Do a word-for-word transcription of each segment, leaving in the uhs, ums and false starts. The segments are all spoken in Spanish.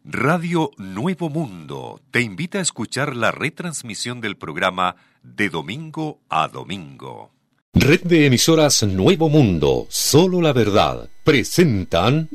Radio Nuevo Mundo te invita a escuchar la retransmisión del programa de domingo a domingo. Red de emisoras Nuevo Mundo, solo la verdad, presentan...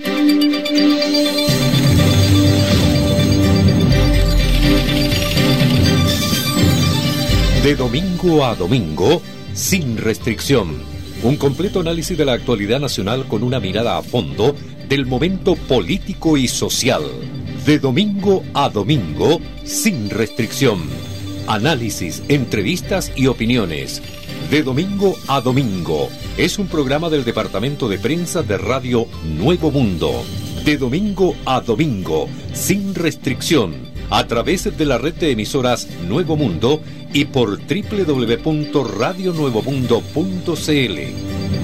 De domingo a domingo, sin restricción. Un completo análisis de la actualidad nacional con una mirada a fondo del momento político y social. De domingo a domingo, sin restricción. Análisis, entrevistas y opiniones. De domingo a domingo. Es un programa del Departamento de Prensa de Radio Nuevo Mundo. De domingo a domingo, sin restricción. A través de la red de emisoras Nuevo Mundo y por doble u doble u doble u punto radio nuevo mundo punto c l.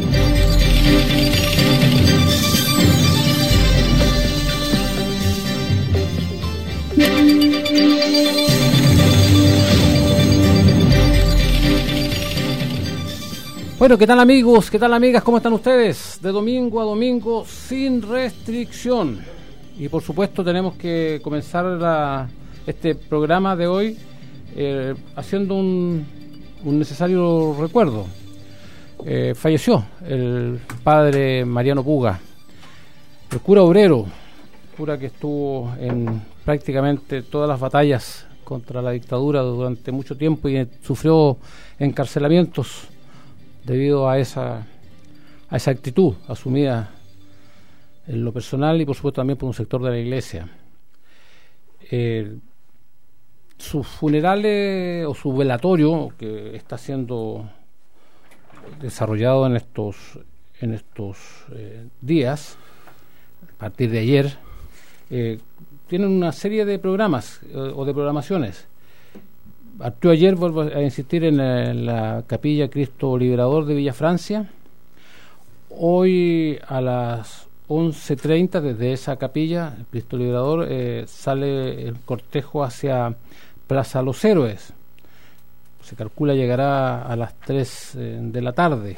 Bueno, ¿qué tal amigos? ¿Qué tal amigas? ¿Cómo están ustedes? De domingo a domingo, sin restricción. Y por supuesto tenemos que comenzar la, este programa de hoy eh, haciendo un, un necesario recuerdo. Eh, falleció el padre Mariano Puga, el cura obrero, cura que estuvo en prácticamente todas las batallas contra la dictadura durante mucho tiempo y sufrió encarcelamientos debido a esa, a esa actitud asumida en lo personal y por supuesto también por un sector de la iglesia. Eh, sus funerales o su velatorio, que está siendo desarrollado en estos en estos eh, días, a partir de ayer, eh, tienen una serie de programas eh, o de programaciones. Partió ayer, vuelvo a insistir, en la, en la Capilla Cristo Liberador de Villa Francia. Hoy a las once treinta desde esa capilla, el Cristo Liberador, eh, sale el cortejo hacia Plaza Los Héroes. Se calcula llegará a las tres eh, de la tarde.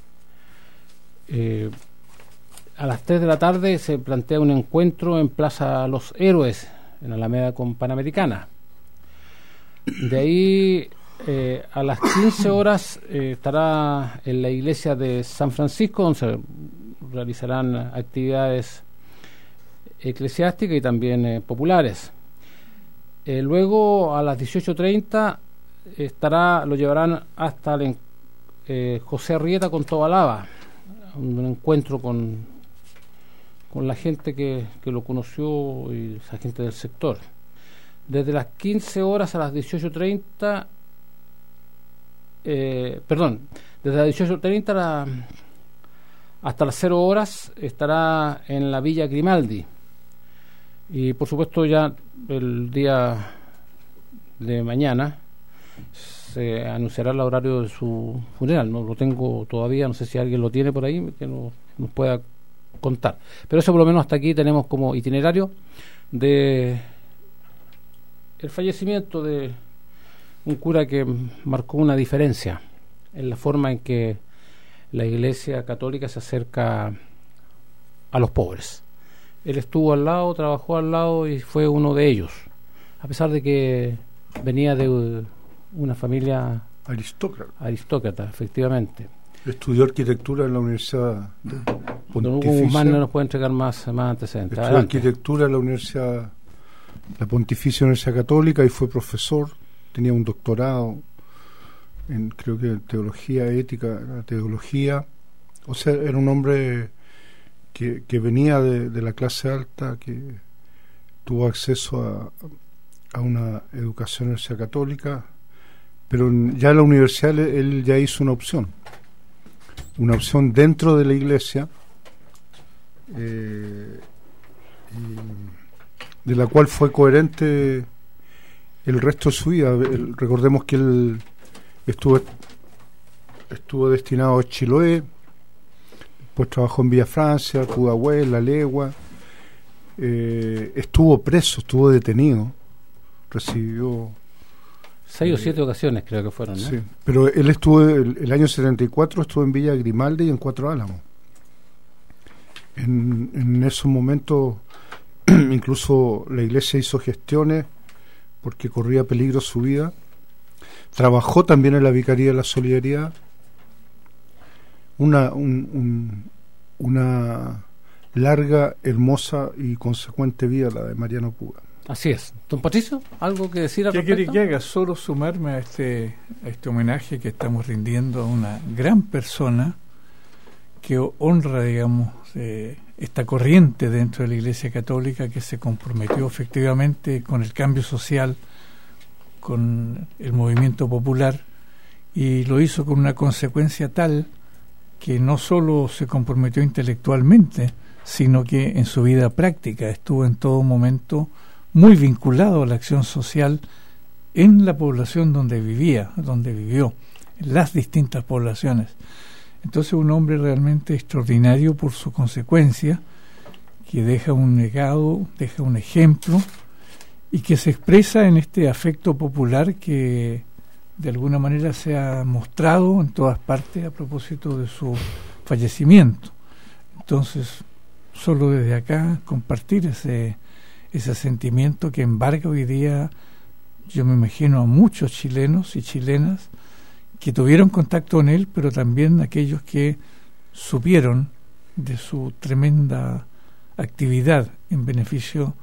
Eh, a las tres de la tarde se plantea un encuentro en Plaza Los Héroes, en Alameda con Panamericana. De ahí eh, a las quince horas eh, estará en la iglesia de San Francisco, donde se realizarán actividades eclesiásticas y también eh, populares. Eh, luego a las dieciocho treinta estará, lo llevarán hasta el, eh, José Arrieta con Tobalaba, un, un encuentro con, con la gente que, que lo conoció y esa gente del sector. Desde las quince horas a las dieciocho treinta, eh, perdón, desde las dieciocho treinta la, hasta las cero horas estará en la Villa Grimaldi. Y por supuesto ya el día de mañana se anunciará el horario de su funeral. No lo tengo todavía, no sé si alguien lo tiene por ahí que nos, nos pueda contar. Pero eso por lo menos hasta aquí tenemos como itinerario de el fallecimiento de un cura que marcó una diferencia en la forma en que la Iglesia Católica se acerca a los pobres. Él estuvo al lado, trabajó al lado y fue uno de ellos, a pesar de que venía de una familia aristócrata, aristócrata efectivamente. Estudió arquitectura en la Universidad Pontificia. Don Hugo Guzmán no nos puede entregar más, más antecedentes. Estudió Adelante. arquitectura en la Universidad la Pontificia Universidad Católica y fue profesor, tenía un doctorado en, creo que en teología ética, teología, o sea, era un hombre que, que venía de, de la clase alta, que tuvo acceso a, a una educación en la Universidad Católica, pero en, ya en la universidad él, él ya hizo una opción, una opción dentro de la iglesia, eh, y de la cual fue coherente el resto de su vida. El, recordemos que él estuvo estuvo destinado a Chiloé, después trabajó en Villa Francia, Pudahuel, La Legua, eh, estuvo preso, estuvo detenido, recibió seis eh, o siete ocasiones creo que fueron, ¿no? Sí, pero él estuvo el, el año setenta y cuatro estuvo en Villa Grimaldi y en Cuatro Álamos. En, en esos momentos incluso la iglesia hizo gestiones porque corría peligro su vida. Trabajó también en la Vicaría de la Solidaridad. Una, un, un, una larga, hermosa y consecuente vida la de Mariano Puga. Así es. Don Patricio, ¿algo que decir al ¿Qué respecto? quiere que haga? Solo sumarme a este, a este homenaje que estamos rindiendo a una gran persona que honra, digamos, eh, esta corriente dentro de la Iglesia Católica, que se comprometió efectivamente con el cambio social, con el movimiento popular, y lo hizo con una consecuencia tal que no solo se comprometió intelectualmente, sino que en su vida práctica estuvo en todo momento muy vinculado a la acción social en la población donde vivía, donde vivió, en las distintas poblaciones. Entonces, un hombre realmente extraordinario por su consecuencia, que deja un legado, deja un ejemplo, y que se expresa en este afecto popular que de alguna manera se ha mostrado en todas partes a propósito de su fallecimiento. Entonces, solo desde acá compartir ese, ese sentimiento que embarga hoy día, yo me imagino, a muchos chilenos y chilenas que tuvieron contacto con él, pero también aquellos que supieron de su tremenda actividad en beneficio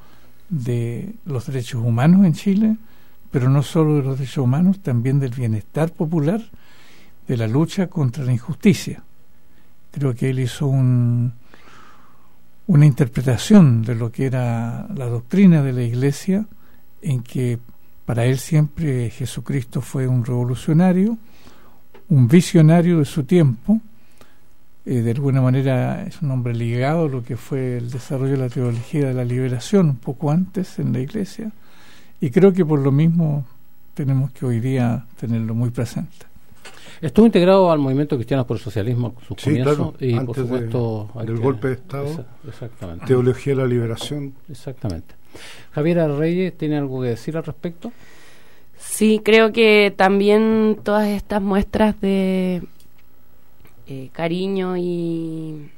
de los derechos humanos en Chile, pero no solo de los derechos humanos, también del bienestar popular, de la lucha contra la injusticia. Creo que él hizo un, una interpretación de lo que era la doctrina de la Iglesia, en que para él siempre Jesucristo fue un revolucionario, un visionario de su tiempo. Eh, de alguna manera es un hombre ligado a lo que fue el desarrollo de la teología de la liberación un poco antes en la Iglesia, y creo que por lo mismo tenemos que hoy día tenerlo muy presente. Estuvo integrado al movimiento Cristianos por el Socialismo en sus Sí, comienzos, claro, y antes por supuesto de, del que, golpe de Estado, esa, exactamente. Teología de la Liberación. Exactamente. Javiera Reyes, ¿tiene algo que decir al respecto? Sí, creo que también todas estas muestras de eh, cariño y,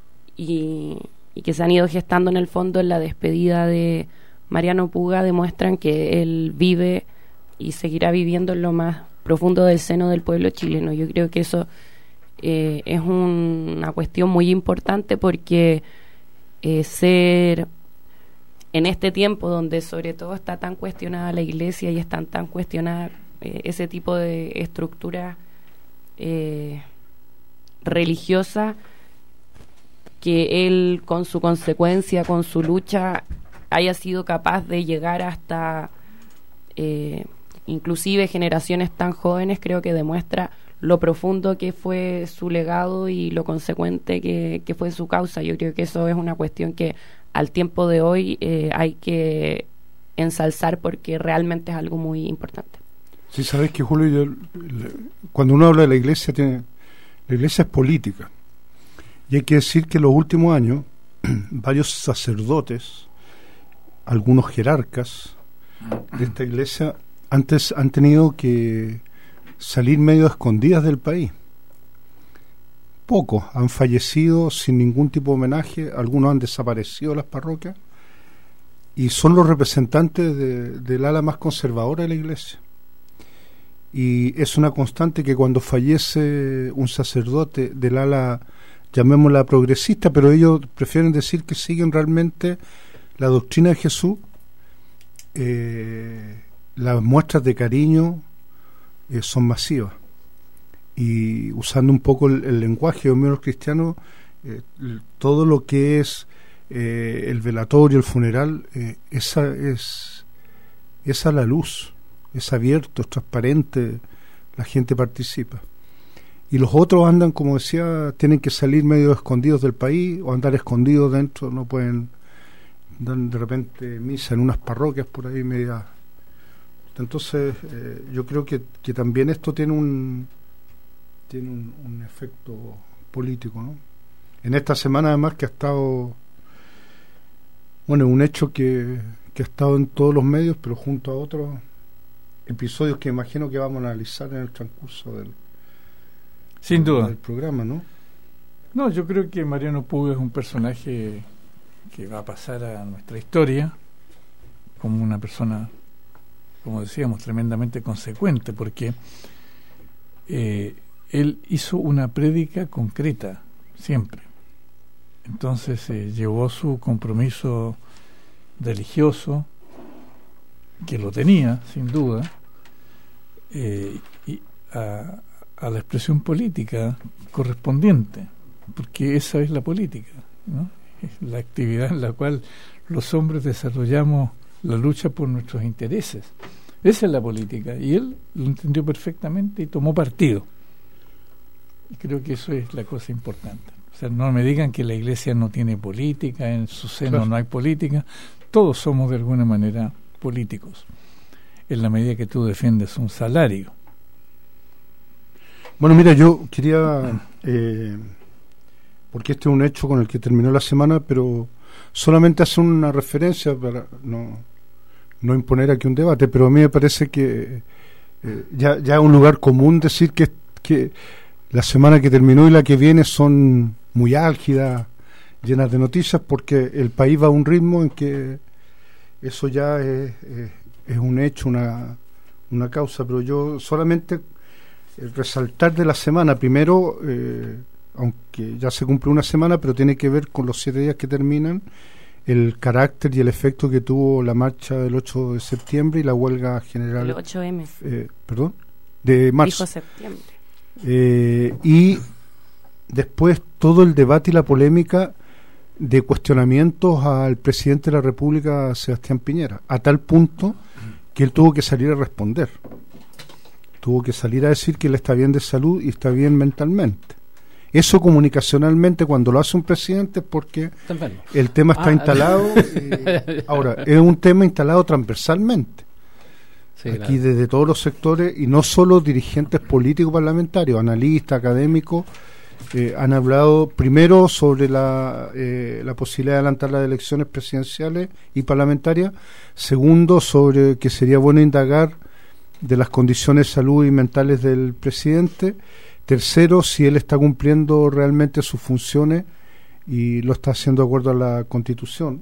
y, y que se han ido gestando en el fondo en la despedida de Mariano Puga demuestran que él vive y seguirá viviendo en lo más profundo del seno del pueblo chileno. Yo creo que eso eh, es un, una cuestión muy importante, porque eh, ser en este tiempo donde sobre todo está tan cuestionada la Iglesia y están tan cuestionadas eh, ese tipo de estructura eh, religiosa, que él con su consecuencia, con su lucha, haya sido capaz de llegar hasta eh, inclusive generaciones tan jóvenes, creo que demuestra lo profundo que fue su legado y lo consecuente que, que fue su causa. Yo creo que eso es una cuestión que al tiempo de hoy eh, hay que ensalzar, porque realmente es algo muy importante. Sí, sabes que, Julio, yo, le, cuando uno habla de la Iglesia, tiene, la Iglesia es política, y hay que decir que en los últimos años varios sacerdotes, algunos jerarcas de esta Iglesia, antes han tenido que salir medio escondidas del país. Pocos han fallecido sin ningún tipo de homenaje, algunos han desaparecido de las parroquias, y son los representantes de, del ala más conservadora de la Iglesia. Y es una constante que cuando fallece un sacerdote del ala, llamémosla progresista, pero ellos prefieren decir que siguen realmente la doctrina de Jesús, eh, las muestras de cariño eh, son masivas. Y usando un poco el, el lenguaje de los cristianos, eh, todo lo que es eh, el velatorio, el funeral, eh, esa es, es a la luz, es abierto, es transparente, la gente participa. Y los otros andan, como decía, tienen que salir medio escondidos del país o andar escondidos dentro, no pueden dar de repente misa en unas parroquias por ahí media. Entonces eh, yo creo que, que también esto tiene un tiene un, un efecto político, ¿no? En esta semana además que ha estado, bueno, un hecho que, que ha estado en todos los medios, pero junto a otros episodios que imagino que vamos a analizar en el transcurso del, sin duda del programa, ¿no? No, yo creo que Mariano Puga es un personaje que va a pasar a nuestra historia como una persona, como decíamos, tremendamente consecuente, porque eh, él hizo una prédica concreta siempre. Entonces eh, llevó su compromiso religioso, que lo tenía sin duda, eh, y a, a la expresión política correspondiente, porque esa es la política, ¿no? Es la actividad en la cual los hombres desarrollamos la lucha por nuestros intereses. Esa es la política, y él lo entendió perfectamente y tomó partido. Y creo que eso es la cosa importante. O sea, no me digan que la Iglesia no tiene política, en su seno claro. no hay política. Todos somos de alguna manera políticos, en la medida que tú defiendes un salario. Bueno, mira, yo quería, eh, porque este es un hecho con el que terminó la semana, pero solamente hacer una referencia para no, no imponer aquí un debate, pero a mí me parece que eh, ya, ya es un lugar común decir que, que la semana que terminó y la que viene son muy álgidas, llenas de noticias, porque el país va a un ritmo en que eso ya es, es, es un hecho, una, una causa, pero yo solamente resaltar de la semana, primero, eh, aunque ya se cumple una semana, pero tiene que ver con los siete días que terminan, el carácter y el efecto que tuvo la marcha del ocho de septiembre y la huelga general. El ocho eme. Eh, perdón, de marzo. Dijo septiembre. Eh, y después todo el debate y la polémica de cuestionamientos al presidente de la República, Sebastián Piñera, a tal punto que él tuvo que salir a responder. Tuvo que salir a decir que él está bien de salud y está bien mentalmente. Eso comunicacionalmente, cuando lo hace un presidente, es porque el tema está ah, instalado. Y, ahora, es un tema instalado transversalmente. Sí, aquí claro. Desde todos los sectores, y no solo dirigentes políticos parlamentarios, analistas, académicos, eh, han hablado primero sobre la, eh, la posibilidad de adelantar las elecciones presidenciales y parlamentarias. Segundo, sobre que sería bueno indagar de las condiciones de salud y mentales del presidente. Tercero, si él está cumpliendo realmente sus funciones y lo está haciendo de acuerdo a la Constitución.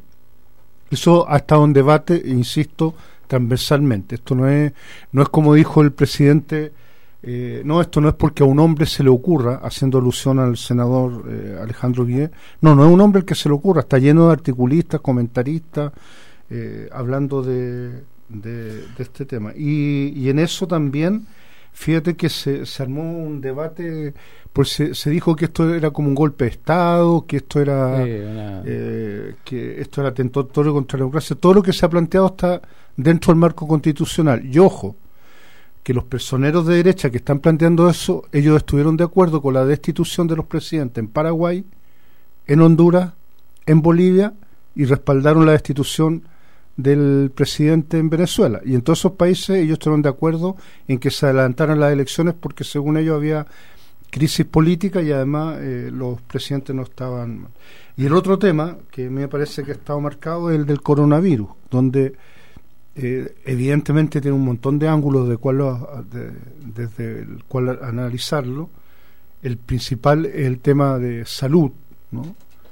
Eso ha estado en debate, insisto, transversalmente. Esto no es, no es como dijo el presidente, eh, no, esto no es porque a un hombre se le ocurra, haciendo alusión al senador eh, Alejandro Guillet. No, no es un hombre el que se le ocurra, está lleno de articulistas, comentaristas, eh, hablando de... De, de este tema, y, y en eso también fíjate que se, se armó un debate, pues se, se dijo que esto era como un golpe de Estado, que esto era sí, una... eh, que esto era atentatorio contra la democracia. Todo lo que se ha planteado está dentro del marco constitucional, y ojo que los personeros de derecha que están planteando eso, ellos estuvieron de acuerdo con la destitución de los presidentes en Paraguay, en Honduras, en Bolivia, y respaldaron la destitución del presidente en Venezuela, y en todos esos países ellos estuvieron de acuerdo en que se adelantaran las elecciones porque según ellos había crisis política y además eh, los presidentes no estaban. Y el otro tema que me parece que ha estado marcado es el del coronavirus, donde eh, evidentemente tiene un montón de ángulos de cual, de, desde el cual analizarlo. El principal es el tema de salud, ¿no?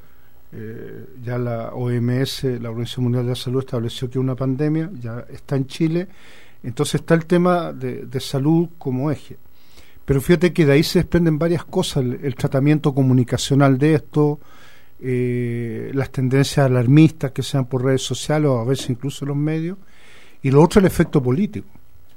Eh, ya la O M S, la Organización Mundial de la Salud, estableció que una pandemia ya está en Chile, entonces está el tema de, de salud como eje. Pero fíjate que de ahí se desprenden varias cosas, el, el tratamiento comunicacional de esto, eh, las tendencias alarmistas que sean por redes sociales o a veces incluso los medios, y lo otro el efecto político,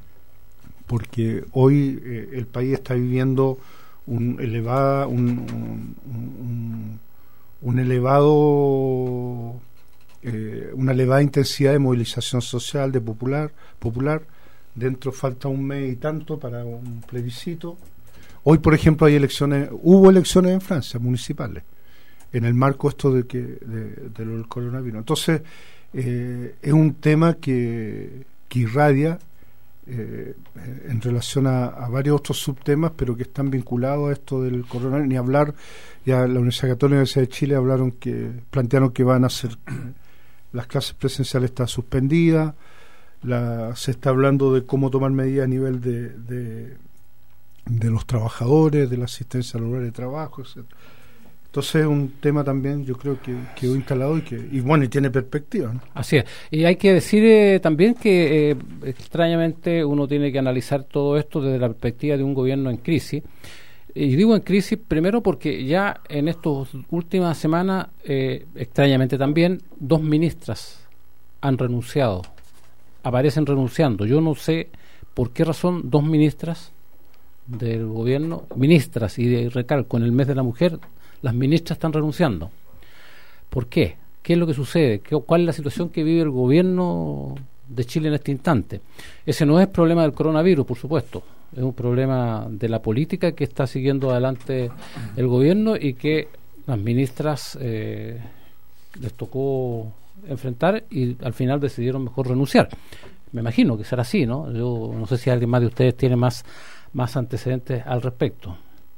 porque hoy eh, el país está viviendo un elevada, un, un, un un elevado eh, una elevada intensidad de movilización social, de popular popular dentro falta un mes y tanto para un plebiscito. Hoy, por ejemplo, hay elecciones, hubo elecciones en Francia municipales en el marco esto de que de, de lo del coronavirus. Entonces eh, es un tema que, que irradia eh, en relación a, a varios otros subtemas, pero que están vinculados a esto del coronavirus. Ni hablar, ya la Universidad Católica y la Universidad de Chile hablaron que plantearon que van a hacer las clases presenciales están suspendidas, la, se está hablando de cómo tomar medidas a nivel de, de, de los trabajadores, de la asistencia al horario de trabajo, etcétera. Entonces es un tema también, yo creo que quedó instalado y que y bueno, y tiene perspectiva, ¿no? Así es. Y hay que decir eh, también que eh, extrañamente uno tiene que analizar todo esto desde la perspectiva de un gobierno en crisis. Y digo en crisis primero porque ya en estas últimas semanas, eh, extrañamente también, dos ministras han renunciado, aparecen renunciando. Yo no sé por qué razón dos ministras del gobierno, ministras, y de, recalco, en el mes de la mujer, las ministras están renunciando. ¿Por qué? ¿Qué es lo que sucede? ¿Qué, ¿Cuál es la situación que vive el gobierno de Chile en este instante? Ese no es problema del coronavirus, por supuesto. Es un problema de la política que está siguiendo adelante el gobierno y que las ministras eh, les tocó enfrentar y al final decidieron mejor renunciar. Me imagino que será así, ¿no? Yo no sé si alguien más de ustedes tiene más, más antecedentes al respecto.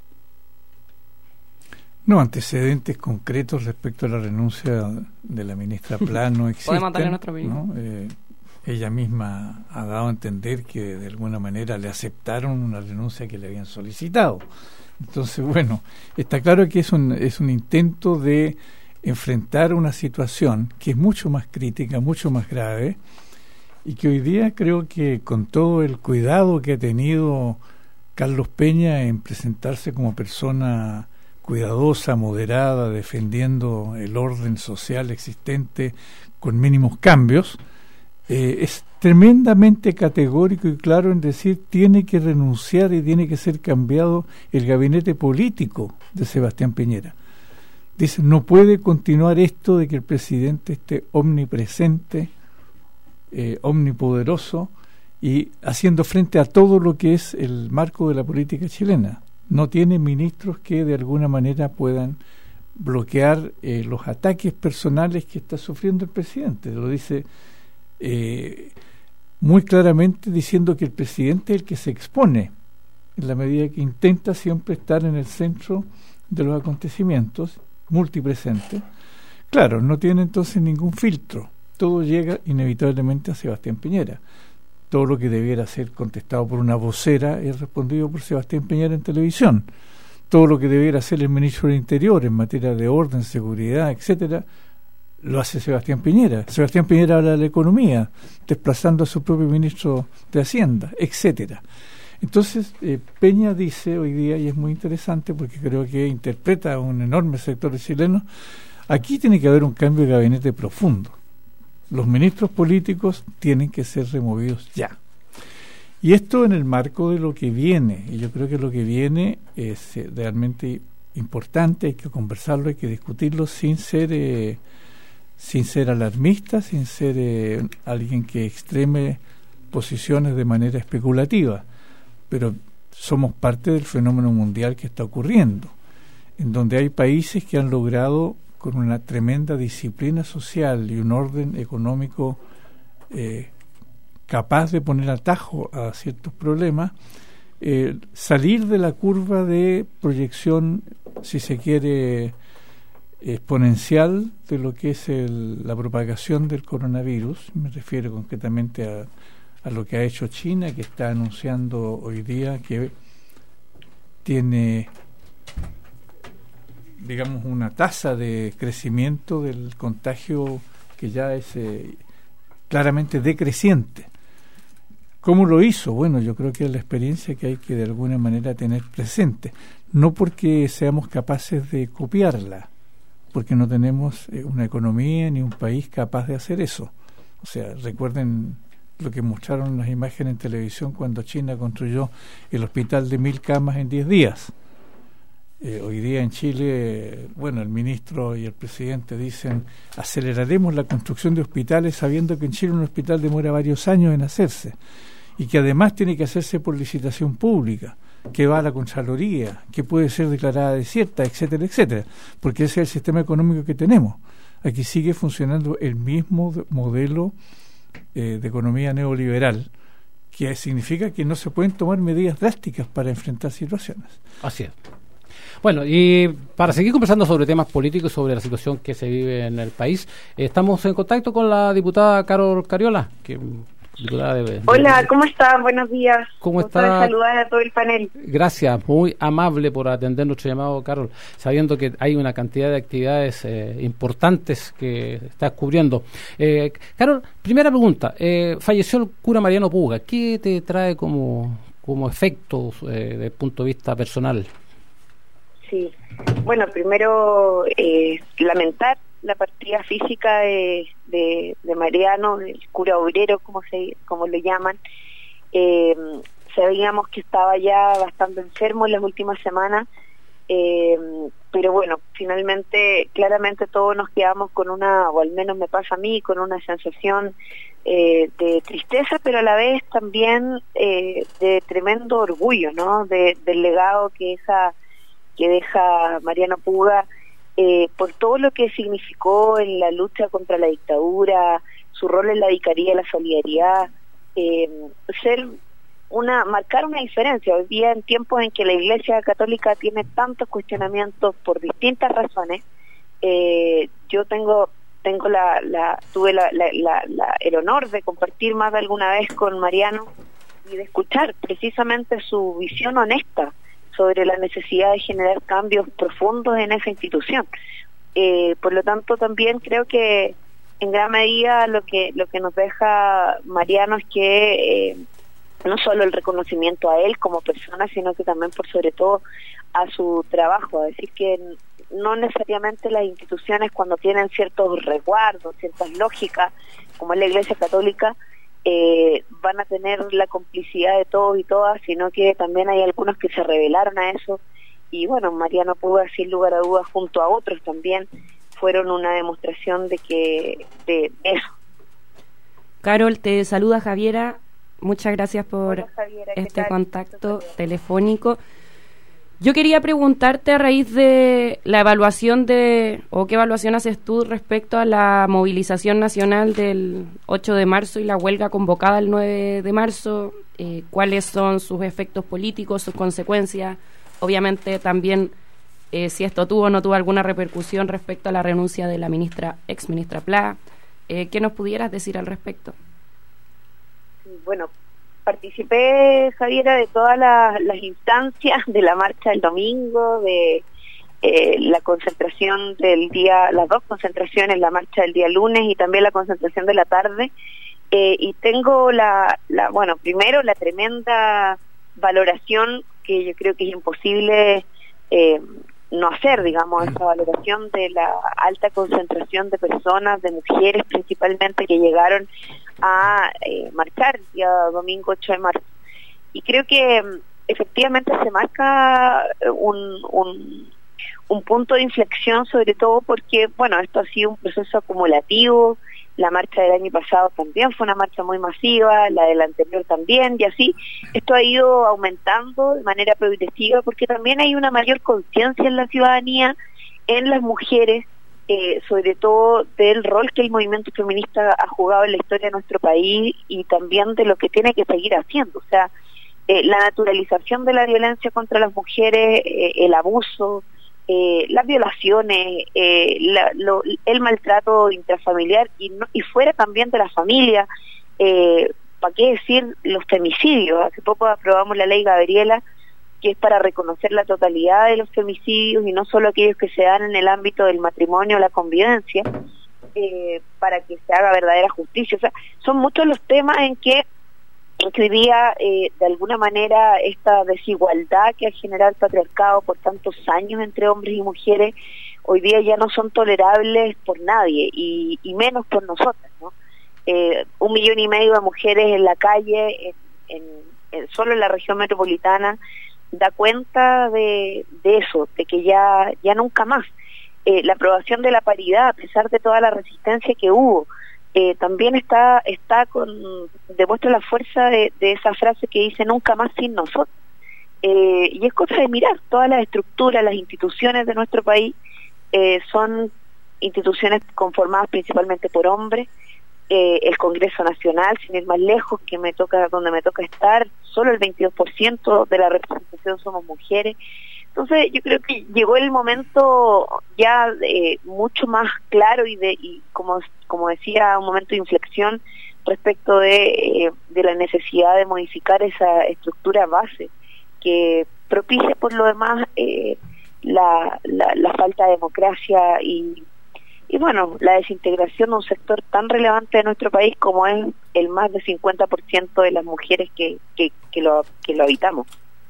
No, antecedentes concretos respecto a la renuncia de la ministra Plano existen. ¿Podemos darle nuestra opinión? ¿No? Eh, ella misma ha dado a entender que de alguna manera le aceptaron una renuncia que le habían solicitado. Entonces, bueno, está claro que es un, es un intento de enfrentar una situación que es mucho más crítica, mucho más grave, y que hoy día creo que con todo el cuidado que ha tenido Carlos Peña en presentarse como persona cuidadosa, moderada, defendiendo el orden social existente con mínimos cambios, eh, es tremendamente categórico y claro en decir tiene que renunciar y tiene que ser cambiado el gabinete político de Sebastián Piñera. Dice, no puede continuar esto de que el presidente esté omnipresente, eh, omnipoderoso y haciendo frente a todo lo que es el marco de la política chilena. No tiene ministros que de alguna manera puedan bloquear eh, los ataques personales que está sufriendo el presidente. Lo dice eh, muy claramente diciendo que el presidente es el que se expone en la medida que intenta siempre estar en el centro de los acontecimientos, multipresente. Claro, no tiene entonces ningún filtro. Todo llega inevitablemente a Sebastián Piñera. Todo lo que debiera ser contestado por una vocera es respondido por Sebastián Piñera en televisión. Todo lo que debiera hacer el ministro del Interior en materia de orden, seguridad, etcétera, lo hace Sebastián Piñera. Sebastián Piñera habla de la economía, desplazando a su propio ministro de Hacienda, etcétera. Entonces, eh, Peña dice hoy día, y es muy interesante porque creo que interpreta a un enorme sector de chilenos, aquí tiene que haber un cambio de gabinete profundo. Los ministros políticos tienen que ser removidos ya. Y esto en el marco de lo que viene, y yo creo que lo que viene es eh, realmente importante, hay que conversarlo, hay que discutirlo sin ser eh, sin ser alarmista, sin ser eh, alguien que extreme posiciones de manera especulativa, pero somos parte del fenómeno mundial que está ocurriendo, en donde hay países que han logrado con una tremenda disciplina social y un orden económico eh, capaz de poner atajo a ciertos problemas, eh, salir de la curva de proyección, si se quiere, exponencial de lo que es el, la propagación del coronavirus. Me refiero concretamente a, a lo que ha hecho China, que está anunciando hoy día que tiene, digamos, una tasa de crecimiento del contagio que ya es eh, claramente decreciente. ¿Cómo lo hizo? Bueno, yo creo que es la experiencia que hay que de alguna manera tener presente, no porque seamos capaces de copiarla, porque no tenemos eh, una economía ni un país capaz de hacer eso. O sea, recuerden lo que mostraron las imágenes en televisión cuando China construyó el hospital de mil camas en diez días. Eh, hoy día en Chile, bueno, el ministro y el presidente dicen aceleraremos la construcción de hospitales sabiendo que en Chile un hospital demora varios años en hacerse y que además tiene que hacerse por licitación pública, que va a la Contraloría, que puede ser declarada desierta, etcétera, etcétera, porque ese es el sistema económico que tenemos. Aquí sigue funcionando el mismo modelo eh, de economía neoliberal, que significa que no se pueden tomar medidas drásticas para enfrentar situaciones. Así es. Bueno, y para seguir conversando sobre temas políticos, sobre la situación que se vive en el país, eh, estamos en contacto con la diputada Carol Cariola, que diputada de, de, Hola, ¿cómo están? Buenos días. ¿Cómo está? Saludar a todo el panel. Gracias, muy amable por atender nuestro llamado, Carol, sabiendo que hay una cantidad de actividades eh, importantes que estás cubriendo. Eh, Carol, primera pregunta, eh, falleció el cura Mariano Puga, ¿qué te trae como, como efectos eh, desde el punto de vista personal? Sí, bueno, primero eh, lamentar la partida física de, de, de Mariano, el cura obrero, como se como lo llaman. Eh, sabíamos que estaba ya bastante enfermo en las últimas semanas, eh, pero bueno, finalmente, claramente todos nos quedamos con una, o al menos me pasa a mí, con una sensación eh, de tristeza, pero a la vez también eh, de tremendo orgullo, ¿no? De, del legado que esa que deja Mariano Puga. Eh, por todo lo que significó en la lucha contra la dictadura, su rol en la vicaría, la solidaridad, eh, ser una, marcar una diferencia. Hoy día, en tiempos en que la Iglesia Católica tiene tantos cuestionamientos por distintas razones, eh, yo tengo tengo la, la tuve la, la, la, la, el honor de compartir más de alguna vez con Mariano y de escuchar precisamente su visión honesta sobre la necesidad de generar cambios profundos en esa institución. Eh, por lo tanto, también creo que en gran medida lo que lo que nos deja Mariano es que eh, no solo el reconocimiento a él como persona, sino que también por sobre todo a su trabajo. Es decir, que no necesariamente las instituciones, cuando tienen ciertos resguardos, ciertas lógicas, como es la Iglesia Católica, Eh, van a tener la complicidad de todos y todas, sino que también hay algunos que se rebelaron a eso, y bueno, Mariano Puga, sin lugar a dudas, junto a otros también, fueron una demostración de que de eso. Carol, te saluda Javiera, muchas gracias por Hola, Javiera, este contacto telefónico. Yo quería preguntarte a raíz de la evaluación de, o qué evaluación haces tú respecto a la movilización nacional del ocho de marzo y la huelga convocada el nueve de marzo, eh, cuáles son sus efectos políticos, sus consecuencias, obviamente también eh, si esto tuvo o no tuvo alguna repercusión respecto a la renuncia de la ministra, ex ministra Pla, eh, ¿qué nos pudieras decir al respecto? Bueno, participé, Javiera, de todas las, las instancias de la marcha del domingo, de eh, la concentración del día, las dos concentraciones, la marcha del día lunes y también la concentración de la tarde, eh, y tengo la, la, bueno, primero la tremenda valoración, que yo creo que es imposible eh, no hacer, digamos, esa valoración de la alta concentración de personas, de mujeres principalmente, que llegaron a eh, marchar el día domingo ocho de marzo. Y creo que efectivamente se marca un, un, un punto de inflexión, sobre todo porque, bueno, esto ha sido un proceso acumulativo. La marcha del año pasado también fue una marcha muy masiva, la del anterior también, y así esto ha ido aumentando de manera progresiva, porque también hay una mayor conciencia en la ciudadanía, en las mujeres, Eh, sobre todo del rol que el movimiento feminista ha jugado en la historia de nuestro país y también de lo que tiene que seguir haciendo. O sea, eh, la naturalización de la violencia contra las mujeres, eh, el abuso, eh, las violaciones, eh, la, lo, el maltrato intrafamiliar y, no, y fuera también de la familia, eh, ¿para qué decir los femicidios? Hace poco aprobamos la ley Gabriela, que es para reconocer la totalidad de los femicidios y no solo aquellos que se dan en el ámbito del matrimonio o la convivencia, eh, para que se haga verdadera justicia. O sea, son muchos los temas en que, en que hoy día, eh, de alguna manera, esta desigualdad que ha generado el patriarcado por tantos años entre hombres y mujeres, hoy día ya no son tolerables por nadie, y, y menos por nosotras, ¿no? Eh, un millón y medio de mujeres en la calle, en, en, en, solo en la región metropolitana, da cuenta de, de eso, de que ya ya nunca más. Eh, la aprobación de la paridad, a pesar de toda la resistencia que hubo, eh, también está está con demuestra la fuerza de, de esa frase que dice nunca más sin nosotros. Eh, y es cosa de mirar todas las estructuras, las instituciones de nuestro país, eh, son instituciones conformadas principalmente por hombres. Eh, el Congreso Nacional, sin ir más lejos, que me toca donde me toca estar, solo el veintidós por ciento de la representación somos mujeres. Entonces yo creo que llegó el momento ya eh, mucho más claro y de y como como decía, un momento de inflexión respecto de, eh, de la necesidad de modificar esa estructura base que propicia por lo demás eh, la, la, la falta de democracia y, y bueno, la desintegración de un sector tan relevante de nuestro país como es el más del cincuenta por ciento de las mujeres que, que, que, lo, que lo habitamos.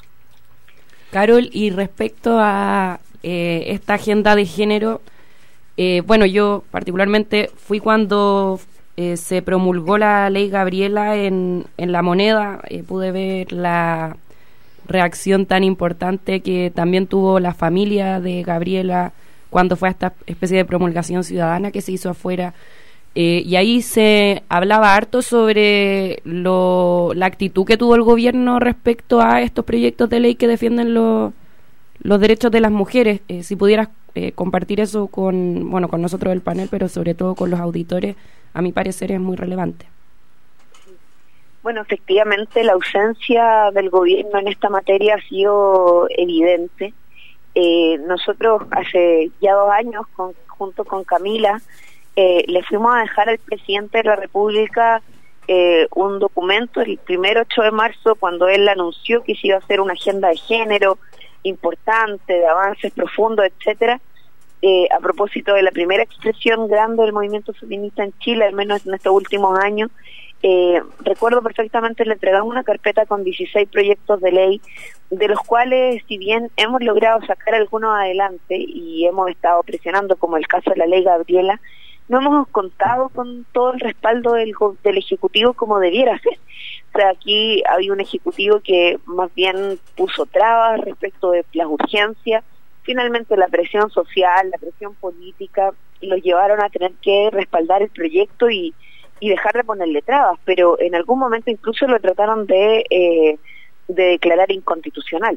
Carol, y respecto a eh, esta agenda de género, eh, bueno, yo particularmente fui cuando eh, se promulgó la ley Gabriela en, en La Moneda, eh, pude ver la reacción tan importante que también tuvo la familia de Gabriela cuando fue a esta especie de promulgación ciudadana que se hizo afuera, eh, y ahí se hablaba harto sobre lo, la actitud que tuvo el gobierno respecto a estos proyectos de ley que defienden lo, los derechos de las mujeres. Eh, si pudieras eh, compartir eso con, bueno, con nosotros del panel, pero sobre todo con los auditores, a mi parecer es muy relevante. Bueno, efectivamente la ausencia del gobierno en esta materia ha sido evidente. Eh, nosotros hace ya dos años, con, junto con Camila, eh, le fuimos a dejar al presidente de la República eh, un documento el primer ocho de marzo, cuando él anunció que se iba a hacer una agenda de género importante, de avances profundos, etcétera, eh, a propósito de la primera expresión grande del movimiento feminista en Chile, al menos en estos últimos años. Eh, recuerdo perfectamente, le entregamos una carpeta con dieciséis proyectos de ley, de los cuales, si bien hemos logrado sacar algunos adelante y hemos estado presionando, como el caso de la ley Gabriela, no hemos contado con todo el respaldo del, del Ejecutivo como debiera ser. O sea, aquí hay un Ejecutivo que más bien puso trabas respecto de las urgencias. Finalmente la presión social, la presión política los llevaron a tener que respaldar el proyecto y y dejar de ponerle trabas, pero en algún momento incluso lo trataron de, eh, de declarar inconstitucional.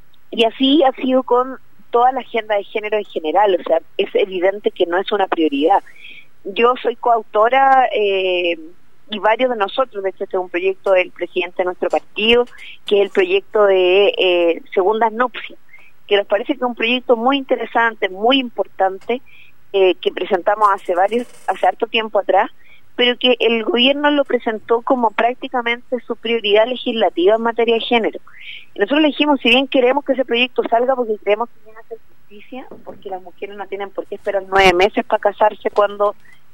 Y así ha sido con toda la agenda de género en general, o sea, es evidente que no es una prioridad. Yo soy coautora, eh, y varios de nosotros, de hecho este es un proyecto del presidente de nuestro partido, que es el proyecto de eh, segundas nupcias, que nos parece que es un proyecto muy interesante, muy importante, eh, que presentamos hace varios, hace harto tiempo atrás, pero que el gobierno lo presentó como prácticamente su prioridad legislativa en materia de género. Y nosotros le dijimos, si bien queremos que ese proyecto salga porque creemos que viene a hacer justicia, porque las mujeres no tienen por qué esperar nueve meses para casarse cuando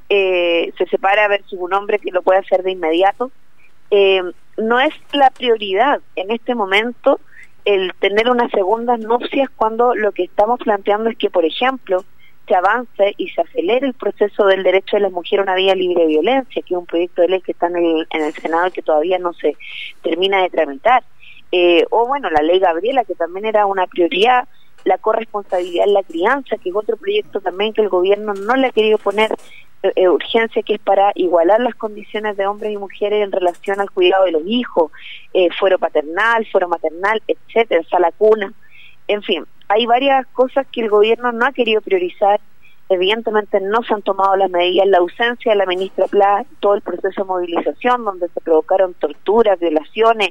eh, se separa versus un hombre que lo puede hacer de inmediato, eh, no es la prioridad en este momento el tener unas segundas nupcias cuando lo que estamos planteando es que, por ejemplo, se avance y se acelere el proceso del derecho de las mujeres a una vida libre de violencia, que es un proyecto de ley que está en el, en el Senado y que todavía no se termina de tramitar. Eh, o bueno, la ley Gabriela, que también era una prioridad, la corresponsabilidad en la crianza, que es otro proyecto también que el gobierno no le ha querido poner eh, urgencia, que es para igualar las condiciones de hombres y mujeres en relación al cuidado de los hijos, eh, fuero paternal, fuero maternal, etcétera, sala cuna, en fin. Hay varias cosas que el gobierno no ha querido priorizar. Evidentemente no se han tomado las medidas. La ausencia de la ministra Pla, todo el proceso de movilización donde se provocaron torturas, violaciones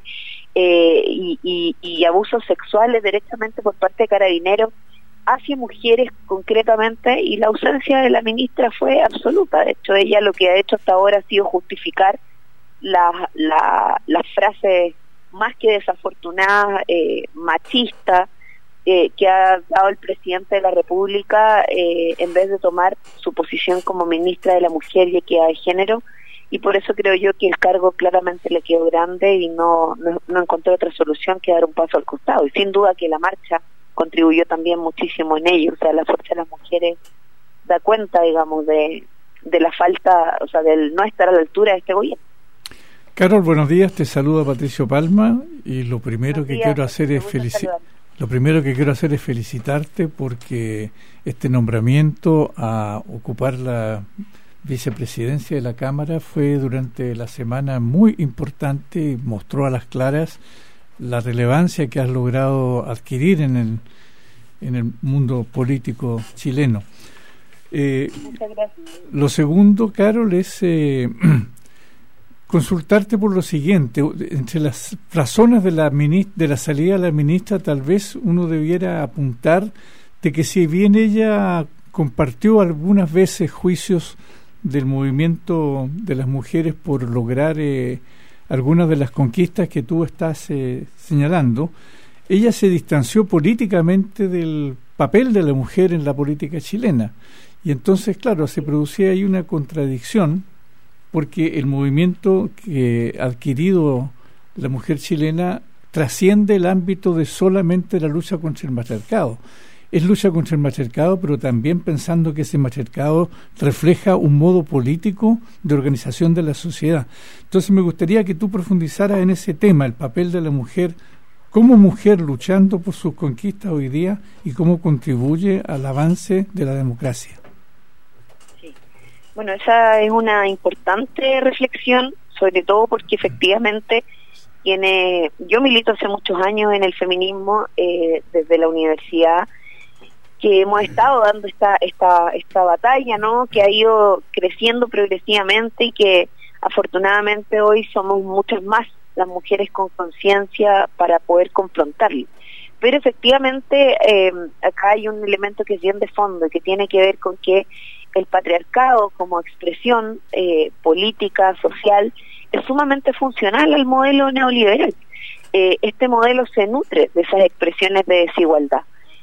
eh, y, y, y abusos sexuales directamente por parte de carabineros hacia mujeres concretamente, y la ausencia de la ministra fue absoluta. De hecho, ella lo que ha hecho hasta ahora ha sido justificar las la, la frases más que desafortunadas, eh, machistas, Eh, que ha dado el presidente de la República, eh, en vez de tomar su posición como ministra de la Mujer y Equidad de Género, y por eso creo yo que el cargo claramente le quedó grande y no, no, no encontró otra solución que dar un paso al costado. Y sin duda que la marcha contribuyó también muchísimo en ello. O sea, la fuerza de las mujeres da cuenta, digamos, de, de la falta, o sea, del no estar a la altura de este gobierno. Carol, buenos días, te saluda Patricio Palma, y lo primero que quiero hacer es felicitar. Lo primero que quiero hacer es felicitarte porque este nombramiento a ocupar la vicepresidencia de la Cámara fue durante la semana muy importante y mostró a las claras la relevancia que has logrado adquirir en el, en el mundo político chileno. Eh, Muchas gracias. Lo segundo, Carol, es eh, consultarte por lo siguiente. Entre las razones de la ministra, de la salida de la ministra, tal vez uno debiera apuntar de que si bien ella compartió algunas veces juicios del movimiento de las mujeres por lograr eh, algunas de las conquistas que tú estás eh, señalando, ella se distanció políticamente del papel de la mujer en la política chilena. Y entonces, claro, se producía ahí una contradicción, porque el movimiento que ha adquirido la mujer chilena trasciende el ámbito de solamente la lucha contra el matriarcado. Es lucha contra el matriarcado, pero también pensando que ese matriarcado refleja un modo político de organización de la sociedad. Entonces me gustaría que tú profundizaras en ese tema, el papel de la mujer como mujer luchando por sus conquistas hoy día y cómo contribuye al avance de la democracia. Sí. Bueno, esa es una importante reflexión, sobre todo porque efectivamente tiene, yo milito hace muchos años en el feminismo eh, desde la universidad, que hemos estado dando esta esta esta batalla, ¿no? Que ha ido creciendo progresivamente y que afortunadamente hoy somos muchas más las mujeres con conciencia para poder confrontarlo. Pero efectivamente eh, acá hay un elemento que es bien de fondo y que tiene que ver con que el patriarcado como expresión eh, política, social, es sumamente funcional al modelo neoliberal. Eh, este modelo se nutre de esas expresiones de desigualdad.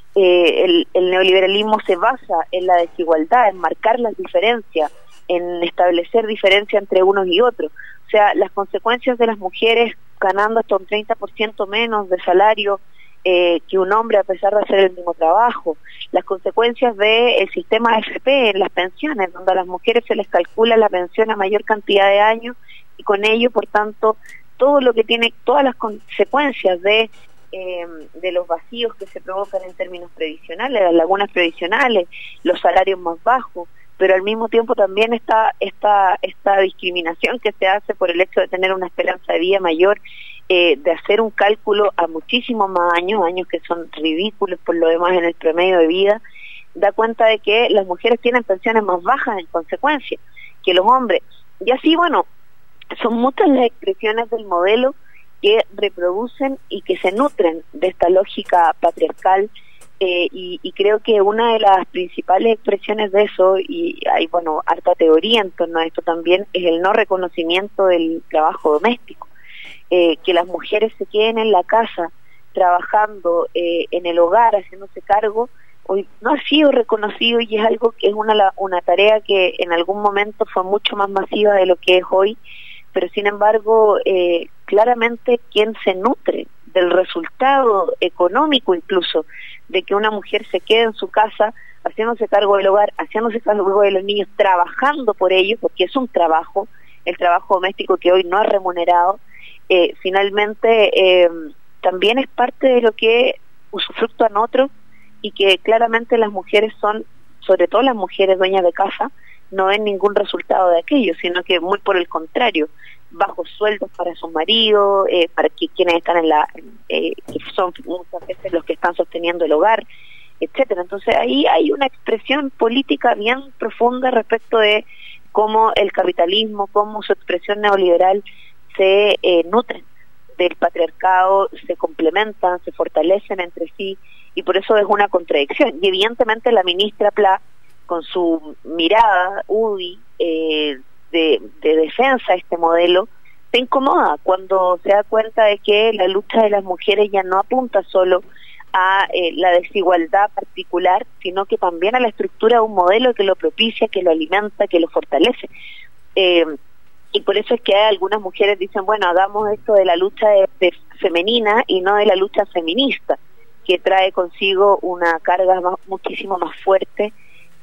Eh, el, el neoliberalismo se basa en la desigualdad, en marcar las diferencias, en establecer diferencias entre unos y otros. O sea, las consecuencias de las mujeres ganando hasta un treinta por ciento menos de salario eh, que un hombre a pesar de hacer el mismo trabajo, las consecuencias del sistema A F P en las pensiones, donde a las mujeres se les calcula la pensión a mayor cantidad de años y con ello, por tanto, todo lo que tiene, todas las consecuencias de Eh, de los vacíos que se provocan en términos previsionales, las lagunas previsionales, los salarios más bajos, pero al mismo tiempo también está esta esta discriminación que se hace por el hecho de tener una esperanza de vida mayor, eh, de hacer un cálculo a muchísimos más años, años que son ridículos por lo demás en el promedio de vida, da cuenta de que las mujeres tienen pensiones más bajas en consecuencia que los hombres. Y así, bueno, son muchas las expresiones del modelo que reproducen y que se nutren de esta lógica patriarcal eh, y, y creo que una de las principales expresiones de eso, y hay bueno harta teoría en torno a esto también, es el no reconocimiento del trabajo doméstico, eh, que las mujeres se queden en la casa trabajando eh, en el hogar, haciéndose cargo, hoy no ha sido reconocido y es algo que es una, una tarea que en algún momento fue mucho más masiva de lo que es hoy, pero sin embargo eh, claramente quien se nutre del resultado económico incluso de que una mujer se quede en su casa haciéndose cargo del hogar, haciéndose cargo de los niños, trabajando por ellos, porque es un trabajo, el trabajo doméstico que hoy no es remunerado, eh, finalmente eh, también es parte de lo que usufructúan otros y que claramente las mujeres son, sobre todo las mujeres dueñas de casa, no ven ningún resultado de aquello, sino que muy por el contrario, bajos sueldos para sus maridos, eh, para que quienes están en la, eh, que son muchas veces los que están sosteniendo el hogar, etcétera. Entonces ahí hay una expresión política bien profunda respecto de cómo el capitalismo, cómo su expresión neoliberal se eh, nutren del patriarcado, se complementan, se fortalecen entre sí, y por eso es una contradicción. Y evidentemente la ministra Pla, con su mirada U D I eh, de, de defensa de este modelo, se incomoda cuando se da cuenta de que la lucha de las mujeres ya no apunta solo a eh, la desigualdad particular, sino que también a la estructura de un modelo que lo propicia, que lo alimenta, que lo fortalece. Eh, y por eso es que algunas mujeres dicen, bueno, hagamos esto de la lucha de, de femenina y no de la lucha feminista, que trae consigo una carga más, muchísimo más fuerte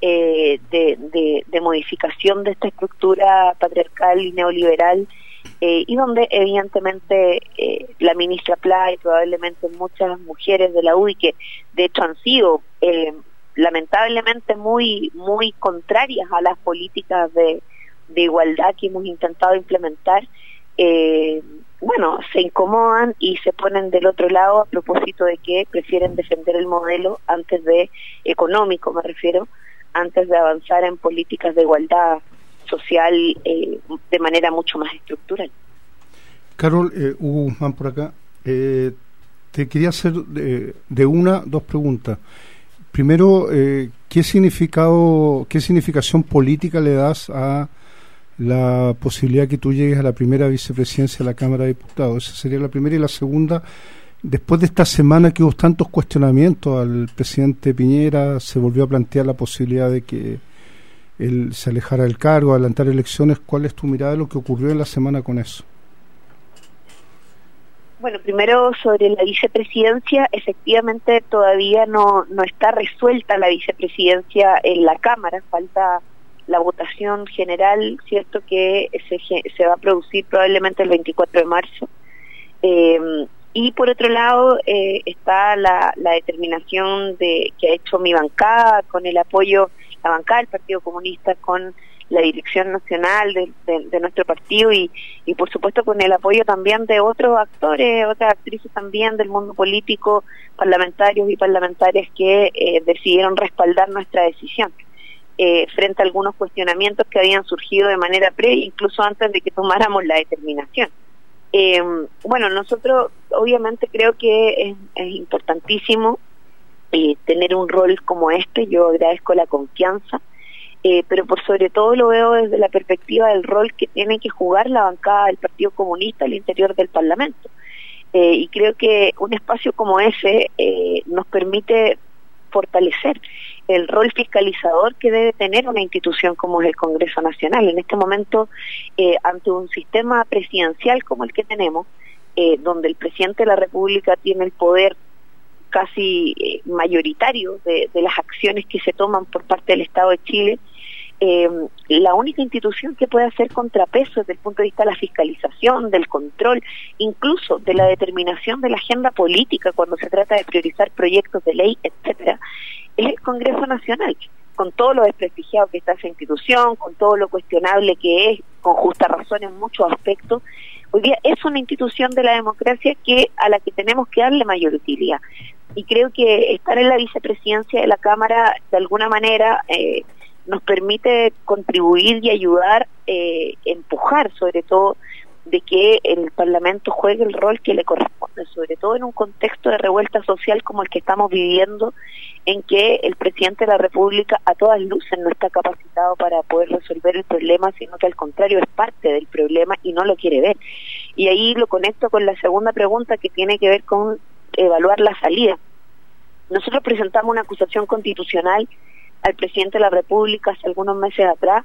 Eh, de, de, de modificación de esta estructura patriarcal y neoliberal eh, y donde evidentemente eh, la ministra Pla y probablemente muchas mujeres de la U D I que de hecho han sido eh, lamentablemente muy muy contrarias a las políticas de, de igualdad que hemos intentado implementar, eh, bueno, se incomodan y se ponen del otro lado a propósito de que prefieren defender el modelo antes de económico, me refiero, antes de avanzar en políticas de igualdad social eh, de manera mucho más estructural. Carol, eh, Hugo Guzmán por acá, eh, te quería hacer de, de una, dos preguntas. primero, eh, ¿qué significado, qué significación política le das a la posibilidad que tú llegues a la primera vicepresidencia de la Cámara de Diputados? Esa sería la primera. Y la segunda, después de esta semana que hubo tantos cuestionamientos al presidente Piñera, se volvió a plantear la posibilidad de que él se alejara del cargo, adelantar elecciones. ¿Cuál es tu mirada de lo que ocurrió en la semana con eso? Bueno, primero sobre la vicepresidencia, efectivamente todavía no, no está resuelta la vicepresidencia en la Cámara, falta la votación general, cierto, que se, se va a producir probablemente el veinticuatro de marzo. Eh, y por otro lado eh, está la, la determinación de que ha hecho mi bancada, con el apoyo, la bancada del Partido Comunista, con la dirección nacional de, de, de nuestro partido y, y por supuesto con el apoyo también de otros actores, otras actrices también del mundo político, parlamentarios y parlamentarias que eh, decidieron respaldar nuestra decisión eh, frente a algunos cuestionamientos que habían surgido de manera previa, incluso antes de que tomáramos la determinación. Eh, bueno, nosotros obviamente creo que es, es importantísimo eh, tener un rol como este. Yo agradezco la confianza. Eh, pero por sobre todo lo veo desde la perspectiva del rol que tiene que jugar la bancada del Partido Comunista al interior del Parlamento. Eh, y creo que un espacio como ese eh, nos permite fortalecer el rol fiscalizador que debe tener una institución como es el Congreso Nacional. En este momento, eh, ante un sistema presidencial como el que tenemos, eh, donde el presidente de la República tiene el poder casi eh, mayoritario de, de las acciones que se toman por parte del Estado de Chile, eh, la única institución que puede hacer contrapeso desde el punto de vista de la fiscalización, del control, incluso de la determinación de la agenda política cuando se trata de priorizar proyectos de ley, etcétera, es el Congreso Nacional, con todo lo desprestigiado que está esa institución, con todo lo cuestionable que es, con justa razón en muchos aspectos. Hoy día es una institución de la democracia que a la que tenemos que darle mayor utilidad. Y creo que estar en la vicepresidencia de la Cámara, de alguna manera, eh, nos permite contribuir y ayudar, eh, empujar sobre todo, de que el Parlamento juegue el rol que le corresponde, sobre todo en un contexto de revuelta social como el que estamos viviendo, en que el presidente de la República a todas luces no está capacitado para poder resolver el problema, sino que al contrario es parte del problema y no lo quiere ver. Y ahí lo conecto con la segunda pregunta, que tiene que ver con evaluar la salida. Nosotros presentamos una acusación constitucional al presidente de la República hace algunos meses atrás,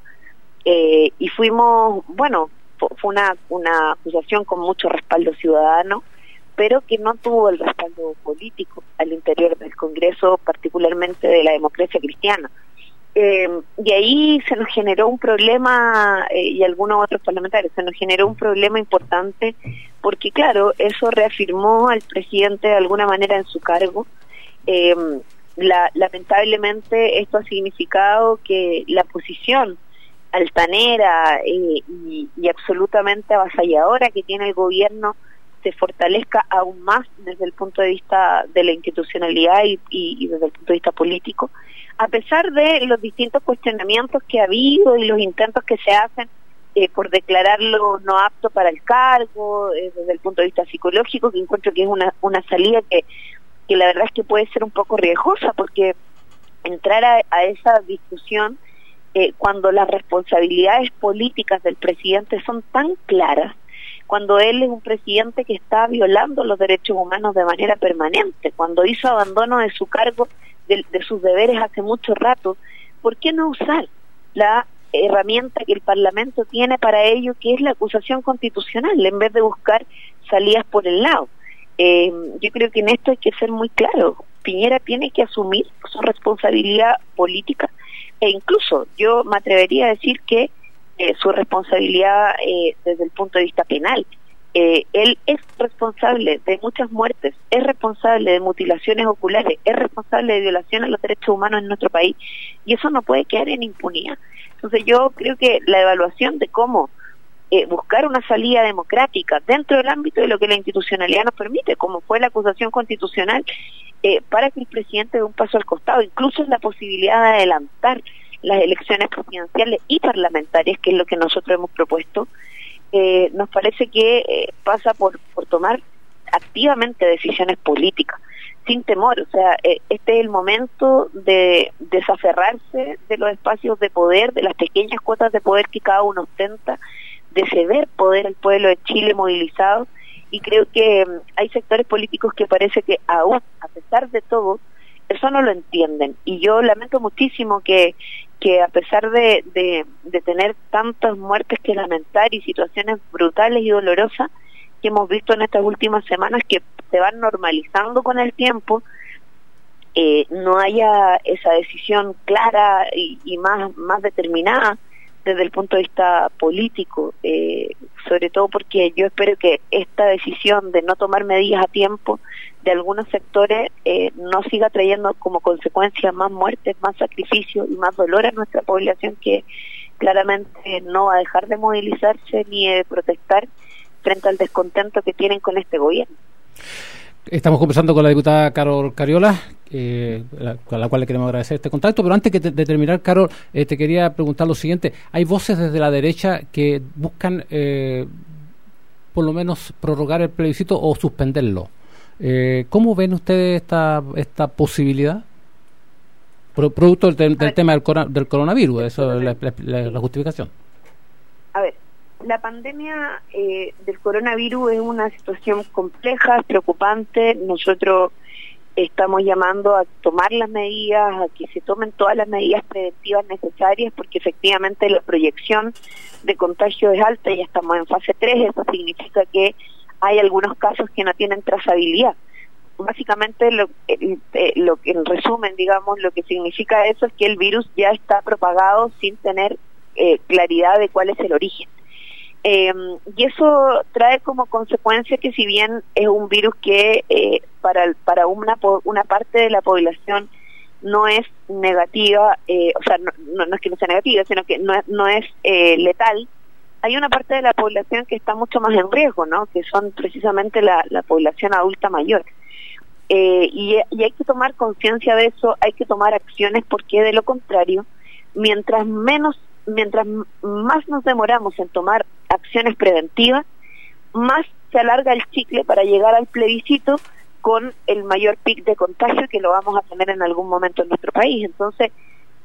eh, y fuimos, bueno, fue una, una acusación con mucho respaldo ciudadano, pero que no tuvo el respaldo político al interior del Congreso, particularmente de la democracia cristiana. Eh, y ahí se nos generó un problema, eh, y algunos otros parlamentarios, se nos generó un problema importante, porque claro, eso reafirmó al presidente de alguna manera en su cargo. Eh, la, lamentablemente esto ha significado que la posición altanera eh, y, y absolutamente avasalladora que tiene el gobierno se fortalezca aún más desde el punto de vista de la institucionalidad y, y, y desde el punto de vista político, a pesar de los distintos cuestionamientos que ha habido y los intentos que se hacen eh, por declararlo no apto para el cargo, eh, desde el punto de vista psicológico, que encuentro que es una, una salida que, que la verdad es que puede ser un poco riesgosa, porque entrar a, a esa discusión Eh, cuando las responsabilidades políticas del presidente son tan claras, cuando él es un presidente que está violando los derechos humanos de manera permanente, cuando hizo abandono de su cargo, de, de sus deberes hace mucho rato, ¿por qué no usar la herramienta que el Parlamento tiene para ello, que es la acusación constitucional, en vez de buscar salidas por el lado? Eh, yo creo que en esto hay que ser muy claro. Piñera tiene que asumir su responsabilidad política, e incluso yo me atrevería a decir que eh, su responsabilidad eh, desde el punto de vista penal. Eh, él es responsable de muchas muertes, es responsable de mutilaciones oculares, es responsable de violaciones a los derechos humanos en nuestro país, y eso no puede quedar en impunidad. Entonces yo creo que la evaluación de cómo eh, buscar una salida democrática dentro del ámbito de lo que la institucionalidad nos permite, como fue la acusación constitucional, Eh, para que el presidente dé un paso al costado, incluso la posibilidad de adelantar las elecciones presidenciales y parlamentarias, que es lo que nosotros hemos propuesto, eh, nos parece que eh, pasa por, por tomar activamente decisiones políticas. sin temor. O sea, eh, este es el momento de desaferrarse de los espacios de poder, de las pequeñas cuotas de poder que cada uno ostenta, de ceder poder al pueblo de Chile movilizado, y creo que um, hay sectores políticos que parece que aún, a pesar de todo, eso no lo entienden. Y yo lamento muchísimo que que a pesar de, de, de tener tantas muertes que lamentar y situaciones brutales y dolorosas que hemos visto en estas últimas semanas que se van normalizando con el tiempo, eh, no haya esa decisión clara y, y más, más determinada desde el punto de vista político, eh, sobre todo porque yo espero que esta decisión de no tomar medidas a tiempo de algunos sectores eh, no siga trayendo como consecuencia más muertes, más sacrificios y más dolor a nuestra población, que claramente no va a dejar de movilizarse ni de protestar frente al descontento que tienen con este gobierno. Estamos conversando con la diputada Carol Cariola, eh, la, a la cual le queremos agradecer este contacto, pero antes que te, de terminar, Carol, eh, te quería preguntar lo siguiente. Hay voces desde la derecha que buscan eh, por lo menos prorrogar el plebiscito o suspenderlo. Eh, ¿Cómo ven ustedes esta esta posibilidad? Pro, producto del, del tema del, cora, del coronavirus, eso es la, la, la justificación. A ver, la pandemia eh, del coronavirus es una situación compleja, es preocupante. Nosotros estamos llamando a tomar las medidas, a que se tomen todas las medidas preventivas necesarias, porque efectivamente la proyección de contagio es alta, ya estamos en fase tres, eso significa que hay algunos casos que no tienen trazabilidad. Básicamente, lo, eh, eh, lo que en resumen, digamos, lo que significa eso es que el virus ya está propagado sin tener eh, claridad de cuál es el origen. Eh, y eso trae como consecuencia que, si bien es un virus que eh, para para una una parte de la población no es negativa, eh, o sea, no, no, no es que no sea negativa, sino que no, no es eh, letal, hay una parte de la población que está mucho más en riesgo, ¿no? Que son precisamente la, la población adulta mayor. Eh, y, y hay que tomar conciencia de eso, hay que tomar acciones, porque de lo contrario, mientras menos mientras más nos demoramos en tomar acciones preventivas, más se alarga el chicle para llegar al plebiscito con el mayor pic de contagio que lo vamos a tener en algún momento en nuestro país. Entonces,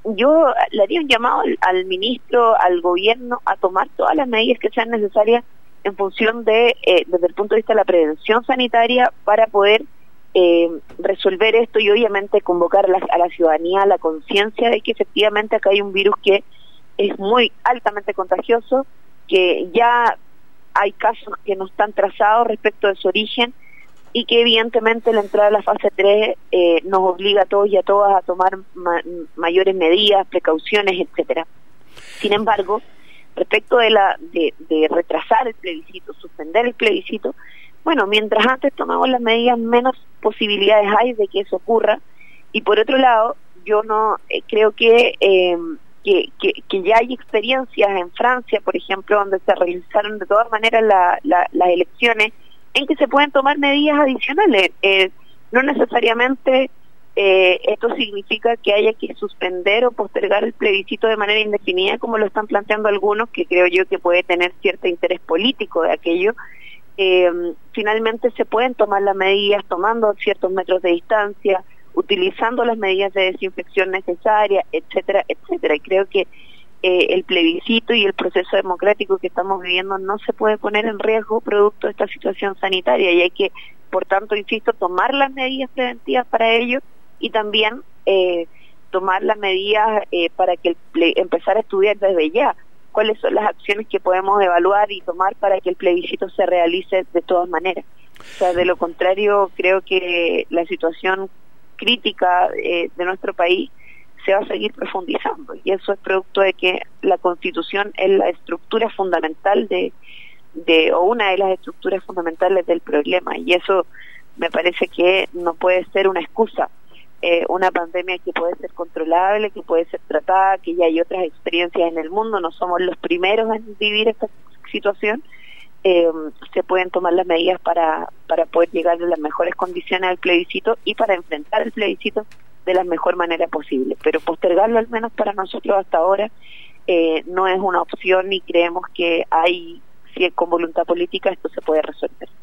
yo le haría un llamado al, al ministro, al gobierno, a tomar todas las medidas que sean necesarias en función de, eh, desde el punto de vista de la prevención sanitaria, para poder eh, resolver esto, y obviamente convocar a la, a la ciudadanía a la conciencia de que efectivamente acá hay un virus que es muy altamente contagioso, que ya hay casos que no están trazados respecto de su origen, y que evidentemente la entrada a la fase tres eh, nos obliga a todos y a todas a tomar ma mayores medidas, precauciones, etcétera. Sin embargo, respecto de la de, de retrasar el plebiscito, suspender el plebiscito, bueno, mientras antes tomamos las medidas, menos posibilidades hay de que eso ocurra. Y por otro lado, yo no eh, creo que eh, Que, que, que ya hay experiencias en Francia, por ejemplo, donde se realizaron de todas maneras la, la, las elecciones, en que se pueden tomar medidas adicionales. Eh, no necesariamente eh, esto significa que haya que suspender o postergar el plebiscito de manera indefinida, como lo están planteando algunos, que creo yo que puede tener cierto interés político de aquello. Eh, finalmente se pueden tomar las medidas tomando ciertos metros de distancia, utilizando las medidas de desinfección necesarias, etcétera, etcétera. Y creo que eh, el plebiscito y el proceso democrático que estamos viviendo no se puede poner en riesgo producto de esta situación sanitaria, y hay que, por tanto, insisto, tomar las medidas preventivas para ello, y también eh, tomar las medidas eh, para que el ple empezar a estudiar desde ya cuáles son las acciones que podemos evaluar y tomar para que el plebiscito se realice de todas maneras. O sea, de lo contrario, creo que la situación crítica eh, de nuestro país se va a seguir profundizando, y eso es producto de que la Constitución es la estructura fundamental de, de o una de las estructuras fundamentales del problema, y eso me parece que no puede ser una excusa. Eh, una pandemia que puede ser controlable, que puede ser tratada, que ya hay otras experiencias en el mundo, no somos los primeros en vivir esta situación. Eh, se pueden tomar las medidas para, para poder llegar a las mejores condiciones al plebiscito y para enfrentar el plebiscito de la mejor manera posible, pero postergarlo, al menos para nosotros hasta ahora, eh, no es una opción, y creemos que hay, si es con voluntad política, esto se puede resolver.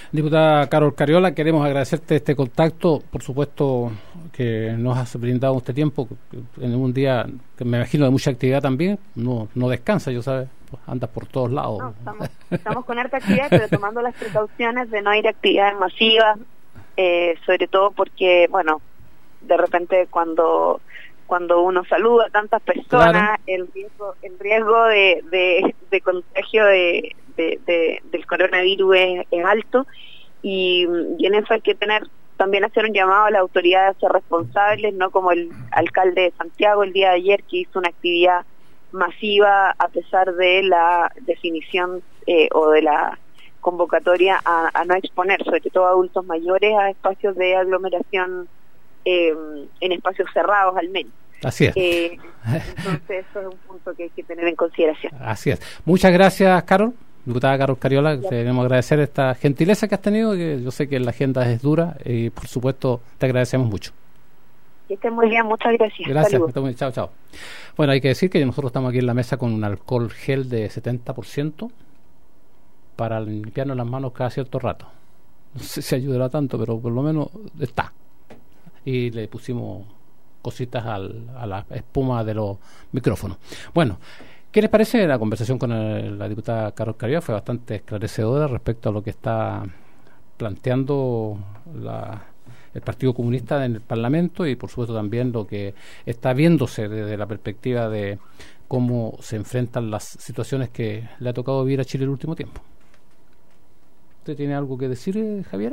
Diputada Carol Cariola, queremos agradecerte este contacto, por supuesto que nos has brindado este tiempo en un día que me imagino de mucha actividad también, no no descansa, yo sabes, andas por todos lados. No, estamos, estamos con harta actividad, pero tomando las precauciones de no ir a actividades masivas, eh, sobre todo porque, bueno, de repente cuando cuando uno saluda a tantas personas, claro, el riesgo el riesgo de, de, de contagio de, de, de del coronavirus es, es alto, y, y en eso hay que tener también hacer un llamado a las autoridades a ser responsables, no como el alcalde de Santiago el día de ayer, que hizo una actividad masiva a pesar de la definición eh, o de la convocatoria a, a no exponer, sobre todo a adultos mayores, a espacios de aglomeración eh, en espacios cerrados al menos. Así es. Eh, entonces eso es un punto que hay que tener en consideración. Así es. Muchas gracias, Carol. Diputada Carol Cariola, ya. Queremos agradecer esta gentileza que has tenido, que yo sé que la agenda es dura y por supuesto te agradecemos mucho. Que estén muy bien, muchas gracias. Gracias, muy, chao, chao. Bueno, hay que decir que nosotros estamos aquí en la mesa con un alcohol gel de setenta por ciento para limpiarnos las manos cada cierto rato. No sé si ayudará tanto, pero por lo menos está. Y le pusimos cositas al, a la espuma de los micrófonos. Bueno, ¿qué les parece? La conversación con el, la diputada Carol Cariola fue bastante esclarecedora respecto a lo que está planteando la, el Partido Comunista en el Parlamento y por supuesto también lo que está viéndose desde la perspectiva de cómo se enfrentan las situaciones que le ha tocado vivir a Chile el último tiempo. ¿Usted tiene algo que decir, Javiera?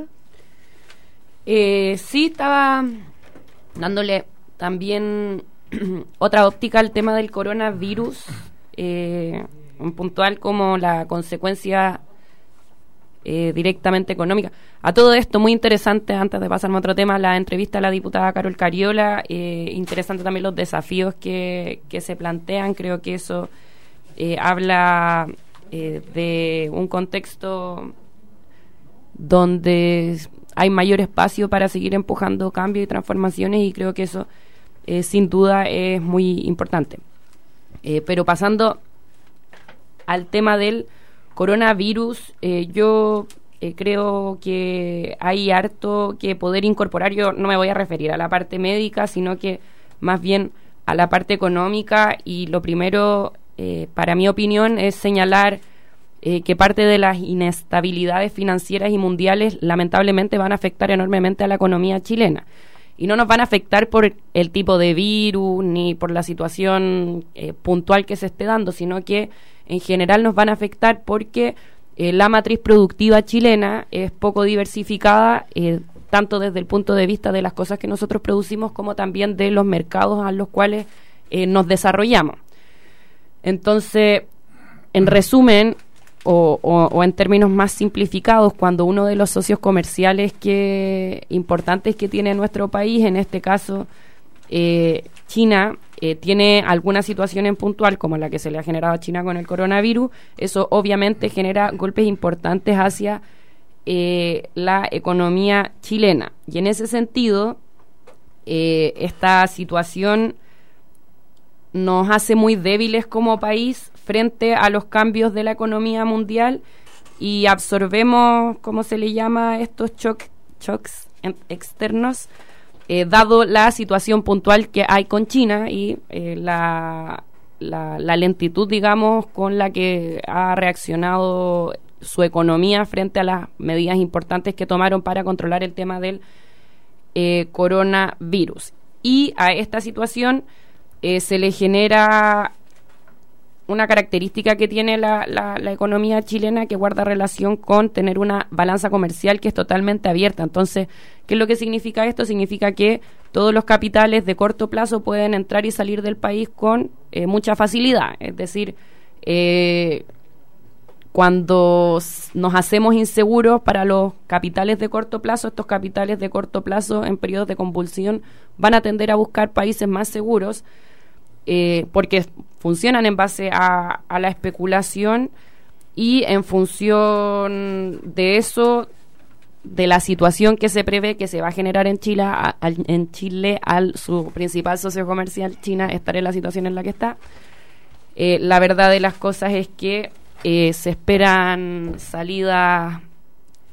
Eh, sí, estaba dándole también otra óptica al tema del coronavirus, eh, en puntual como la consecuencia eh, directamente económica. A todo esto, muy interesante, antes de pasarme a otro tema, la entrevista a la diputada Carol Cariola, eh, interesante también los desafíos que, que se plantean, creo que eso eh, habla eh, de un contexto donde hay mayor espacio para seguir empujando cambios y transformaciones, y creo que eso eh, sin duda es muy importante. Eh, pero pasando al tema del coronavirus, eh, yo eh, creo que hay harto que poder incorporar. Yo no me voy a referir a la parte médica, sino que más bien a la parte económica, y lo primero, eh, para mi opinión, es señalar Eh, que parte de las inestabilidades financieras y mundiales lamentablemente van a afectar enormemente a la economía chilena, y no nos van a afectar por el tipo de virus ni por la situación eh, puntual que se esté dando, sino que en general nos van a afectar porque eh, la matriz productiva chilena es poco diversificada, eh, tanto desde el punto de vista de las cosas que nosotros producimos como también de los mercados a los cuales eh, nos desarrollamos. Entonces, en resumen, O, o, o en términos más simplificados, cuando uno de los socios comerciales que importantes que tiene nuestro país, en este caso eh, China, eh, tiene alguna situación en puntual como la que se le ha generado a China con el coronavirus, eso obviamente genera golpes importantes hacia eh, la economía chilena. Y en ese sentido, eh, esta situación nos hace muy débiles como país frente a los cambios de la economía mundial, y absorbemos, ¿cómo se le llama?, estos choc, shocks externos, eh, dado la situación puntual que hay con China y eh, la, la, la lentitud, digamos, con la que ha reaccionado su economía frente a las medidas importantes que tomaron para controlar el tema del eh, coronavirus. Y a esta situación eh, se le genera una característica que tiene la, la, la economía chilena, que guarda relación con tener una balanza comercial que es totalmente abierta. Entonces, ¿qué es lo que significa esto? Significa que todos los capitales de corto plazo pueden entrar y salir del país con eh, mucha facilidad. Es decir, eh, cuando nos hacemos inseguros para los capitales de corto plazo, estos capitales de corto plazo en periodos de convulsión van a tender a buscar países más seguros, Eh, porque funcionan en base a, a la especulación, y en función de eso, de la situación que se prevé que se va a generar en Chile, a, a, en Chile al su principal socio comercial, China, estar en la situación en la que está. Eh, la verdad de las cosas es que eh, se esperan salidas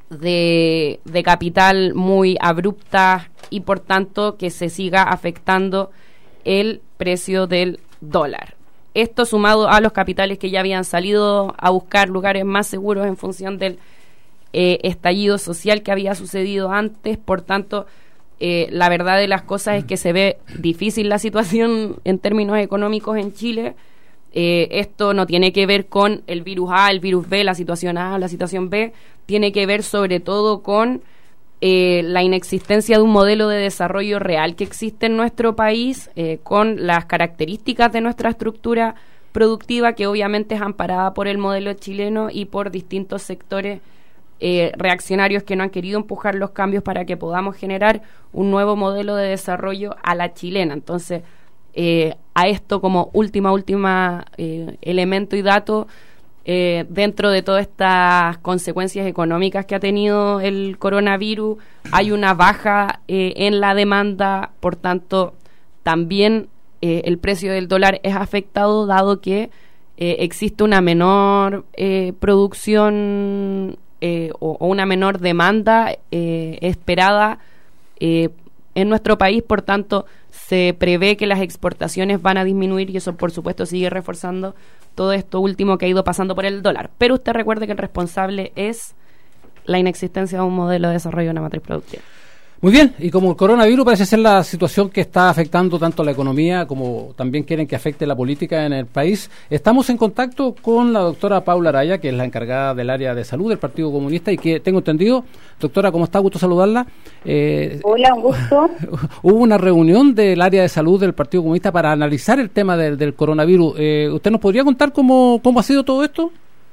de, de capital muy abruptas y por tanto que se siga afectando el precio del dólar. Esto sumado a los capitales que ya habían salido a buscar lugares más seguros en función del eh, estallido social que había sucedido antes. Por tanto, eh, la verdad de las cosas es que se ve difícil la situación en términos económicos en Chile. Eh, esto no tiene que ver con el virus A, el virus B, la situación A, la situación B, tiene que ver sobre todo con eh, la inexistencia de un modelo de desarrollo real que existe en nuestro país, eh, con las características de nuestra estructura productiva, que obviamente es amparada por el modelo chileno y por distintos sectores eh, reaccionarios que no han querido empujar los cambios para que podamos generar un nuevo modelo de desarrollo a la chilena. Entonces, eh, a esto como última, última eh, elemento y dato, Eh, dentro de todas estas consecuencias económicas que ha tenido el coronavirus, hay una baja eh, en la demanda, por tanto, también eh, el precio del dólar es afectado, dado que eh, existe una menor eh, producción eh, o, o una menor demanda eh, esperada eh, en nuestro país. Por tanto, se prevé que las exportaciones van a disminuir y eso, por supuesto, sigue reforzando todo esto último que ha ido pasando por el dólar. Pero usted recuerde que el responsable es la inexistencia de un modelo de desarrollo de una matriz productiva. Muy bien, y como el coronavirus parece ser la situación que está afectando tanto la economía como también quieren que afecte la política en el país, estamos en contacto con la doctora Paula Araya, que es la encargada del área de salud del Partido Comunista y que tengo entendido, doctora, ¿cómo está? Gusto saludarla. Eh, Hola, un gusto. Hubo una reunión del área de salud del Partido Comunista para analizar el tema del, del coronavirus. Eh, ¿Usted nos podría contar cómo, cómo ha sido todo esto?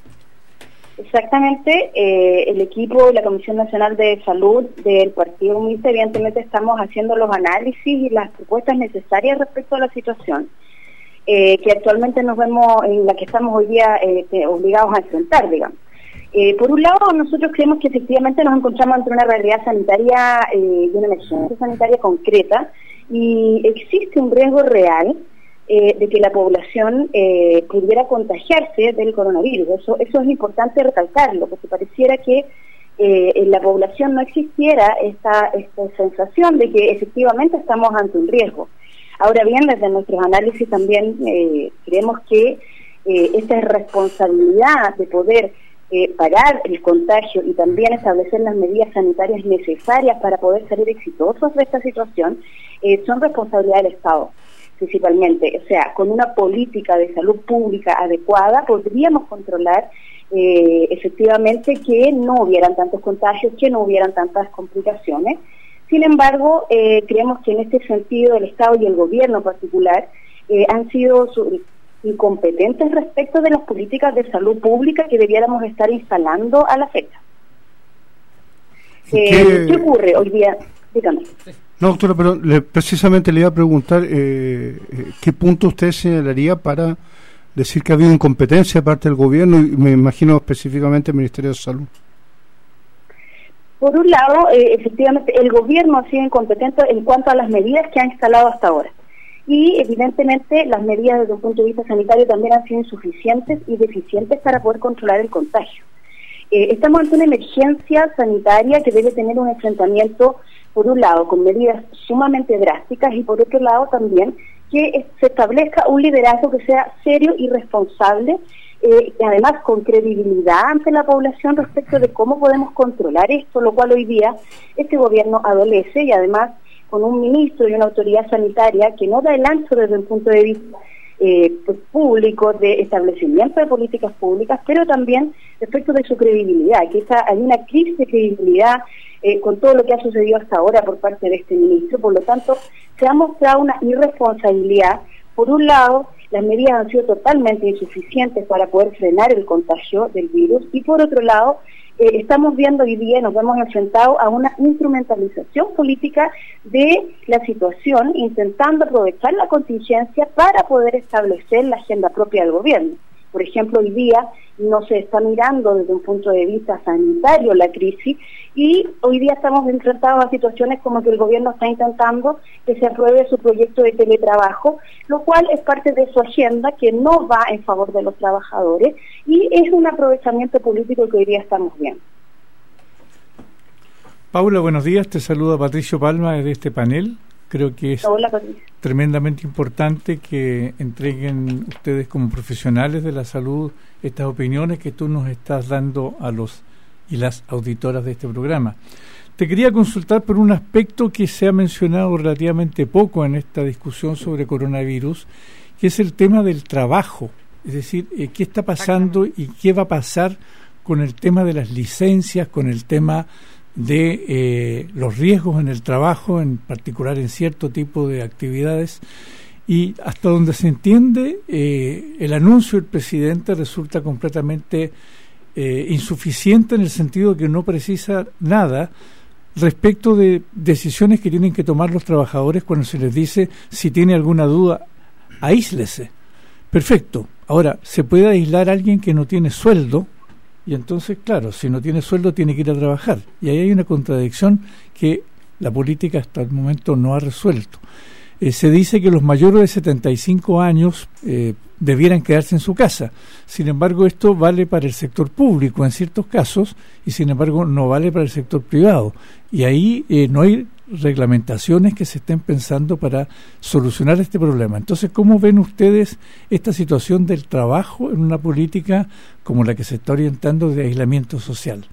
Exactamente, eh, el equipo y la Comisión Nacional de Salud del Partido Comunista, evidentemente estamos haciendo los análisis y las propuestas necesarias respecto a la situación eh, que actualmente nos vemos, en la que estamos hoy día eh, obligados a enfrentar, digamos. Eh, por un lado, nosotros creemos que efectivamente nos encontramos ante una realidad sanitaria eh, y una emergencia sanitaria concreta, y existe un riesgo real Eh, de que la población eh, pudiera contagiarse del coronavirus. Eso, eso es importante recalcarlo, porque pareciera que eh, en la población no existiera esta, esta sensación de que efectivamente estamos ante un riesgo. Ahora bien, desde nuestros análisis también eh, creemos que eh, esta responsabilidad de poder eh, parar el contagio y también establecer las medidas sanitarias necesarias para poder salir exitosos de esta situación eh, son responsabilidad del Estado, principalmente. O sea, con una política de salud pública adecuada podríamos controlar eh, efectivamente que no hubieran tantos contagios, que no hubieran tantas complicaciones. Sin embargo, eh, creemos que en este sentido el Estado y el gobierno en particular eh, han sido su, incompetentes respecto de las políticas de salud pública que debiéramos estar instalando a la fecha. Eh, ¿Qué? ¿Qué ocurre hoy día? Dígame. No, doctora, pero le, precisamente le iba a preguntar eh, eh, qué punto usted señalaría para decir que ha habido incompetencia de parte del gobierno, y me imagino específicamente el Ministerio de Salud. Por un lado, eh, efectivamente, el gobierno ha sido incompetente en cuanto a las medidas que ha instalado hasta ahora. Y evidentemente las medidas desde un punto de vista sanitario también han sido insuficientes y deficientes para poder controlar el contagio. Eh, estamos ante una emergencia sanitaria que debe tener un enfrentamiento, por un lado, con medidas sumamente drásticas, y por otro lado también que se establezca un liderazgo que sea serio y responsable, eh, y además con credibilidad ante la población respecto de cómo podemos controlar esto, lo cual hoy día este gobierno adolece, y además con un ministro y una autoridad sanitaria que no da el ancho desde el punto de vista eh, pues, público, de establecimiento de políticas públicas, pero también respecto de su credibilidad, que está, hay una crisis de credibilidad Eh, con todo lo que ha sucedido hasta ahora por parte de este ministro. Por lo tanto, se ha mostrado una irresponsabilidad. Por un lado, las medidas han sido totalmente insuficientes para poder frenar el contagio del virus, y por otro lado, eh, estamos viendo hoy día, nos hemos enfrentado a una instrumentalización política de la situación, intentando aprovechar la contingencia para poder establecer la agenda propia del gobierno. Por ejemplo, hoy día no se está mirando desde un punto de vista sanitario la crisis, y hoy día estamos enfrentados a situaciones como que el gobierno está intentando que se apruebe su proyecto de teletrabajo, lo cual es parte de su agenda que no va en favor de los trabajadores, y es un aprovechamiento político que hoy día estamos viendo. Paula, buenos días. Te saluda Patricio Palma de este panel. Creo que es Hola, Patricio. Tremendamente importante que entreguen ustedes como profesionales de la salud estas opiniones que tú nos estás dando a los y las auditoras de este programa. Te quería consultar por un aspecto que se ha mencionado relativamente poco en esta discusión sobre coronavirus, que es el tema del trabajo. Es decir, eh, qué está pasando y qué va a pasar con el tema de las licencias, con el tema de eh, los riesgos en el trabajo, en particular en cierto tipo de actividades. Y hasta donde se entiende, eh, el anuncio del presidente resulta completamente eh, insuficiente en el sentido que no precisa nada respecto de decisiones que tienen que tomar los trabajadores cuando se les dice: si tiene alguna duda, aíslese. Perfecto. Ahora, ¿se puede aislar a alguien que no tiene sueldo? Y entonces, claro, si no tiene sueldo tiene que ir a trabajar. Y ahí hay una contradicción que la política hasta el momento no ha resuelto. Eh, se dice que los mayores de setenta y cinco años eh, debieran quedarse en su casa. Sin embargo, esto vale para el sector público en ciertos casos y sin embargo no vale para el sector privado. Y ahí eh, no hay reglamentaciones que se estén pensando para solucionar este problema. Entonces, ¿cómo ven ustedes esta situación del trabajo en una política como la que se está orientando de aislamiento social?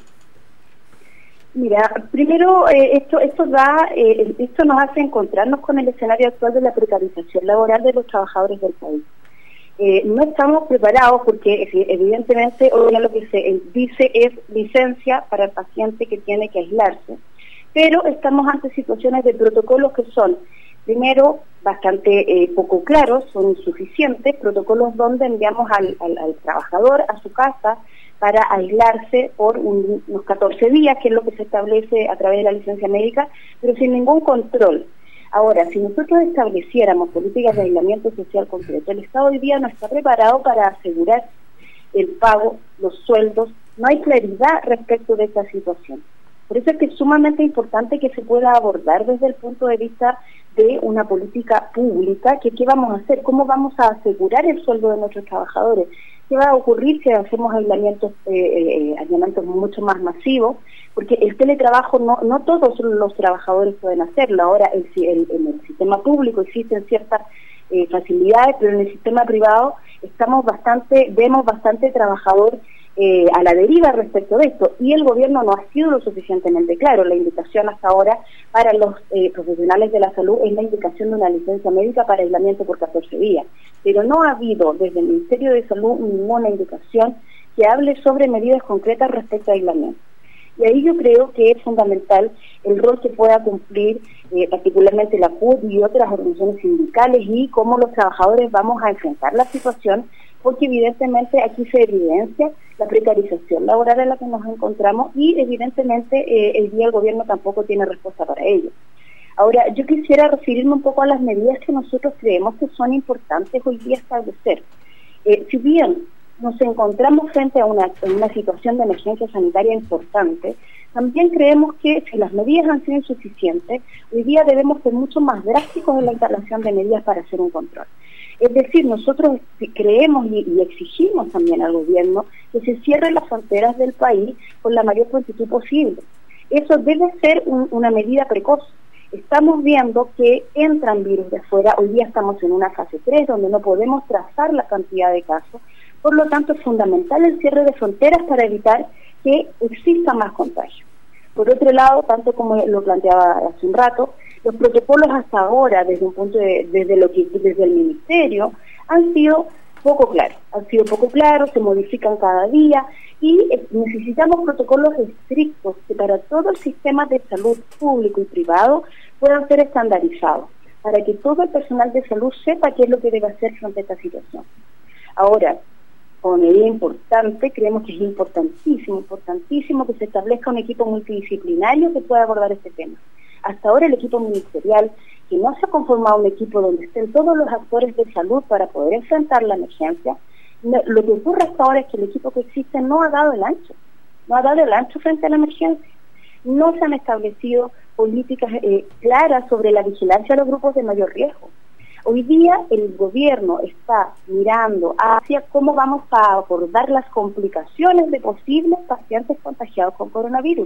Mira, primero eh, esto esto da eh, esto nos hace encontrarnos con el escenario actual de la precarización laboral de los trabajadores del país. Eh, no estamos preparados porque evidentemente hoy lo que se dice es licencia para el paciente que tiene que aislarse, pero estamos ante situaciones de protocolos que son, primero, bastante eh, poco claros, son insuficientes, protocolos donde enviamos al, al, al trabajador a su casa para aislarse por un, unos catorce días, que es lo que se establece a través de la licencia médica, pero sin ningún control. Ahora, si nosotros estableciéramos políticas de aislamiento social concreto, el Estado hoy día no está preparado para asegurar el pago, los sueldos, no hay claridad respecto de esta situación. Por eso es que es sumamente importante que se pueda abordar desde el punto de vista de una política pública, que qué vamos a hacer, cómo vamos a asegurar el sueldo de nuestros trabajadores, qué va a ocurrir si hacemos aislamientos, eh, eh, aislamientos mucho más masivos, porque el teletrabajo no no todos los trabajadores pueden hacerlo. Ahora el, el, en el sistema público existen ciertas eh, facilidades, pero en el sistema privado estamos bastante, vemos bastante trabajador Eh, a la deriva respecto de esto, y el gobierno no ha sido lo suficientemente claro. La indicación hasta ahora para los eh, profesionales de la salud es la indicación de una licencia médica para aislamiento por catorce días, pero no ha habido desde el Ministerio de Salud ninguna indicación que hable sobre medidas concretas respecto a aislamiento. Y ahí yo creo que es fundamental el rol que pueda cumplir eh, particularmente la C U T y otras organizaciones sindicales, y cómo los trabajadores vamos a enfrentar la situación, porque evidentemente aquí se evidencia la precarización laboral en la que nos encontramos y evidentemente eh, el día el gobierno tampoco tiene respuesta para ello. Ahora, yo quisiera referirme un poco a las medidas que nosotros creemos que son importantes hoy día establecer. Eh, si bien nos encontramos frente a una, a una situación de emergencia sanitaria importante, también creemos que si las medidas han sido insuficientes, hoy día debemos ser mucho más drásticos en la instalación de medidas para hacer un control. Es decir, nosotros creemos y, y exigimos también al gobierno que se cierren las fronteras del país con la mayor prontitud posible. Eso debe ser un, una medida precoz. Estamos viendo que entran virus de afuera. Hoy día estamos en una fase tres donde no podemos trazar la cantidad de casos. Por lo tanto, es fundamental el cierre de fronteras para evitar que exista más contagio. Por otro lado, tanto como lo planteaba hace un rato, los protocolos hasta ahora, desde un punto de, desde lo que desde el Ministerio, han sido poco claros, han sido poco claros, se modifican cada día y eh, necesitamos protocolos estrictos que para todo el sistema de salud público y privado puedan ser estandarizados, para que todo el personal de salud sepa qué es lo que debe hacer frente a esta situación. Ahora, como medida importante, creemos que es importantísimo, importantísimo que se establezca un equipo multidisciplinario que pueda abordar este tema. Hasta ahora el equipo ministerial, que no se ha conformado un equipo donde estén todos los actores de salud para poder enfrentar la emergencia, no, lo que ocurre hasta ahora es que el equipo que existe no ha dado el ancho, no ha dado el ancho frente a la emergencia. No se han establecido políticas eh, claras sobre la vigilancia de los grupos de mayor riesgo. Hoy día el gobierno está mirando hacia cómo vamos a abordar las complicaciones de posibles pacientes contagiados con coronavirus,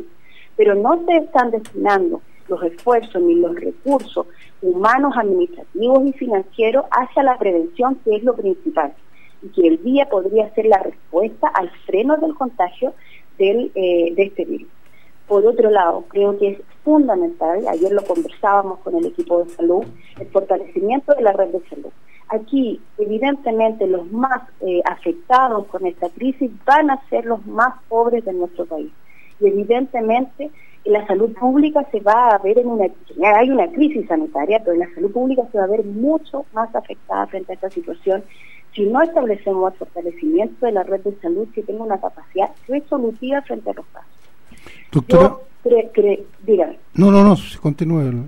pero no se están destinando los esfuerzos ni los recursos humanos, administrativos y financieros hacia la prevención, que es lo principal, y que el día podría ser la respuesta al freno del contagio del, eh, de este virus. Por otro lado, creo que es fundamental, ayer lo conversábamos con el equipo de salud, el fortalecimiento de la red de salud. Aquí, evidentemente, los más eh, afectados con esta crisis van a ser los más pobres de nuestro país. Y evidentemente, la salud pública se va a ver en una... Hay una crisis sanitaria, pero la salud pública se va a ver mucho más afectada frente a esta situación si no establecemos el fortalecimiento de la red de salud que tenga una capacidad resolutiva frente a los casos. Doctora... Yo cre, cre, dígame. No, no, no, continúe.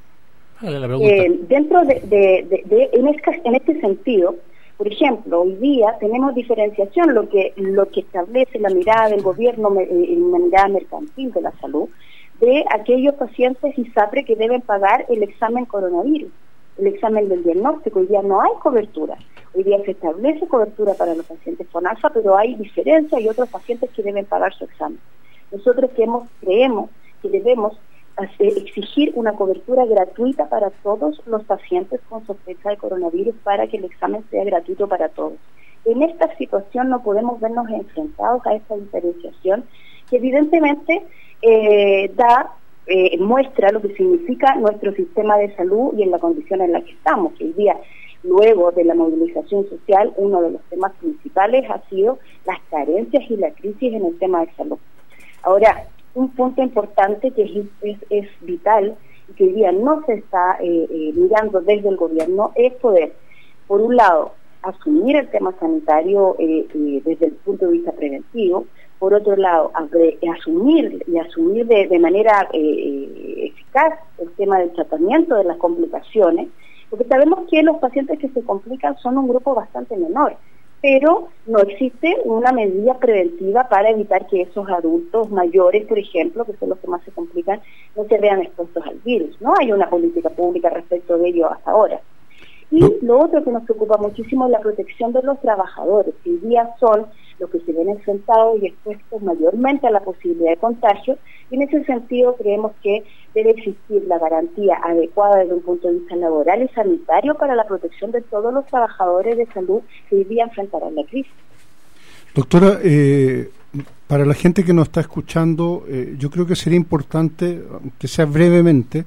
Eh, dentro de, de, de, de en, este, en este sentido, por ejemplo, hoy día tenemos diferenciación, lo que lo que establece la mirada del gobierno, en una mirada mercantil de la salud, de aquellos pacientes ISAPRE que deben pagar el examen coronavirus, el examen del diagnóstico. Hoy día no hay cobertura. Hoy día se establece cobertura para los pacientes con alfa, pero hay diferencia y otros pacientes que deben pagar su examen. Nosotros creemos, creemos que debemos hacer, exigir una cobertura gratuita para todos los pacientes con sospecha de coronavirus para que el examen sea gratuito para todos. En esta situación no podemos vernos enfrentados a esta diferenciación que evidentemente eh, da, eh, muestra lo que significa nuestro sistema de salud y en la condición en la que estamos. Hoy día, luego de la movilización social, uno de los temas principales ha sido las carencias y la crisis en el tema de salud. Ahora, un punto importante que es, es, es vital y que hoy día no se está eh, eh, mirando desde el gobierno es poder, por un lado, asumir el tema sanitario eh, eh, desde el punto de vista preventivo, por otro lado, apre, asumir y asumir de, de manera eh, eficaz el tema del tratamiento de las complicaciones, porque sabemos que los pacientes que se complican son un grupo bastante menor, pero no existe una medida preventiva para evitar que esos adultos mayores, por ejemplo, que son los que más se complican, no se vean expuestos al virus. No hay una política pública respecto de ello hasta ahora. Y lo otro que nos preocupa muchísimo es la protección de los trabajadores, que hoy día son los que se ven enfrentados y expuestos mayormente a la posibilidad de contagio, y en ese sentido creemos que debe existir la garantía adecuada desde un punto de vista laboral y sanitario para la protección de todos los trabajadores de salud que hoy día enfrentarán la crisis. Doctora, eh, para la gente que nos está escuchando, eh, yo creo que sería importante, aunque sea brevemente,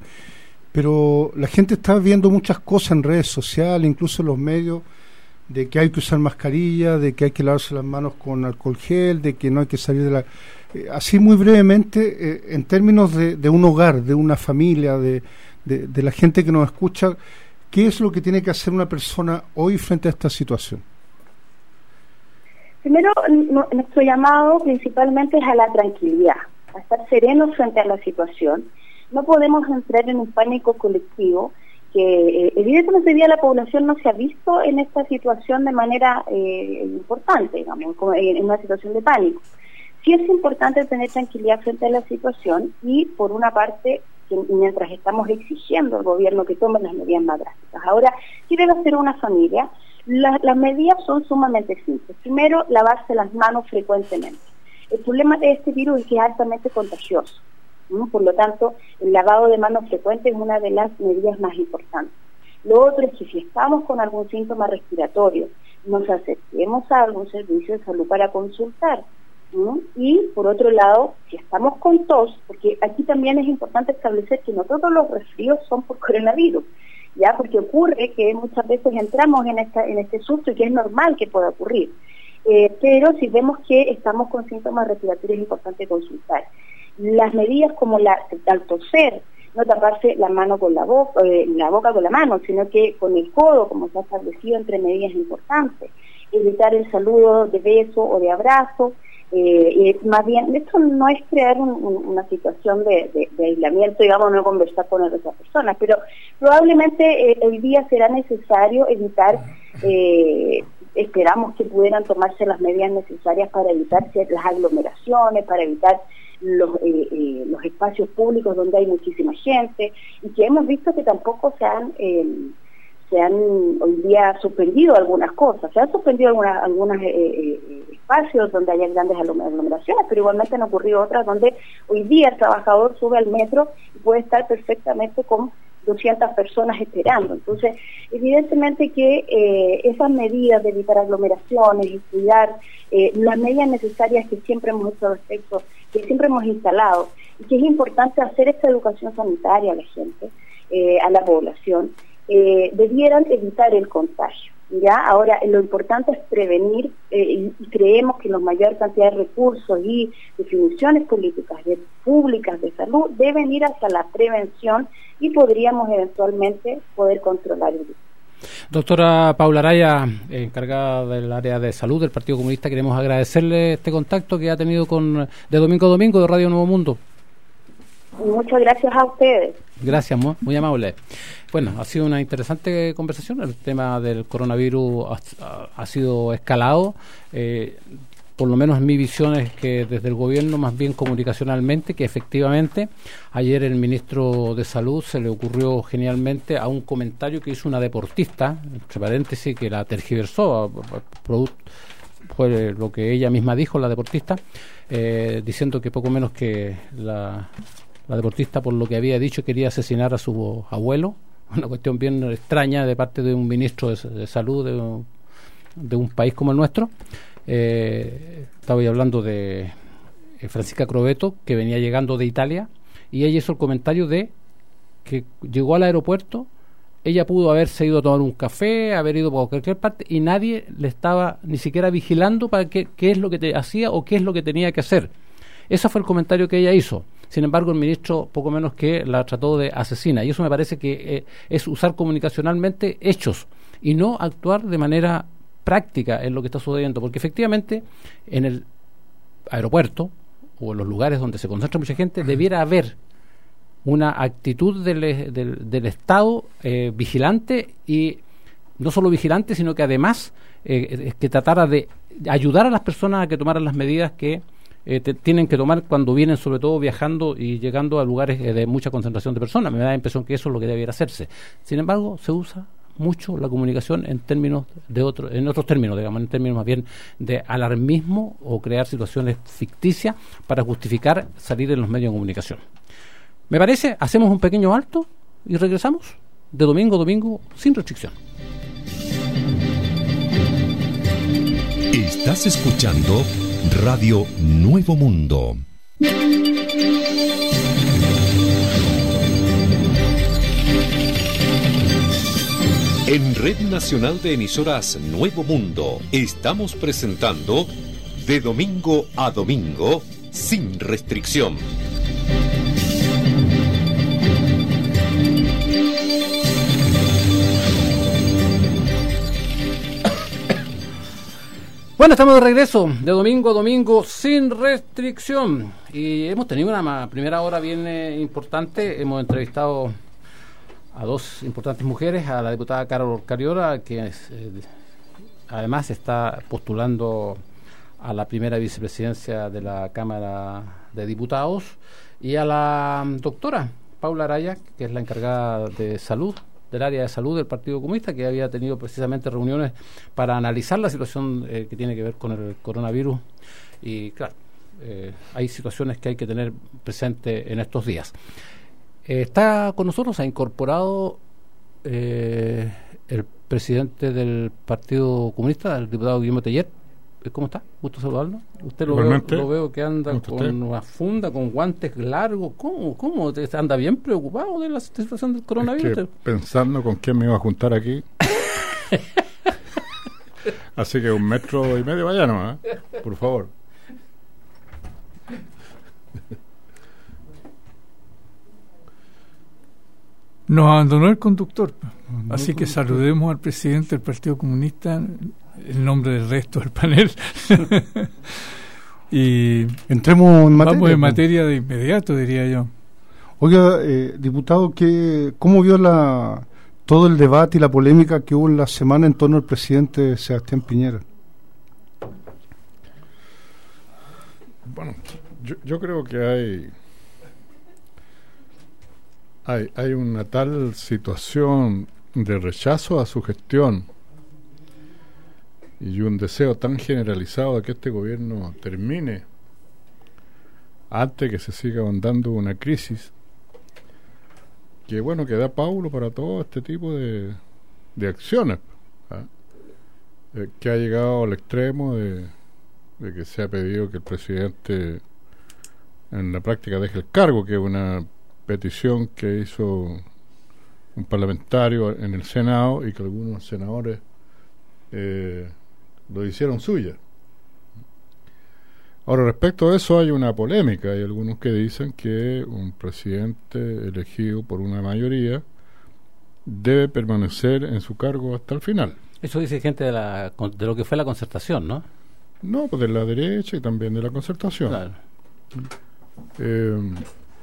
pero la gente está viendo muchas cosas en redes sociales, incluso en los medios, de que hay que usar mascarilla, de que hay que lavarse las manos con alcohol gel, de que no hay que salir de la... Eh, así muy brevemente, eh, en términos de, de un hogar, de una familia, de, de, de la gente que nos escucha, ¿qué es lo que tiene que hacer una persona hoy frente a esta situación? Primero, no, nuestro llamado principalmente es a la tranquilidad, a estar serenos frente a la situación. No podemos entrar en un pánico colectivo que eh, evidentemente hoy día la población no se ha visto en esta situación de manera eh, importante, digamos, como en una situación de pánico. Sí es importante tener tranquilidad frente a la situación y, por una parte, que mientras estamos exigiendo al gobierno que tome las medidas más drásticas. Ahora, ¿qué debe hacer una familia? La, las medidas son sumamente simples. Primero, lavarse las manos frecuentemente. El problema de este virus es que es altamente contagioso. ¿no? Por lo tanto, el lavado de manos frecuente es una de las medidas más importantes. Lo otro es que si estamos con algún síntoma respiratorio, nos acerquemos a algún servicio de salud para consultar. ¿no? Y, por otro lado, si estamos con tos, porque aquí también es importante establecer que no todos los resfríos son por coronavirus, ya porque ocurre que muchas veces entramos en, esta, en este susto y que es normal que pueda ocurrir. Eh, pero si vemos que estamos con síntomas respiratorios es importante consultar. Las medidas como la, al toser, no taparse la mano con la boca, eh, la boca con la mano, sino que con el codo, como se ha establecido entre medidas importantes. Evitar el saludo de beso o de abrazo. Eh, y más bien, esto no es crear un, un, una situación de, de, de aislamiento, digamos, no conversar con otras personas, pero probablemente eh, hoy día será necesario evitar, eh, esperamos que pudieran tomarse las medidas necesarias para evitar las aglomeraciones, para evitar los, eh, eh, los espacios públicos donde hay muchísima gente, y que hemos visto que tampoco se han... Eh, se han hoy día suspendido algunas cosas, se han suspendido algunas algunos eh, eh, espacios donde haya grandes aglomeraciones, pero igualmente han ocurrido otras donde hoy día el trabajador sube al metro y puede estar perfectamente con doscientas personas esperando. Entonces, evidentemente que eh, esas medidas de evitar aglomeraciones y cuidar eh, las medidas necesarias que siempre hemos hecho al respecto, que siempre hemos instalado, y que es importante hacer esta educación sanitaria a la gente, eh, a la población, eh, debieran evitar el contagio. ¿Ya? Ahora, lo importante es prevenir, eh, y creemos que la mayor cantidad de recursos y definiciones políticas de, públicas de salud deben ir hacia la prevención y podríamos eventualmente poder controlar el virus. Doctora Paula Araya, encargada del área de salud del Partido Comunista, queremos agradecerle este contacto que ha tenido con de domingo a domingo de Radio Nuevo Mundo. Muchas gracias a ustedes. Gracias, muy, muy amable. Bueno, ha sido una interesante conversación. El tema del coronavirus ha, ha sido escalado. Eh, por lo menos mi visión es que desde el gobierno, más bien comunicacionalmente, que efectivamente ayer el ministro de Salud se le ocurrió genialmente a un comentario que hizo una deportista, entre paréntesis, que la tergiversó, fue lo que ella misma dijo, la deportista, eh, diciendo que poco menos que la... La deportista, por lo que había dicho, quería asesinar a su abuelo, una cuestión bien extraña de parte de un ministro de, de salud de un, de un país como el nuestro. Eh, estaba hablando de eh, Francisca Crobeto, que venía llegando de Italia, y ella hizo el comentario de que llegó al aeropuerto, ella pudo haberse ido a tomar un café, haber ido por cualquier parte, y nadie le estaba ni siquiera vigilando para qué, qué es lo que te hacía o qué es lo que tenía que hacer. Ese fue el comentario que ella hizo. Sin embargo, el ministro poco menos que la trató de asesina, y eso me parece que eh, es usar comunicacionalmente hechos y no actuar de manera práctica en lo que está sucediendo, porque efectivamente en el aeropuerto o en los lugares donde se concentra mucha gente debiera haber una actitud del, del, del Estado eh, vigilante, y no solo vigilante, sino que además eh, que tratara de ayudar a las personas a que tomaran las medidas que Eh, te, tienen que tomar cuando vienen, sobre todo viajando y llegando a lugares eh, de mucha concentración de personas. Me da la impresión que eso es lo que debiera hacerse. Sin embargo, se usa mucho la comunicación en términos de otro, en otros términos, digamos, en términos más bien de alarmismo o crear situaciones ficticias para justificar salir en los medios de comunicación. Me parece, hacemos un pequeño alto y regresamos de domingo a domingo sin restricción. Estás escuchando Radio Nuevo Mundo. En Red Nacional de Emisoras Nuevo Mundo estamos presentando De Domingo a Domingo sin restricción. Bueno, estamos de regreso, de domingo a domingo, sin restricción. Y hemos tenido una primera hora bien eh, importante. Hemos entrevistado a dos importantes mujeres, a la diputada Carol Cariola, que es, eh, además está postulando a la primera vicepresidencia de la Cámara de Diputados, y a la doctora Paula Araya, que es la encargada de salud, del área de salud del Partido Comunista, que había tenido precisamente reuniones para analizar la situación eh, que tiene que ver con el coronavirus. Y claro, eh, hay situaciones que hay que tener presente en estos días. Eh, está con nosotros, ha incorporado eh, el presidente del Partido Comunista, el diputado Guillermo Teller. ¿Cómo está? Gusto saludarlo. Usted lo veo, lo veo que anda con una funda, con guantes largos. ¿Cómo? ¿Cómo? ¿Anda bien preocupado de la situación del coronavirus? Es que pensando con quién me iba a juntar aquí. Así que un metro y medio vaya nomás, ¿eh? Por favor. Nos abandonó el conductor. Así que saludemos al presidente del Partido Comunista en nombre del resto del panel. Y entremos en materia. Vamos en materia de inmediato, diría yo. Oiga, eh, diputado, ¿qué, ¿cómo vio la todo el debate y la polémica que hubo en la semana en torno al presidente Sebastián Piñera? Bueno, yo, yo creo que hay, hay hay una tal situación de rechazo a su gestión y un deseo tan generalizado de que este gobierno termine antes que se siga ahondando una crisis que bueno que da paulo para todo este tipo de, de acciones, ¿ah? eh, que ha llegado al extremo de, de que se ha pedido que el presidente en la práctica deje el cargo, que es una petición que hizo un parlamentario en el Senado y que algunos senadores eh, lo hicieron suya. Ahora, respecto a eso hay una polémica. Hay algunos que dicen que un presidente elegido por una mayoría debe permanecer en su cargo hasta el final. Eso dice gente de, la, de lo que fue la concertación, ¿no? No, pues de la derecha y también de la concertación. Claro. Eh,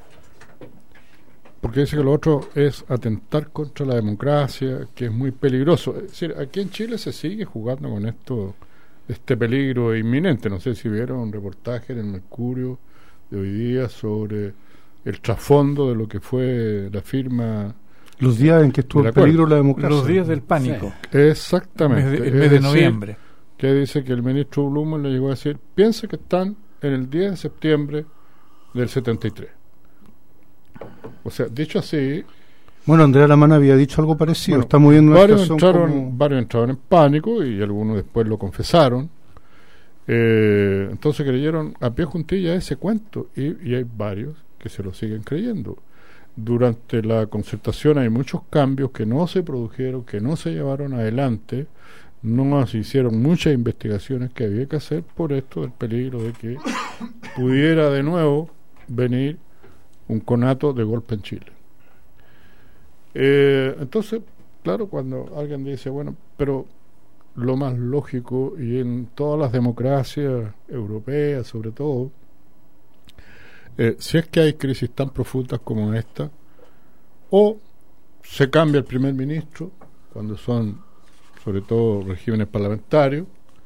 porque dice que lo otro es atentar contra la democracia, que es muy peligroso. Es decir, aquí en Chile se sigue jugando con esto, este peligro inminente. No sé si vieron un reportaje en el Mercurio de hoy día sobre el trasfondo de lo que fue la firma. Los días en que estuvo en peligro la democracia. Los días del pánico. Sí. Exactamente. El mes de, el mes de noviembre. Que dice que el ministro Blumen le llegó a decir, piensa que están en el diez de septiembre del setenta y tres. O sea, dicho así. Bueno, Andrea Lamana había dicho algo parecido. Bueno, Estamos viendo una varios situación entraron, como... varios entraron en pánico y algunos después lo confesaron. Eh, entonces creyeron a pie juntilla ese cuento y, y hay varios que se lo siguen creyendo. Durante la concertación hay muchos cambios que no se produjeron, que no se llevaron adelante. No se hicieron muchas investigaciones que había que hacer por esto del peligro de que pudiera de nuevo venir un conato de golpe en Chile. Eh, entonces, claro, cuando alguien dice, bueno, pero lo más lógico, y en todas las democracias europeas sobre todo, eh, si es que hay crisis tan profundas como esta, o se cambia el primer ministro, cuando son sobre todo regímenes parlamentarios,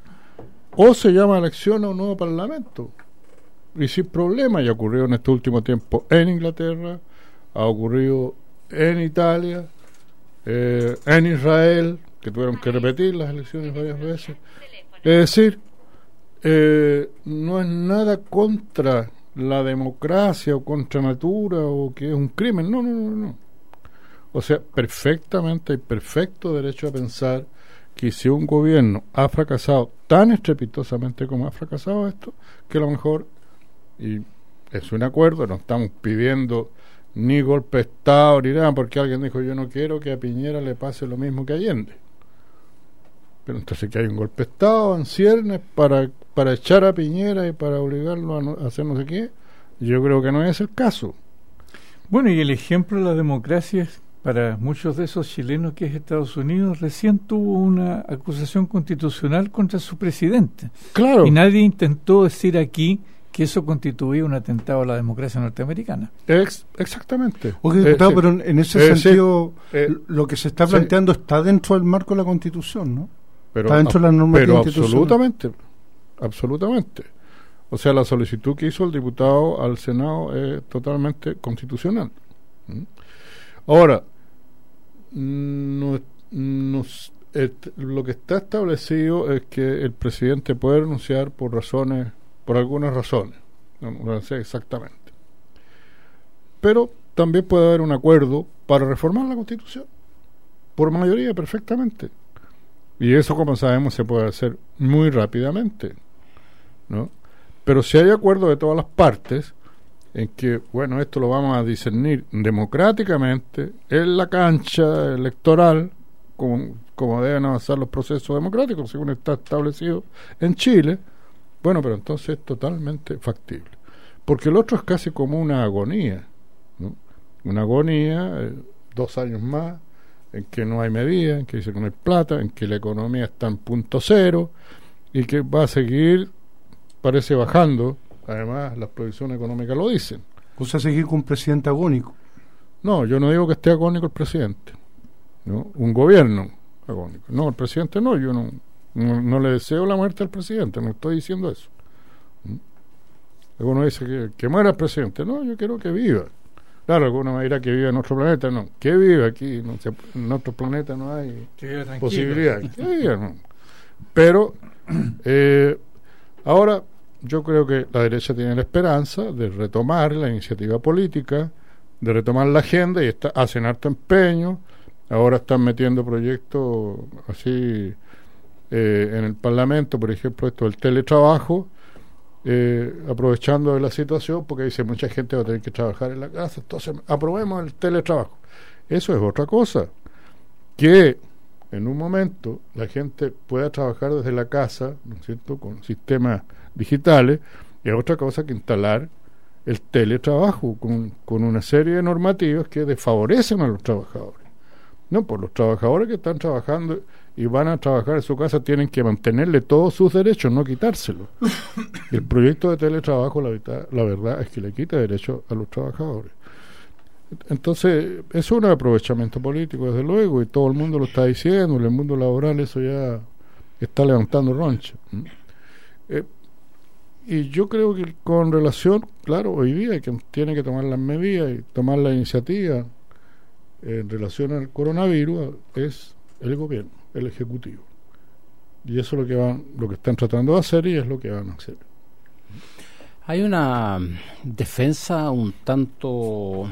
o se llama elección a un nuevo parlamento y sin problema. Ya ocurrió en este último tiempo en Inglaterra, ha ocurrido en Italia, eh, en Israel, que tuvieron que repetir las elecciones varias veces. Es decir, eh, no es nada contra la democracia o contra natura o que es un crimen, no, no, no, no. O sea, perfectamente hay perfecto derecho a pensar que si un gobierno ha fracasado tan estrepitosamente como ha fracasado esto, que a lo mejor, y es un acuerdo, no estamos pidiendo ni golpe de Estado ni nada, porque alguien dijo yo no quiero que a Piñera le pase lo mismo que a Allende, pero entonces que hay un golpe de Estado en ciernes para, para echar a Piñera y para obligarlo a, no, a hacer no sé qué, yo creo que no es el caso. Bueno, y el ejemplo de la democracia es para muchos de esos chilenos que es Estados Unidos, recién tuvo una acusación constitucional contra su presidente. Claro. Y nadie intentó decir aquí que eso constituía un atentado a la democracia norteamericana. Ex- exactamente. Oye, diputado, eh, pero en, en ese eh, sentido, sí, eh, lo que se está planteando sí. está dentro del marco de la Constitución, ¿no? Pero, está dentro de la normativa pero institucional. absolutamente, absolutamente. O sea, la solicitud que hizo el diputado al Senado es totalmente constitucional. ¿Mm? Ahora, no, no, et, lo que está establecido es que el presidente puede renunciar por razones, por algunas razones, no, no sé exactamente, pero también puede haber un acuerdo para reformar la Constitución por mayoría perfectamente, y eso, como sabemos, se puede hacer muy rápidamente, ¿no? Pero si hay acuerdo de todas las partes en que, bueno, esto lo vamos a discernir democráticamente en la cancha electoral, como, como deben avanzar los procesos democráticos, según está establecido en Chile, bueno, pero entonces es totalmente factible. Porque el otro es casi como una agonía, ¿no? Una agonía, eh, dos años más, en que no hay medida, en que dice que no hay plata, en que la economía está en punto cero, y que va a seguir, parece, bajando. Además, las proyecciones económicas lo dicen. O sea, seguir con un presidente agónico. No, yo no digo que esté agónico el presidente, ¿no? Un gobierno agónico. No, el presidente no, yo no, no, no le deseo la muerte al presidente, no estoy diciendo eso. ¿Mm? Alguno dice que, que muera el presidente. No, yo quiero que viva. Claro, alguno me dirá que vive en otro planeta. No, ¿qué vive aquí? No sé, en otro planeta no hay posibilidad. ¿Qué vive? No. Pero eh, ahora yo creo que la derecha tiene la esperanza de retomar la iniciativa política, de retomar la agenda, y está, hacen harto empeño. Ahora están metiendo proyectos así eh, en el Parlamento, por ejemplo, esto del teletrabajo, eh, aprovechando de la situación, porque dice mucha gente va a tener que trabajar en la casa, entonces aprobemos el teletrabajo. Eso es otra cosa, que en un momento la gente pueda trabajar desde la casa, ¿no es cierto?, con sistemas digitales, y es otra cosa que instalar el teletrabajo con, con una serie de normativas que desfavorecen a los trabajadores. No, pues los trabajadores que están trabajando y van a trabajar en su casa tienen que mantenerle todos sus derechos, no quitárselos. El proyecto de teletrabajo, la, la verdad es que le quita derechos a los trabajadores. Entonces, es un aprovechamiento político, desde luego, y todo el mundo lo está diciendo. En el mundo laboral eso ya está levantando roncha. Eh, y yo creo que con relación, claro, hoy día quien tiene que tomar las medidas y tomar la iniciativa en relación al coronavirus es el gobierno, el ejecutivo, y eso es lo que van, lo que están tratando de hacer, y es lo que van a hacer. Hay una defensa un tanto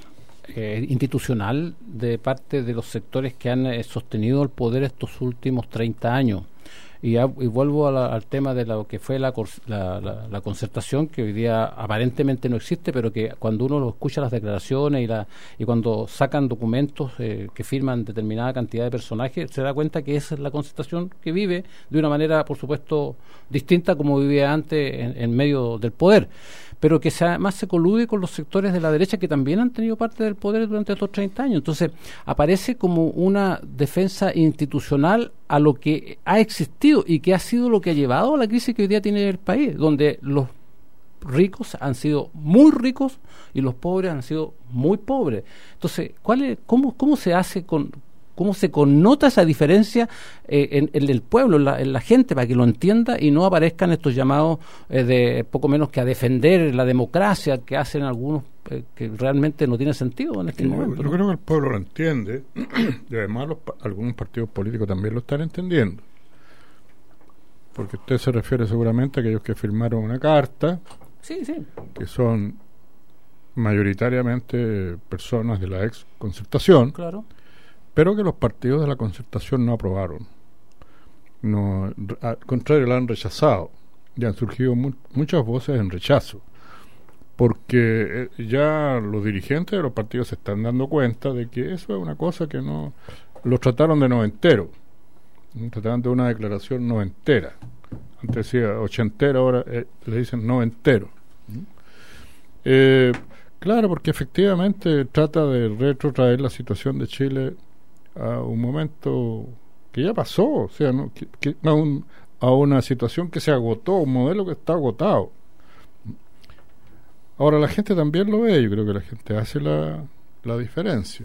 eh, institucional de parte de los sectores que han eh, sostenido el poder estos últimos treinta años. Y, a, y vuelvo a la, al tema de lo que fue la, la, la, la concertación, que hoy día aparentemente no existe, pero que cuando uno lo escucha las declaraciones y, la, y cuando sacan documentos eh, que firman determinada cantidad de personajes, se da cuenta que esa es la concertación que vive de una manera, por supuesto, distinta como vivía antes en, en medio del poder, pero que se, además se colude con los sectores de la derecha que también han tenido parte del poder durante estos treinta años. Entonces aparece como una defensa institucional a lo que ha existido y que ha sido lo que ha llevado a la crisis que hoy día tiene el país, donde los ricos han sido muy ricos y los pobres han sido muy pobres. Entonces, ¿cuál es, cómo, cómo se hace con... cómo se connota esa diferencia eh, en, en el pueblo, en la, en la gente, para que lo entienda y no aparezcan estos llamados eh, de poco menos que a defender la democracia que hacen algunos eh, que realmente no tiene sentido en este yo, momento. Yo creo que el pueblo lo entiende y además los, algunos partidos políticos también lo están entendiendo, porque usted se refiere seguramente a aquellos que firmaron una carta, sí, sí, que son mayoritariamente personas de la ex concertación, claro, pero que los partidos de la concertación no aprobaron, no, al contrario, la han rechazado, y han surgido mu muchas voces en rechazo, porque eh, ya los dirigentes de los partidos se están dando cuenta de que eso es una cosa que no, los trataron de noventero, ¿no? Trataron de una declaración noventera, antes decía ochentera, ahora eh, le dicen noventero, ¿no? eh, claro, porque efectivamente trata de retrotraer la situación de Chile a un momento que ya pasó, o sea, ¿no? que, que, a, un, a una situación que se agotó, un modelo que está agotado. Ahora la gente también lo ve, yo creo que la gente hace la, la diferencia.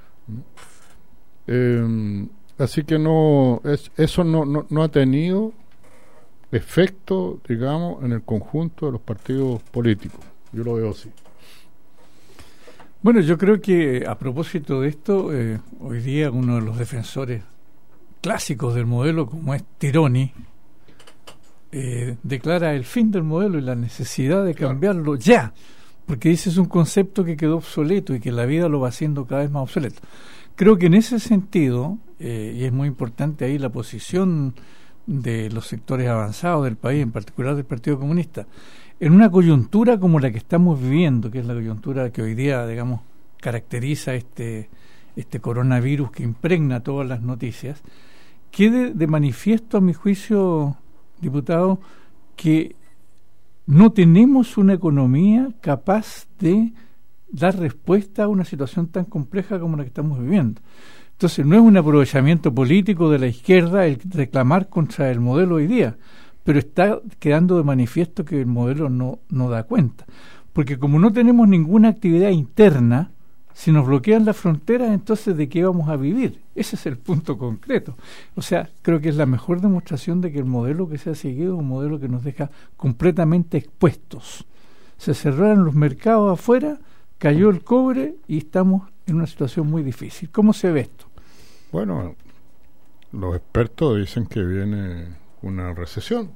Eh, así que no, es, eso no, no, no ha tenido efecto, digamos, en el conjunto de los partidos políticos. Yo lo veo así. Bueno, yo creo que a propósito de esto, eh, hoy día uno de los defensores clásicos del modelo, como es Tironi, eh, declara el fin del modelo y la necesidad de cambiarlo ya, porque ese es un concepto que quedó obsoleto y que la vida lo va haciendo cada vez más obsoleto. Creo que en ese sentido, eh, y es muy importante ahí la posición de los sectores avanzados del país, en particular del Partido Comunista, en una coyuntura como la que estamos viviendo, que es la coyuntura que hoy día, digamos, caracteriza este, este coronavirus que impregna todas las noticias, quede de manifiesto, a mi juicio, diputado, que no tenemos una economía capaz de dar respuesta a una situación tan compleja como la que estamos viviendo. Entonces, no es un aprovechamiento político de la izquierda el reclamar contra el modelo hoy día, pero está quedando de manifiesto que el modelo no, no da cuenta. Porque como no tenemos ninguna actividad interna, si nos bloquean las fronteras, entonces ¿de qué vamos a vivir? Ese es el punto concreto. O sea, creo que es la mejor demostración de que el modelo que se ha seguido es un modelo que nos deja completamente expuestos. Se cerraron los mercados afuera, cayó el cobre y estamos en una situación muy difícil. ¿Cómo se ve esto? Bueno, los expertos dicen que viene una recesión.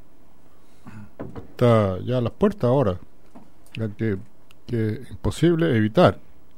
Está ya a las puertas ahora, ya que, que es imposible evitar.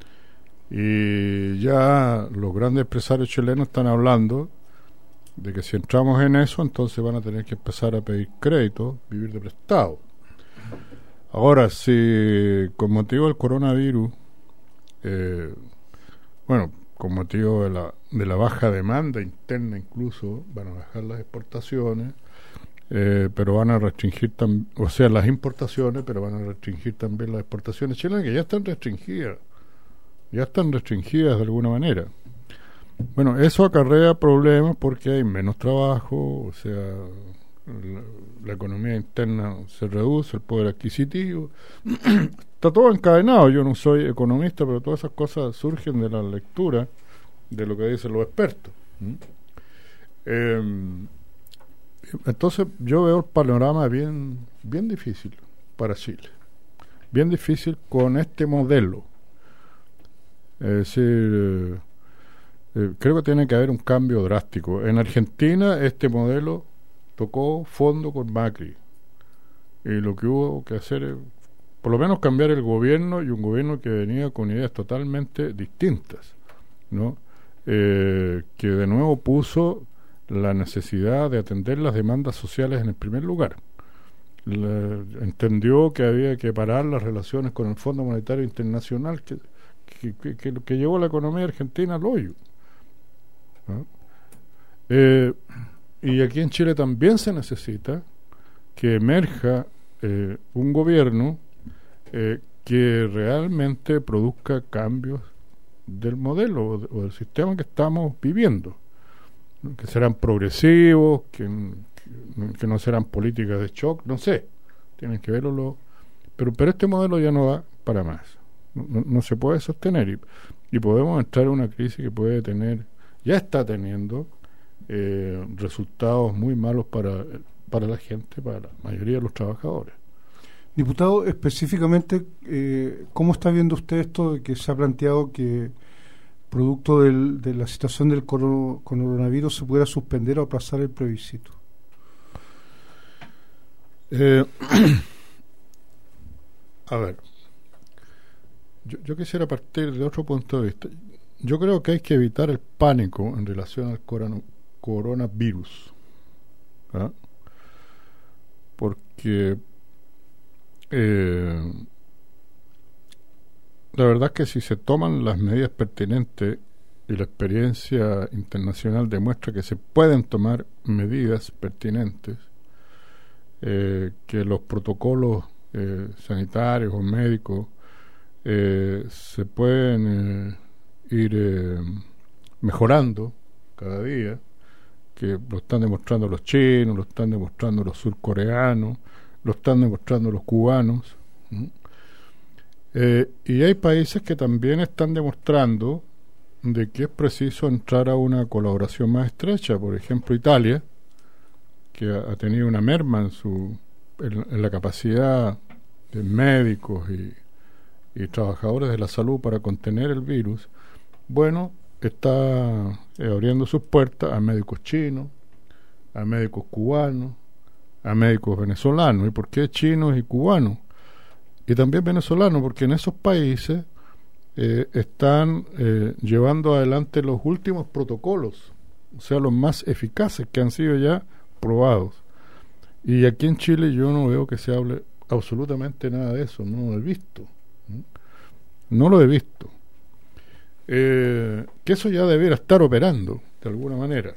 Y ya los grandes empresarios chilenos están hablando de que si entramos en eso, entonces van a tener que empezar a pedir crédito, vivir de prestado. Ahora, si con motivo del coronavirus, eh, bueno, con motivo de la, de la baja demanda interna incluso, van a bajar las exportaciones, eh, pero van a restringir tam- o sea, las importaciones, pero van a restringir también las exportaciones chilenas, que ya están restringidas, ya están restringidas de alguna manera. Bueno, eso acarrea problemas porque hay menos trabajo, o sea, la, la economía interna se reduce, el poder adquisitivo, está todo encadenado. Yo no soy economista, pero todas esas cosas surgen de la lectura de lo que dicen los expertos. ¿Mm? Eh, entonces yo veo el panorama bien, bien difícil para Chile, bien difícil con este modelo. Es decir, eh, creo que tiene que haber un cambio drástico. En Argentina este modelo tocó fondo con Macri, y lo que hubo que hacer es por lo menos cambiar el gobierno, y un gobierno que venía con ideas totalmente distintas, ¿no? Eh, que de nuevo puso la necesidad de atender las demandas sociales en el primer lugar. Le, entendió que había que parar las relaciones con el Fondo Monetario Internacional, que, que, que, que, que llevó la economía argentina al hoyo, ¿no? Eh, y aquí en Chile también se necesita que emerja eh, un gobierno eh, que realmente produzca cambios del modelo o, de, o del sistema que estamos viviendo, ¿no? Que serán progresivos, que, que, que no serán políticas de shock, no sé, tienen que verlo, lo, pero, pero este modelo ya no da para más, no, no, no se puede sostener, y, y podemos entrar en una crisis que puede tener, ya está teniendo eh, resultados muy malos para, para la gente, para la mayoría de los trabajadores. Diputado, específicamente, eh, ¿cómo está viendo usted esto de que se ha planteado que producto del, de la situación del coro, coronavirus se pudiera suspender o aplazar el plebiscito? Eh, a ver, yo, yo quisiera partir de otro punto de vista. Yo creo que hay que evitar el pánico en relación al corona, coronavirus, ¿ah? Porque Eh, la verdad es que si se toman las medidas pertinentes, y la experiencia internacional demuestra que se pueden tomar medidas pertinentes, eh, que los protocolos eh, sanitarios o médicos eh, se pueden eh, ir eh, mejorando cada día, que lo están demostrando los chinos, lo están demostrando los surcoreanos, lo están demostrando los cubanos, ¿sí? eh, y hay países que también están demostrando de que es preciso entrar a una colaboración más estrecha. Por ejemplo, Italia, que ha, ha tenido una merma en su en, en la capacidad de médicos y, y trabajadores de la salud para contener el virus, bueno, está eh, abriendo sus puertas a médicos chinos, a médicos cubanos, a médicos venezolanos. ¿Y por qué chinos y cubanos? Y también venezolanos, porque en esos países eh, están eh, llevando adelante los últimos protocolos, o sea, los más eficaces, que han sido ya probados. Y aquí en Chile yo no veo que se hable absolutamente nada de eso, no lo he visto. No lo he visto. Eh, que eso ya debiera estar operando, de alguna manera.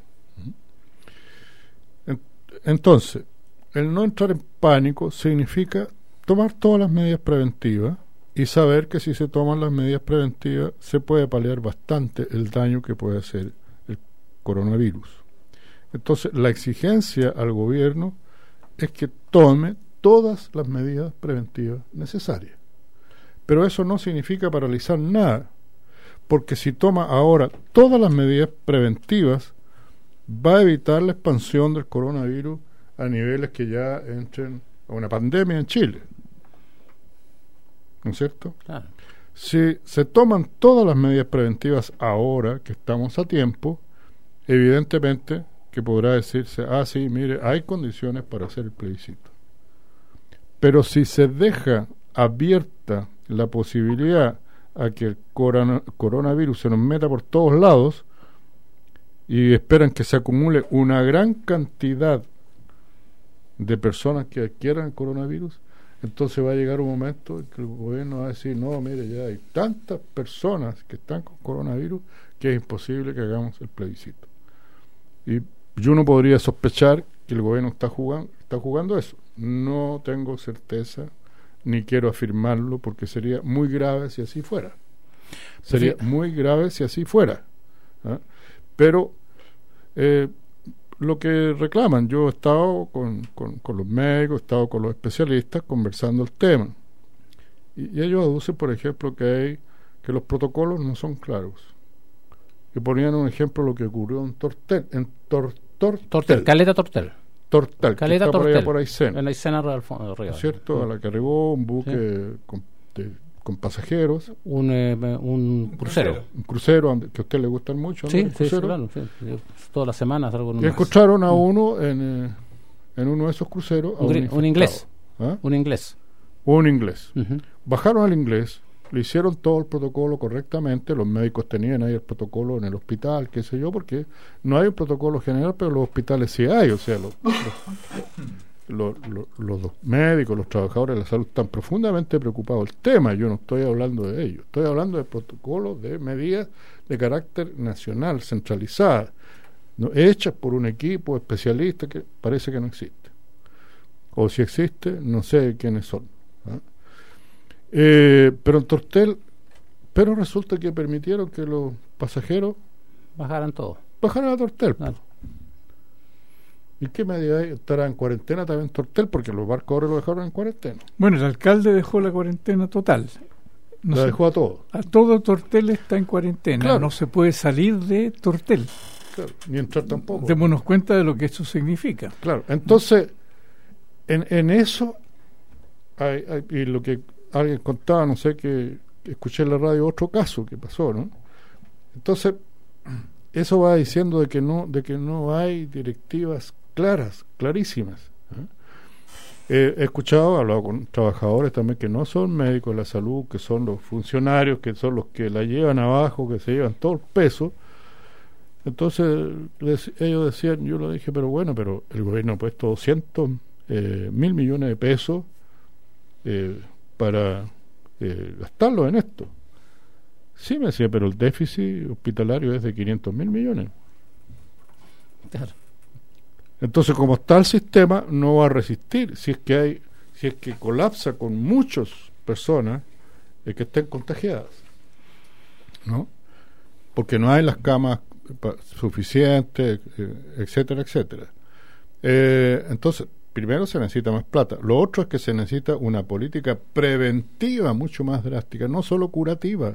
Entonces, el no entrar en pánico significa tomar todas las medidas preventivas y saber que si se toman las medidas preventivas se puede paliar bastante el daño que puede hacer el coronavirus. Entonces, la exigencia al gobierno es que tome todas las medidas preventivas necesarias. Pero eso no significa paralizar nada, porque si toma ahora todas las medidas preventivas, va a evitar la expansión del coronavirus a niveles que ya entren a una pandemia en Chile, ¿no es cierto? Claro. Si se toman todas las medidas preventivas ahora que estamos a tiempo, evidentemente que podrá decirse, ah, sí, mire, hay condiciones para hacer el plebiscito. Pero si se deja abierta la posibilidad a que el corona, coronavirus se nos meta por todos lados y esperan que se acumule una gran cantidad de personas que adquieran el coronavirus, entonces va a llegar un momento en que el gobierno va a decir, no, mire, ya hay tantas personas que están con coronavirus que es imposible que hagamos el plebiscito. Y yo no podría sospechar que el gobierno está jugando, está jugando eso. No tengo certeza ni quiero afirmarlo porque sería muy grave si así fuera. Sería sí. muy grave si así fuera. ¿eh? Pero eh, lo que reclaman, yo he estado con, con, con los médicos, he estado con los especialistas conversando el tema. Y, y ellos aducen, por ejemplo, que hay que los protocolos no son claros. Que ponían un ejemplo de lo que ocurrió en Tortel, en Tor, Tortel. Tortel, Caleta Tortel. Tortel, Caleta que está Tortel, por allá por Aysén. en Aysén arriba, ¿cierto? A la que arribó un buque sí. con, de, con pasajeros. Un, eh, un crucero. Un crucero que a usted le gustan mucho. Sí, sí, sí, claro. Sí. Todas las semanas algo en y encontraron a uno en, eh, en uno de esos cruceros. Un, un, un inglés. ¿Ah? Un inglés. Un inglés. Uh-huh. Bajaron al inglés, le hicieron todo el protocolo correctamente, los médicos tenían ahí el protocolo en el hospital, qué sé yo, porque no hay un protocolo general, pero los hospitales sí hay, o sea, los, los, los, los, los médicos, los trabajadores de la salud están profundamente preocupados del tema. Yo no estoy hablando de ello, estoy hablando de protocolos, de medidas de carácter nacional, centralizadas, ¿no? hechas por un equipo especialista que parece que no existe, o si existe, no sé quiénes son. ¿eh? Eh, pero en Tortel, pero resulta que permitieron que los pasajeros bajaran todo. Bajaran a Tortel. Claro. ¿Y qué medida hay? ¿Estará en cuarentena también Tortel? Porque los barcos ahora lo dejaron en cuarentena. Bueno, el alcalde dejó la cuarentena total. No la se, dejó a todo. A todo Tortel está en cuarentena. Claro. No se puede salir de Tortel. Claro, ni entrar tampoco. Démonos cuenta de lo que eso significa. Claro, entonces, en, en eso, hay, hay, y lo que alguien contaba, no sé, que, que escuché en la radio otro caso que pasó, ¿no? Entonces, eso va diciendo de que no, de que no hay directivas claras, clarísimas. ¿eh? Eh, he escuchado, he hablado con trabajadores también que no son médicos de la salud, que son los funcionarios, que son los que la llevan abajo, que se llevan todo el peso. Entonces, les, ellos decían, yo lo dije, pero bueno, pero el gobierno ha puesto doscientos eh, mil millones de pesos eh, para eh, gastarlo en esto. Sí, me decía, pero el déficit hospitalario es de quinientos mil millones. Claro. Entonces, como está el sistema, no va a resistir. Si es que hay, si es que colapsa con muchas personas eh, que estén contagiadas, ¿no? Porque no hay las camas suficientes, eh, etcétera, etcétera. Eh, entonces, primero se necesita más plata. Lo otro es que se necesita una política preventiva mucho más drástica, no solo curativa.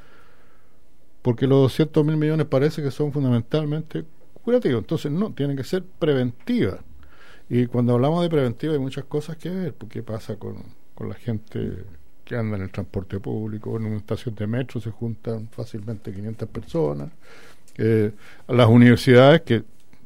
Porque los doscientos mil millones parece que son fundamentalmente curativos. Entonces, no, tienen que ser preventivas. Y cuando hablamos de preventiva hay muchas cosas que ver. ¿Qué pasa con, con la gente que anda en el transporte público? En una estación de metro se juntan fácilmente quinientas personas. Eh, las universidades que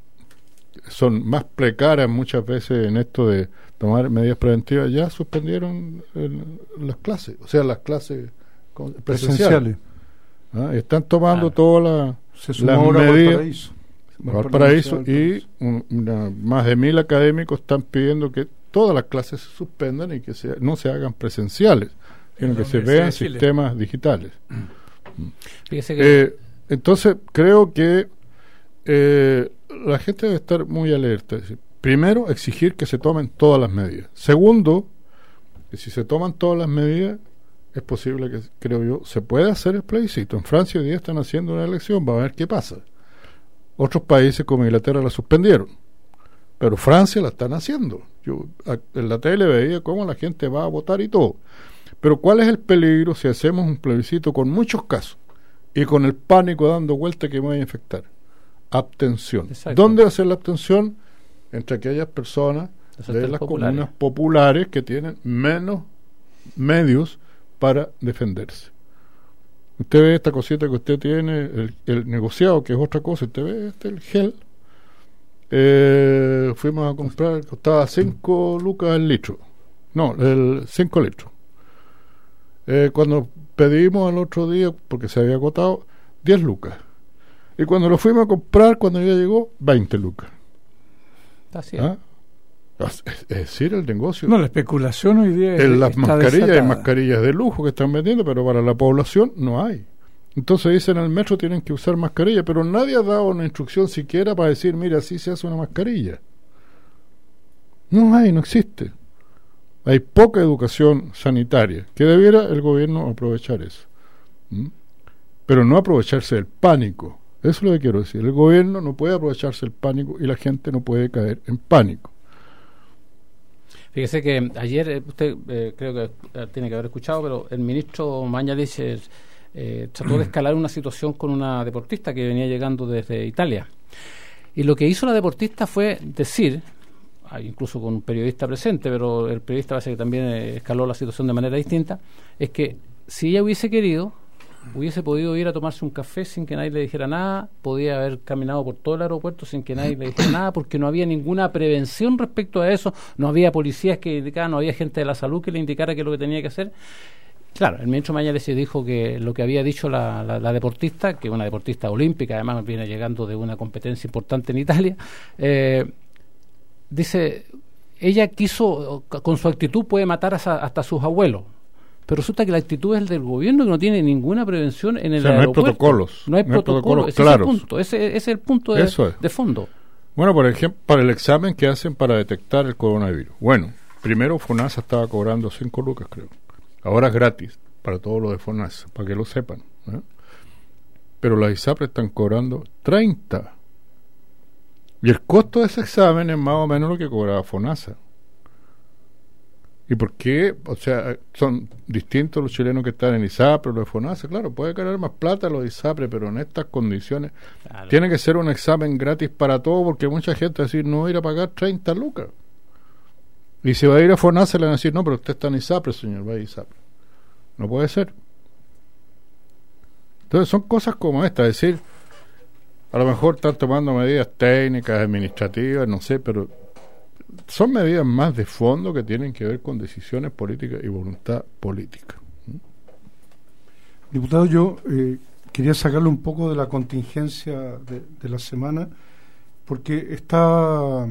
son más precarias muchas veces en esto de tomar medidas preventivas, ya suspendieron el, las clases, o sea, las clases presenciales. presenciales. ¿Ah? Están tomando ah, todas la, las medidas. Valparaíso y un, una, más de mil académicos están pidiendo que todas las clases se suspendan y que se, no se hagan presenciales, sino que se vean sistemas digitales. Fíjese que eh, entonces creo que eh, la gente debe estar muy alerta. Es decir, primero, exigir que se tomen todas las medidas. Segundo, que si se toman todas las medidas, es posible que, creo yo, se pueda hacer el plebiscito. En Francia hoy día están haciendo una elección, va a ver qué pasa. Otros países como Inglaterra la suspendieron, pero Francia la están haciendo. Yo a, en la tele veía cómo la gente va a votar y todo. Pero ¿cuál es el peligro si hacemos un plebiscito con muchos casos y con el pánico dando vuelta que me voy a infectar? Abstención. Exacto. ¿Dónde va a ser la abstención? Entre aquellas personas de las populares. Comunas populares que tienen menos medios para defenderse. Usted ve esta cosita que usted tiene, el, el negociado, que es otra cosa, usted ve este, el gel. Eh, fuimos a comprar, costaba cinco lucas el litro. No, el cinco litros. Eh, cuando pedimos al otro día, porque se había agotado, diez lucas. Y cuando lo fuimos a comprar, cuando ya llegó, veinte lucas. Así ¿Ah? Es, es decir, el negocio. No, la especulación hoy día en las está mascarillas, desatada. hay mascarillas de lujo que están vendiendo, pero para la población no hay. Entonces dicen al metro tienen que usar mascarilla, pero nadie ha dado una instrucción siquiera para decir, mira, así se hace una mascarilla. No hay, no existe. Hay poca educación sanitaria, que debiera el gobierno aprovechar eso. ¿Mm? Pero no aprovecharse del pánico. Eso es lo que quiero decir. El gobierno no puede aprovecharse del pánico y la gente no puede caer en pánico. Fíjese que ayer, eh, usted eh, creo que eh, tiene que haber escuchado, pero el ministro Mañalich eh, eh, trató de escalar una situación con una deportista que venía llegando desde Italia. Y lo que hizo la deportista fue decir, incluso con un periodista presente, pero el periodista parece que también eh, escaló la situación de manera distinta, es que si ella hubiese querido, hubiese podido ir a tomarse un café sin que nadie le dijera nada, podía haber caminado por todo el aeropuerto sin que nadie le dijera nada, porque no había ninguna prevención respecto a eso, no había policías que indicaran, no había gente de la salud que le indicara qué es lo que tenía que hacer. Claro, el ministro Mañalich dijo que lo que había dicho la, la, la deportista, que es una deportista olímpica, además viene llegando de una competencia importante en Italia, eh, dice, ella quiso, con su actitud puede matar hasta, hasta sus abuelos. Pero resulta que la actitud es el del gobierno, que no tiene ninguna prevención en el o sea, aeropuerto. No hay protocolos. No hay no protocolos, hay protocolos ese claros. es el punto, ese, ese es el punto de, Eso es. de fondo. Bueno, por ejemplo, para el examen que hacen para detectar el coronavirus. Bueno, primero FONASA estaba cobrando cinco lucas, creo. Ahora es gratis para todos los de FONASA, para que lo sepan. ¿eh? Pero las ISAPRES están cobrando treinta. Y el costo de ese examen es más o menos lo que cobraba FONASA. ¿Y por qué? O sea, son distintos los chilenos que están en ISAPRE, los de FONASA. Claro, puede ganar más plata los de ISAPRE, pero en estas condiciones claro. Tiene que ser un examen gratis para todos, porque mucha gente va a decir, no voy a ir a pagar treinta lucas. Y si va a ir a FONASA le van a decir, no, pero usted está en ISAPRE, señor, va a ISAPRE. No puede ser. Entonces son cosas como esta, es decir, a lo mejor están tomando medidas técnicas, administrativas, no sé, pero son medidas más de fondo que tienen que ver con decisiones políticas y voluntad política. Diputado, yo eh, quería sacarle un poco de la contingencia de, de la semana, porque está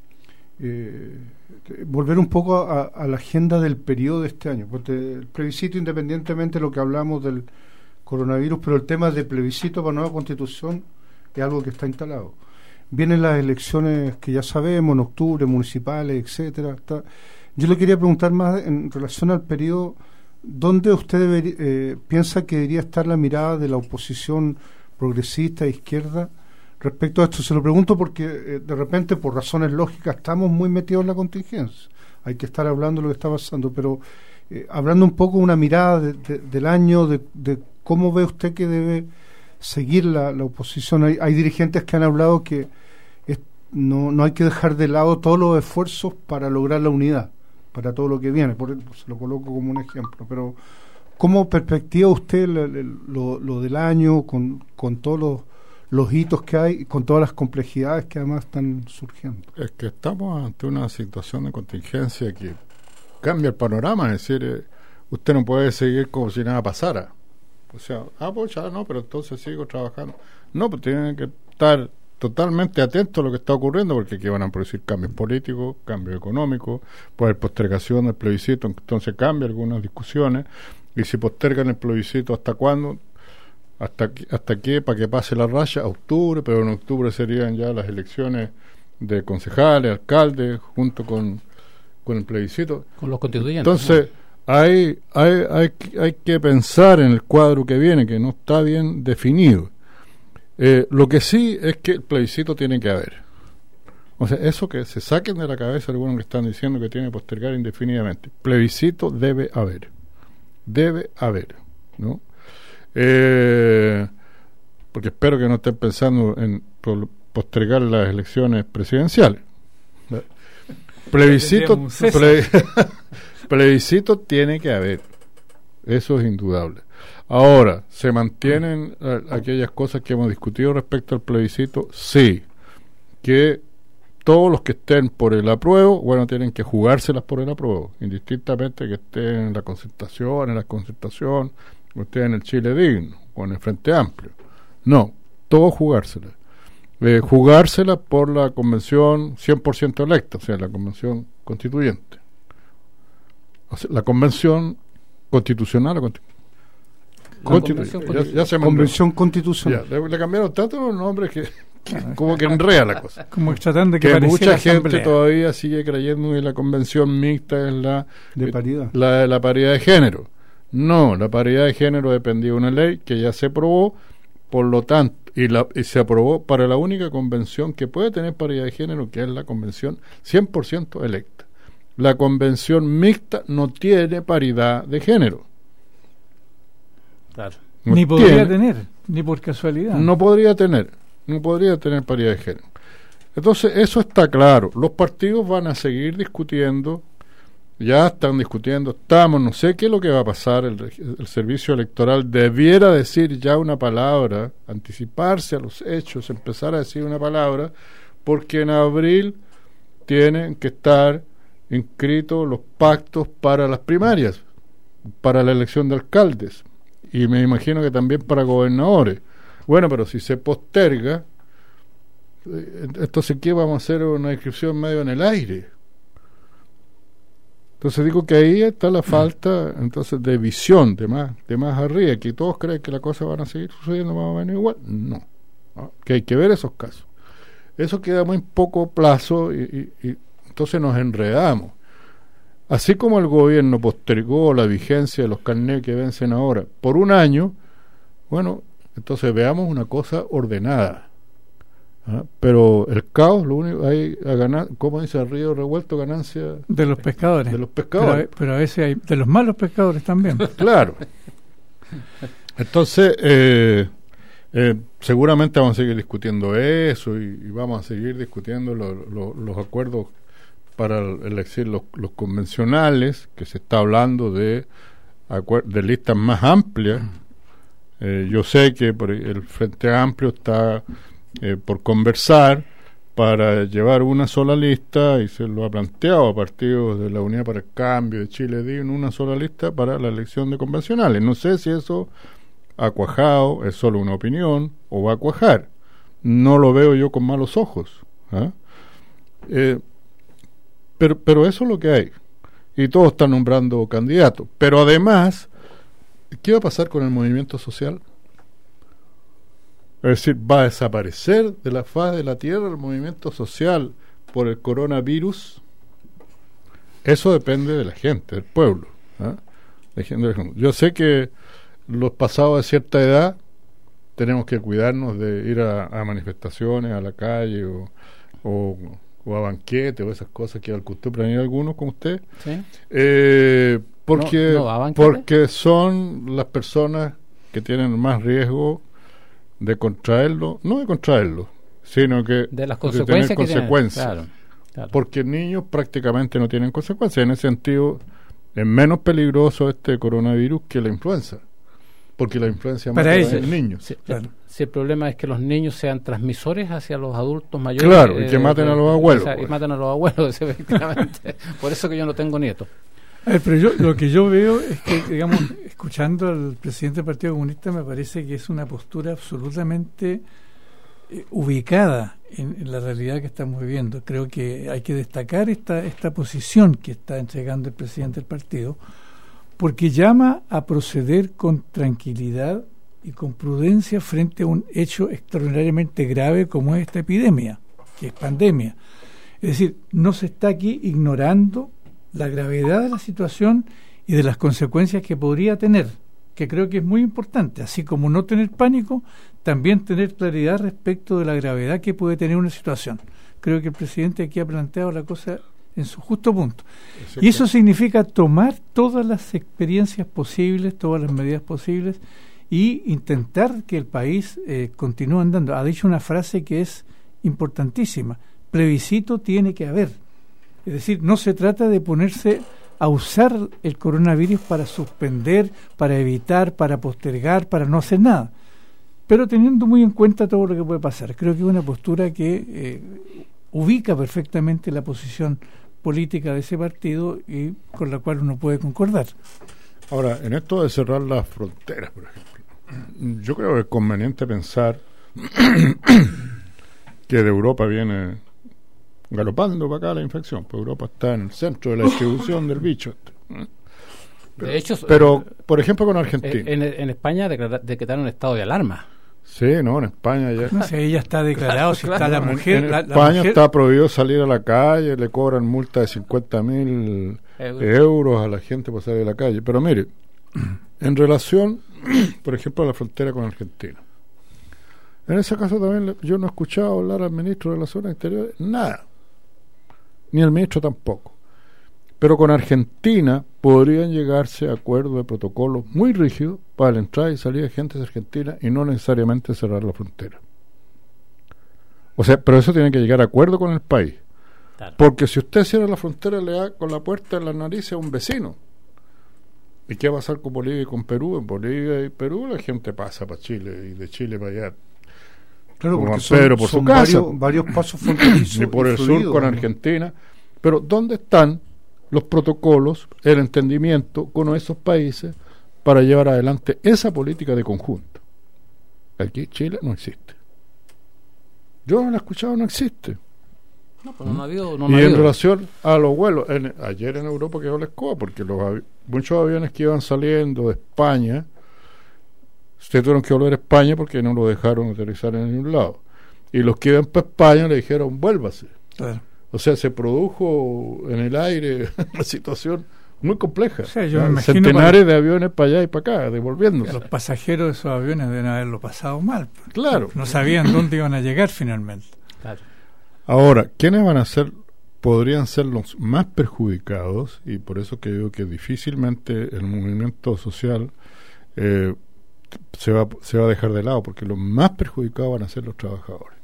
eh, volver un poco a, a la agenda del periodo de este año, porque el plebiscito, independientemente de lo que hablamos del coronavirus, pero el tema de plebiscito para nueva constitución es algo que está instalado. Vienen las elecciones que ya sabemos, en octubre, municipales, etcétera. Está. Yo le quería preguntar más en relación al periodo, ¿dónde usted debería, eh, piensa que debería estar la mirada de la oposición progresista e izquierda respecto a esto? Se lo pregunto porque eh, de repente, por razones lógicas, estamos muy metidos en la contingencia. Hay que estar hablando de lo que está pasando, pero eh, hablando un poco una mirada de, de, del año, de, de cómo ve usted que debe seguir la, la oposición. Hay, hay dirigentes que han hablado que es, no, no hay que dejar de lado todos los esfuerzos para lograr la unidad, para todo lo que viene, por eso se lo coloco como un ejemplo, pero ¿cómo perspectiva usted lo, lo, lo del año con, con todos los, los hitos que hay, con todas las complejidades que además están surgiendo? Es que estamos ante una situación de contingencia que cambia el panorama, es decir, eh, usted no puede seguir como si nada pasara. O sea, ah, pues ya no, pero entonces sigo trabajando. No, pues tienen que estar totalmente atentos a lo que está ocurriendo, porque aquí van a producir cambios políticos, cambios económicos, puede haber postergación del plebiscito, entonces cambia algunas discusiones, y si postergan el plebiscito, ¿hasta cuándo? ¿Hasta, hasta qué? Para que pase la raya, octubre, pero en octubre serían ya las elecciones de concejales, alcaldes, junto con, con el plebiscito. Con los constituyentes. Entonces, ¿no? Hay, hay, hay, hay que pensar en el cuadro que viene, que no está bien definido. Eh, lo que sí es que el plebiscito tiene que haber. O sea, eso que se saquen de la cabeza algunos que están diciendo que tiene que postergar indefinidamente. Plebiscito debe haber. Debe haber, ¿no? Eh, porque espero que no estén pensando en postergar las elecciones presidenciales. Plebiscito ple, plebiscito tiene que haber, eso es indudable. Ahora, ¿se mantienen eh, aquellas cosas que hemos discutido respecto al plebiscito? Sí, que todos los que estén por el apruebo, bueno, tienen que jugárselas por el apruebo, indistintamente que estén en la concertación, en la concertación, o estén en el Chile Digno, o en el Frente Amplio. No, todos jugárselas. Eh, jugárselas por la convención cien por ciento electa, o sea, la convención constituyente. O sea, la convención constitucional o constitu- convención ya, ya se Convención constitucional. Ya, le, le cambiaron tanto los nombres que, que como que enrea la cosa. Como tratando de que, Que pareciera mucha gente asamblea. todavía sigue creyendo que la convención mixta es la De paridad. la, la paridad de género. No, la paridad de género dependía de una ley que ya se aprobó, por lo tanto, y, la, y se aprobó para la única convención que puede tener paridad de género, que es la convención cien por ciento electa. La convención mixta no tiene paridad de género. Claro. No Ni podría tiene, tener, ni por casualidad. No podría tener, no podría tener paridad de género. Entonces, eso está claro. Los partidos van a seguir discutiendo, ya están discutiendo, estamos, no sé qué es lo que va a pasar. El, el servicio electoral debiera decir ya una palabra, anticiparse a los hechos, empezar a decir una palabra, porque en abril tienen que estar inscritos los pactos para las primarias, para la elección de alcaldes, y me imagino que también para gobernadores. Bueno, pero si se posterga, eh, entonces ¿qué vamos a hacer? Una inscripción medio en el aire. Entonces digo que ahí está la falta entonces de visión, de más, de más arriba, que todos creen que las cosas van a seguir sucediendo más o menos igual. No, ¿no? Que hay que ver esos casos. Eso queda muy poco plazo y, y, y entonces nos enredamos. Así como el gobierno postergó la vigencia de los carnets que vencen ahora por un año, bueno, entonces veamos una cosa ordenada. ¿Ah? Pero el caos, lo único hay a ganar, como dice el río revuelto, ganancia de los pescadores. De los pescadores. Pero, pero a veces hay de los malos pescadores también. Claro. Entonces, eh, eh, seguramente vamos a seguir discutiendo eso y, y vamos a seguir discutiendo lo, lo, los acuerdos para elegir los, los convencionales, que se está hablando de, de listas más amplias. Eh, yo sé que por el Frente Amplio está eh, por conversar para llevar una sola lista, y se lo ha planteado a partidos de la Unidad para el Cambio, de Chile Digno, una sola lista para la elección de convencionales. No sé si eso ha cuajado, es solo una opinión, o va a cuajar. No lo veo yo con malos ojos. ¿eh? Eh, pero, pero eso es lo que hay. Y todos están nombrando candidatos. Pero además, ¿qué va a pasar con el movimiento social? Es decir, ¿va a desaparecer de la faz de la tierra el movimiento social por el coronavirus? Eso depende de la gente, del pueblo. ¿eh? La gente, yo sé que los pasados de cierta edad tenemos que cuidarnos de ir a, a manifestaciones, a la calle o, o, o a banquetes o esas cosas que acostumbran ir algunos con usted. ¿Sí? Eh, porque, no, no, ¿a banquetes? porque son las personas que tienen más riesgo de contraerlo, no de contraerlo, sino que de las de consecuencias tener que consecuencias. tienen. Claro, claro. Porque niños prácticamente no tienen consecuencias. En ese sentido, es menos peligroso este coronavirus que la influenza. Porque la influencia Para mata ellos. a los niños. Si, Claro. si el problema es que los niños sean transmisores hacia los adultos mayores. Claro, y que maten a los abuelos, o sea, pues. Y maten a los abuelos, efectivamente. Por eso que yo no tengo nietos. A ver, pero yo lo que yo veo es que, digamos, escuchando al presidente del Partido Comunista, me parece que es una postura absolutamente eh, ubicada en, en la realidad que estamos viviendo. Creo que hay que destacar esta, esta posición que está entregando el presidente del partido, porque llama a proceder con tranquilidad y con prudencia frente a un hecho extraordinariamente grave como es esta epidemia, que es pandemia. Es decir, no se está aquí ignorando la gravedad de la situación y de las consecuencias que podría tener, que creo que es muy importante, así como no tener pánico, también tener claridad respecto de la gravedad que puede tener una situación. Creo que el presidente aquí ha planteado la cosa en su justo punto. Y eso significa tomar todas las experiencias posibles, todas las medidas posibles, y intentar que el país eh, continúe andando. Ha dicho una frase que es importantísima: plebiscito tiene que haber. Es decir, no se trata de ponerse a usar el coronavirus para suspender, para evitar, para postergar, para no hacer nada, pero teniendo muy en cuenta todo lo que puede pasar. Creo que es una postura que eh, ubica perfectamente la posición política de ese partido y con la cual uno puede concordar. Ahora, en esto de cerrar las fronteras, por ejemplo, yo creo que es conveniente pensar que de Europa viene galopando para acá la infección, pues Europa está en el centro de la distribución del bicho. Pero, de hecho, pero por ejemplo con Argentina. En, en España declara, decretaron estado de alarma. Sí, no, en España ya. No sé, ella está declarado, claro, si claro. está la mujer. En, en la, España la mujer... está prohibido salir a la calle, le cobran multa de cincuenta mil euros a la gente por salir a la calle. Pero mire, en relación, por ejemplo, a la frontera con Argentina. En ese caso también yo no he escuchado hablar al ministro de Relaciones Exteriores, nada. Ni al ministro tampoco. Pero con Argentina podrían llegarse a acuerdos de protocolos muy rígidos para la entrada y salida de gente de Argentina y no necesariamente cerrar la frontera. O sea, pero eso tiene que llegar a acuerdo con el país. Claro. Porque si usted cierra la frontera, le da con la puerta en la nariz a un vecino. ¿Y qué va a pasar con Bolivia y con Perú? En Bolivia y Perú la gente pasa para Chile y de Chile para allá. Claro, como porque son, Pedro por son su casa. Varios, varios pasos fronterizos. Y por el sur con Argentina. Pero ¿dónde están los protocolos, el entendimiento con esos países para llevar adelante esa política de conjunto? Aquí Chile no existe. Yo no la he escuchado, no existe. No, pero no ha habido, no y ha en habido. relación a los vuelos, en, ayer en Europa quedó la escoba, porque los avi- muchos aviones que iban saliendo de España se tuvieron que volver a España porque no lo dejaron aterrizar en ningún lado. Y los que iban para España le dijeron, vuélvase. Claro. O sea, se produjo en el aire una situación muy compleja. O sea, yo me imagino centenares de aviones para allá y para acá, devolviéndose. Los pasajeros de esos aviones deben haberlo pasado mal. Claro. No sabían dónde iban a llegar finalmente. Claro. Ahora, ¿quiénes van a ser, podrían ser los más perjudicados? Y por eso que digo que difícilmente el movimiento social eh, se va, se va a dejar de lado, porque los más perjudicados van a ser los trabajadores.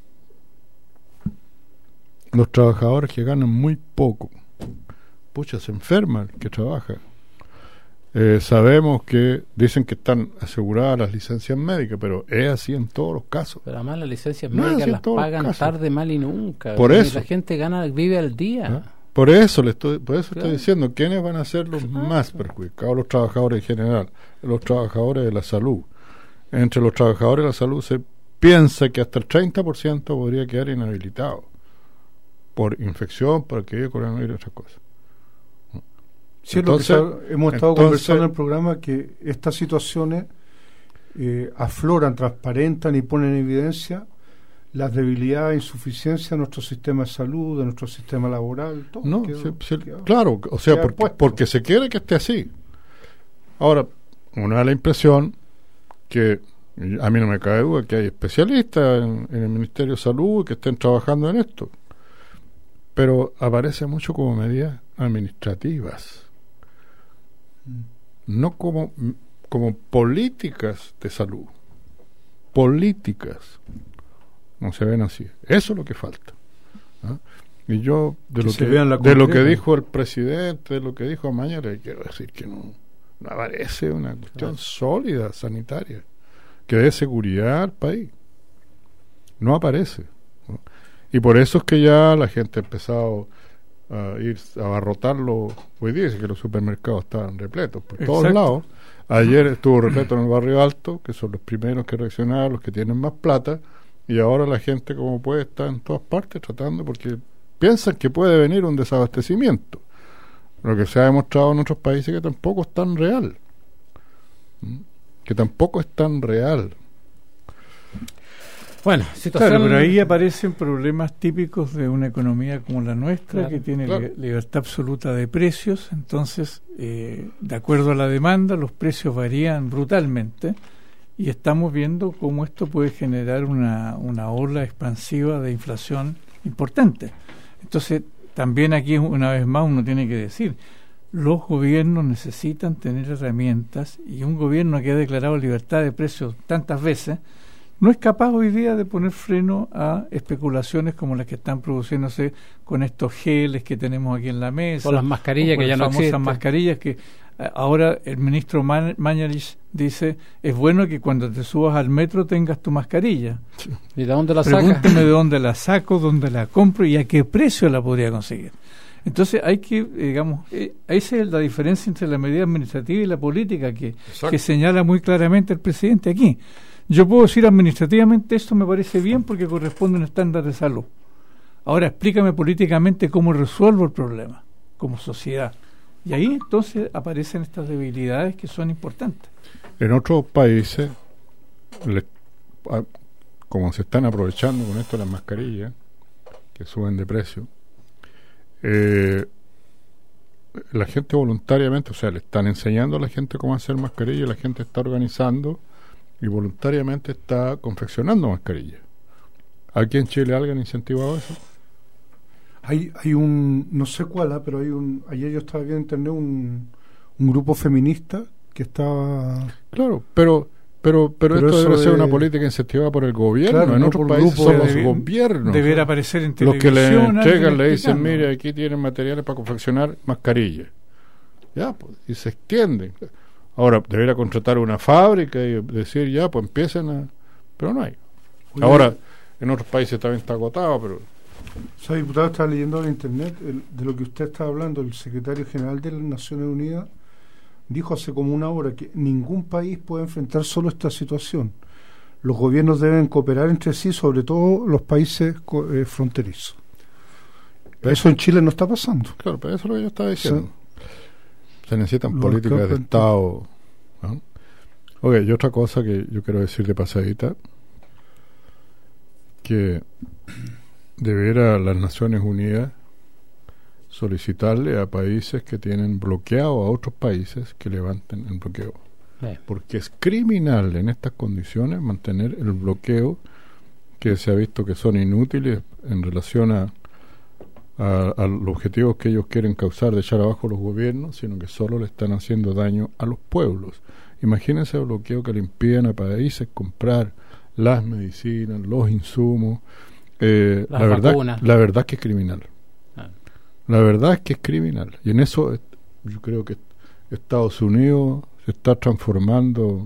Los trabajadores que ganan muy poco. Pucha, se enferma el que trabaja. Eh, sabemos que dicen que están aseguradas las licencias médicas, pero es así en todos los casos. Pero además las licencias No, médicas así en las todos los pagan casos. tarde, mal y nunca. Por Y eso. la gente gana, vive al día. ¿Ah? Por eso le estoy, por eso Claro. estoy diciendo quiénes van a ser los Claro. más perjudicados, los trabajadores en general, los trabajadores de la salud. Entre los trabajadores de la salud se piensa que hasta el treinta por ciento podría quedar inhabilitado por infección, por aquello, coronavirus y otras cosas. Sí, lo que Entonces- está- hemos estado entonces- conversando en el programa que estas situaciones eh, afloran, transparentan y ponen en evidencia las debilidades e insuficiencias de nuestro sistema de salud, de nuestro sistema laboral, todo. No, quedó- se- se- quedó- claro, o sea, queda porque, puesto. porque se quiere que esté así. Ahora, uno da la impresión que, a mí no me cabe duda, que hay especialistas en, en el Ministerio de Salud que estén trabajando en esto, pero aparece mucho como medidas administrativas, no como, como políticas de salud. Políticas. No se ven así. Eso es lo que falta. ¿Ah? Y yo, de, Que lo se que, vean la de lo que concreta. dijo el presidente, de lo que dijo Amaña, le quiero decir que no, no aparece una cuestión sólida, sanitaria, que dé seguridad al país. No aparece. ¿no? Y por eso es que ya la gente ha empezado a ir a abarrotarlo. Hoy día dice que los supermercados estaban repletos por todos Exacto. lados. Ayer estuvo repleto en el barrio alto, que son los primeros que reaccionaron, los que tienen más plata, y ahora la gente como puede está en todas partes tratando, porque piensan que puede venir un desabastecimiento, lo que se ha demostrado en otros países que tampoco es tan real. ¿Mm? Que tampoco es tan real. Bueno, situación... Claro, pero ahí aparecen problemas típicos de una economía como la nuestra, Claro, que tiene claro. li- libertad absoluta de precios. Entonces, eh, de acuerdo a la demanda, los precios varían brutalmente y estamos viendo cómo esto puede generar una, una ola expansiva de inflación importante. Entonces, también aquí una vez más uno tiene que decir, los gobiernos necesitan tener herramientas, y un gobierno que ha declarado libertad de precios tantas veces no es capaz hoy día de poner freno a especulaciones como las que están produciéndose con estos geles que tenemos aquí en la mesa. O las mascarillas que ya no existen. Las famosas mascarillas que eh, ahora el ministro Man- Mañalich dice, es bueno que cuando te subas al metro tengas tu mascarilla. ¿Y de dónde la sacas? Pregúnteme de dónde la saco, dónde la compro y a qué precio la podría conseguir. Entonces hay que, digamos, eh, esa es la diferencia entre la medida administrativa y la política que, que señala muy claramente el presidente aquí. Yo puedo decir administrativamente esto me parece bien porque corresponde a un estándar de salud. Ahora explícame políticamente cómo resuelvo el problema como sociedad. Y ahí entonces aparecen estas debilidades que son importantes. En otros países, le, a, como se están aprovechando con esto las mascarillas, que suben de precio, eh, la gente voluntariamente, o sea, le están enseñando a la gente cómo hacer mascarillas, la gente está organizando y voluntariamente está confeccionando mascarillas. ¿Aquí en Chile alguien ha incentivado eso? Hay, hay un, no sé cuál, ¿eh? pero hay un, ayer yo estaba viendo en internet un, un grupo feminista que estaba... Claro, pero pero pero, pero esto debe de... ser una política incentivada por el gobierno. Claro, en no otros países son los gobiernos. Deber aparecer en televisión. Los que le entregan le dicen, explicando. mire, aquí tienen materiales para confeccionar mascarillas. Ya, pues, y se extienden. Ahora, debería contratar una fábrica y decir, ya, pues empiecen a... Pero no hay. Oye, ahora, en otros países también está agotado, pero... O sea, diputado, estaba leyendo en internet el, de lo que usted estaba hablando, el secretario general de las Naciones Unidas dijo hace como una hora que ningún país puede enfrentar solo esta situación. Los gobiernos deben cooperar entre sí, sobre todo los países eh, fronterizos. Pero eso en Chile no está pasando. Claro, pero eso es lo que yo estaba diciendo. Sí. Se necesitan políticas de Estado, ¿no? Ok, y otra cosa que yo quiero decir de pasadita, que debería las Naciones Unidas solicitarle a países que tienen bloqueado a otros países que levanten el bloqueo. Sí. Porque es criminal en estas condiciones mantener el bloqueo que se ha visto que son inútiles en relación a, a, a los objetivos que ellos quieren causar de echar abajo los gobiernos, sino que solo le están haciendo daño a los pueblos. Imagínense el bloqueo que le impiden a países comprar las medicinas, los insumos. Eh, la verdad, la verdad es que es criminal. Ah. La verdad es que es criminal. Y en eso yo creo que Estados Unidos se está transformando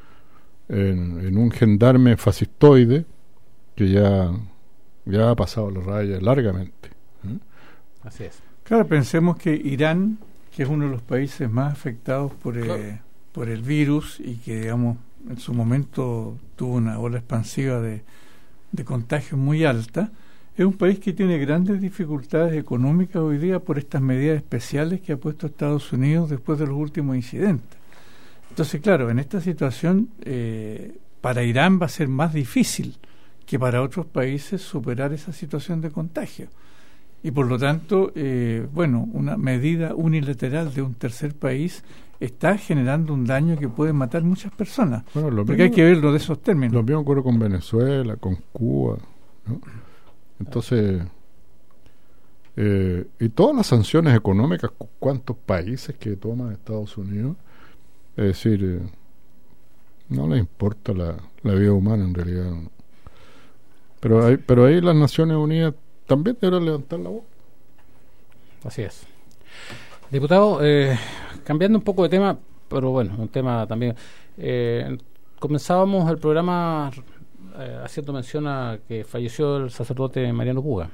en, en un gendarme fascistoide que ya, ya ha pasado la raya largamente. ¿eh? Así es. Claro, pensemos que Irán, que es uno de los países más afectados por, claro. eh, por el virus y que, digamos, en su momento tuvo una ola expansiva de de contagio muy alta, es un país que tiene grandes dificultades económicas hoy día por estas medidas especiales que ha puesto Estados Unidos después de los últimos incidentes. Entonces, claro, en esta situación eh, para Irán va a ser más difícil que para otros países superar esa situación de contagio. Y por lo tanto, eh, bueno, una medida unilateral de un tercer país está generando un daño que puede matar muchas personas. Bueno, lo porque mismo, hay que verlo de esos términos. Lo mismo ocurre con Venezuela, con Cuba, ¿no? Entonces, eh, y todas las sanciones económicas, ¿cuántos países que toma Estados Unidos? Es decir, eh, no les importa la, la vida humana en realidad. ¿no? Pero, hay, pero ahí las Naciones Unidas también deberán levantar la voz. Así es. Diputado, eh, cambiando un poco de tema, pero bueno, un tema también. Eh, comenzábamos el programa eh, haciendo mención a que falleció el sacerdote Mariano Puga.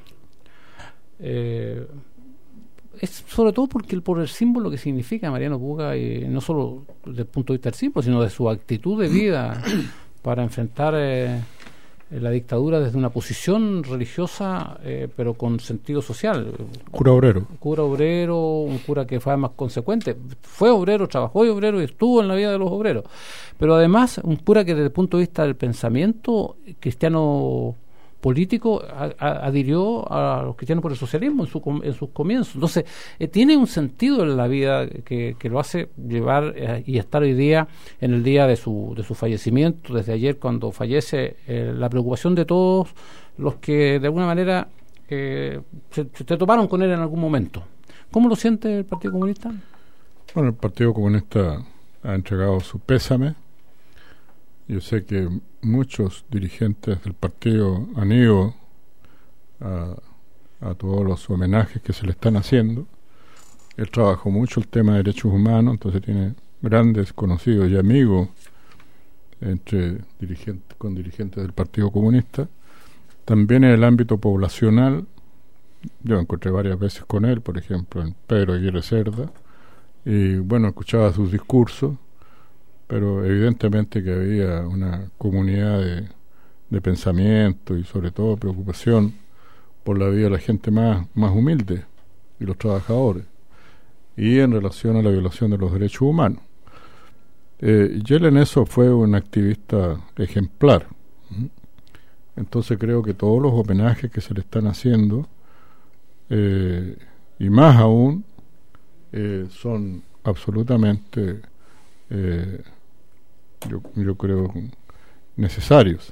Eh, es sobre todo porque por el símbolo que significa Mariano Puga, y no solo desde el punto de vista del símbolo, sino de su actitud de vida para enfrentar eh, la dictadura desde una posición religiosa, eh, pero con sentido social. Cura obrero. Cura obrero, un cura que fue más consecuente. Fue obrero, trabajó de obrero y estuvo en la vida de los obreros. Pero además, un cura que desde el punto de vista del pensamiento cristiano político a, a, adhirió a los cristianos por el socialismo en, su, en sus comienzos. Entonces, eh, tiene un sentido en la vida que, que lo hace llevar eh, y estar hoy día, en el día de su, de su fallecimiento, desde ayer cuando fallece, eh, la preocupación de todos los que de alguna manera eh, se, se toparon con él en algún momento. ¿Cómo lo siente el Partido Comunista? Bueno, el Partido Comunista ha entregado su pésame Yo sé que muchos dirigentes del partido han ido a, a todos los homenajes que se le están haciendo. Él trabajó mucho el tema de derechos humanos, entonces tiene grandes conocidos y amigos entre dirigentes, con dirigentes del Partido Comunista. También en el ámbito poblacional, yo encontré varias veces con él, por ejemplo, en Pedro Aguirre Cerda, y bueno, escuchaba sus discursos, pero evidentemente que había una comunidad de, de pensamiento y sobre todo preocupación por la vida de la gente más, más humilde y los trabajadores, y en relación a la violación de los derechos humanos. Eh, y él en eso fue un activista ejemplar. Entonces creo que todos los homenajes que se le están haciendo, eh, y más aún, eh, son absolutamente, eh, yo, yo creo, necesarios.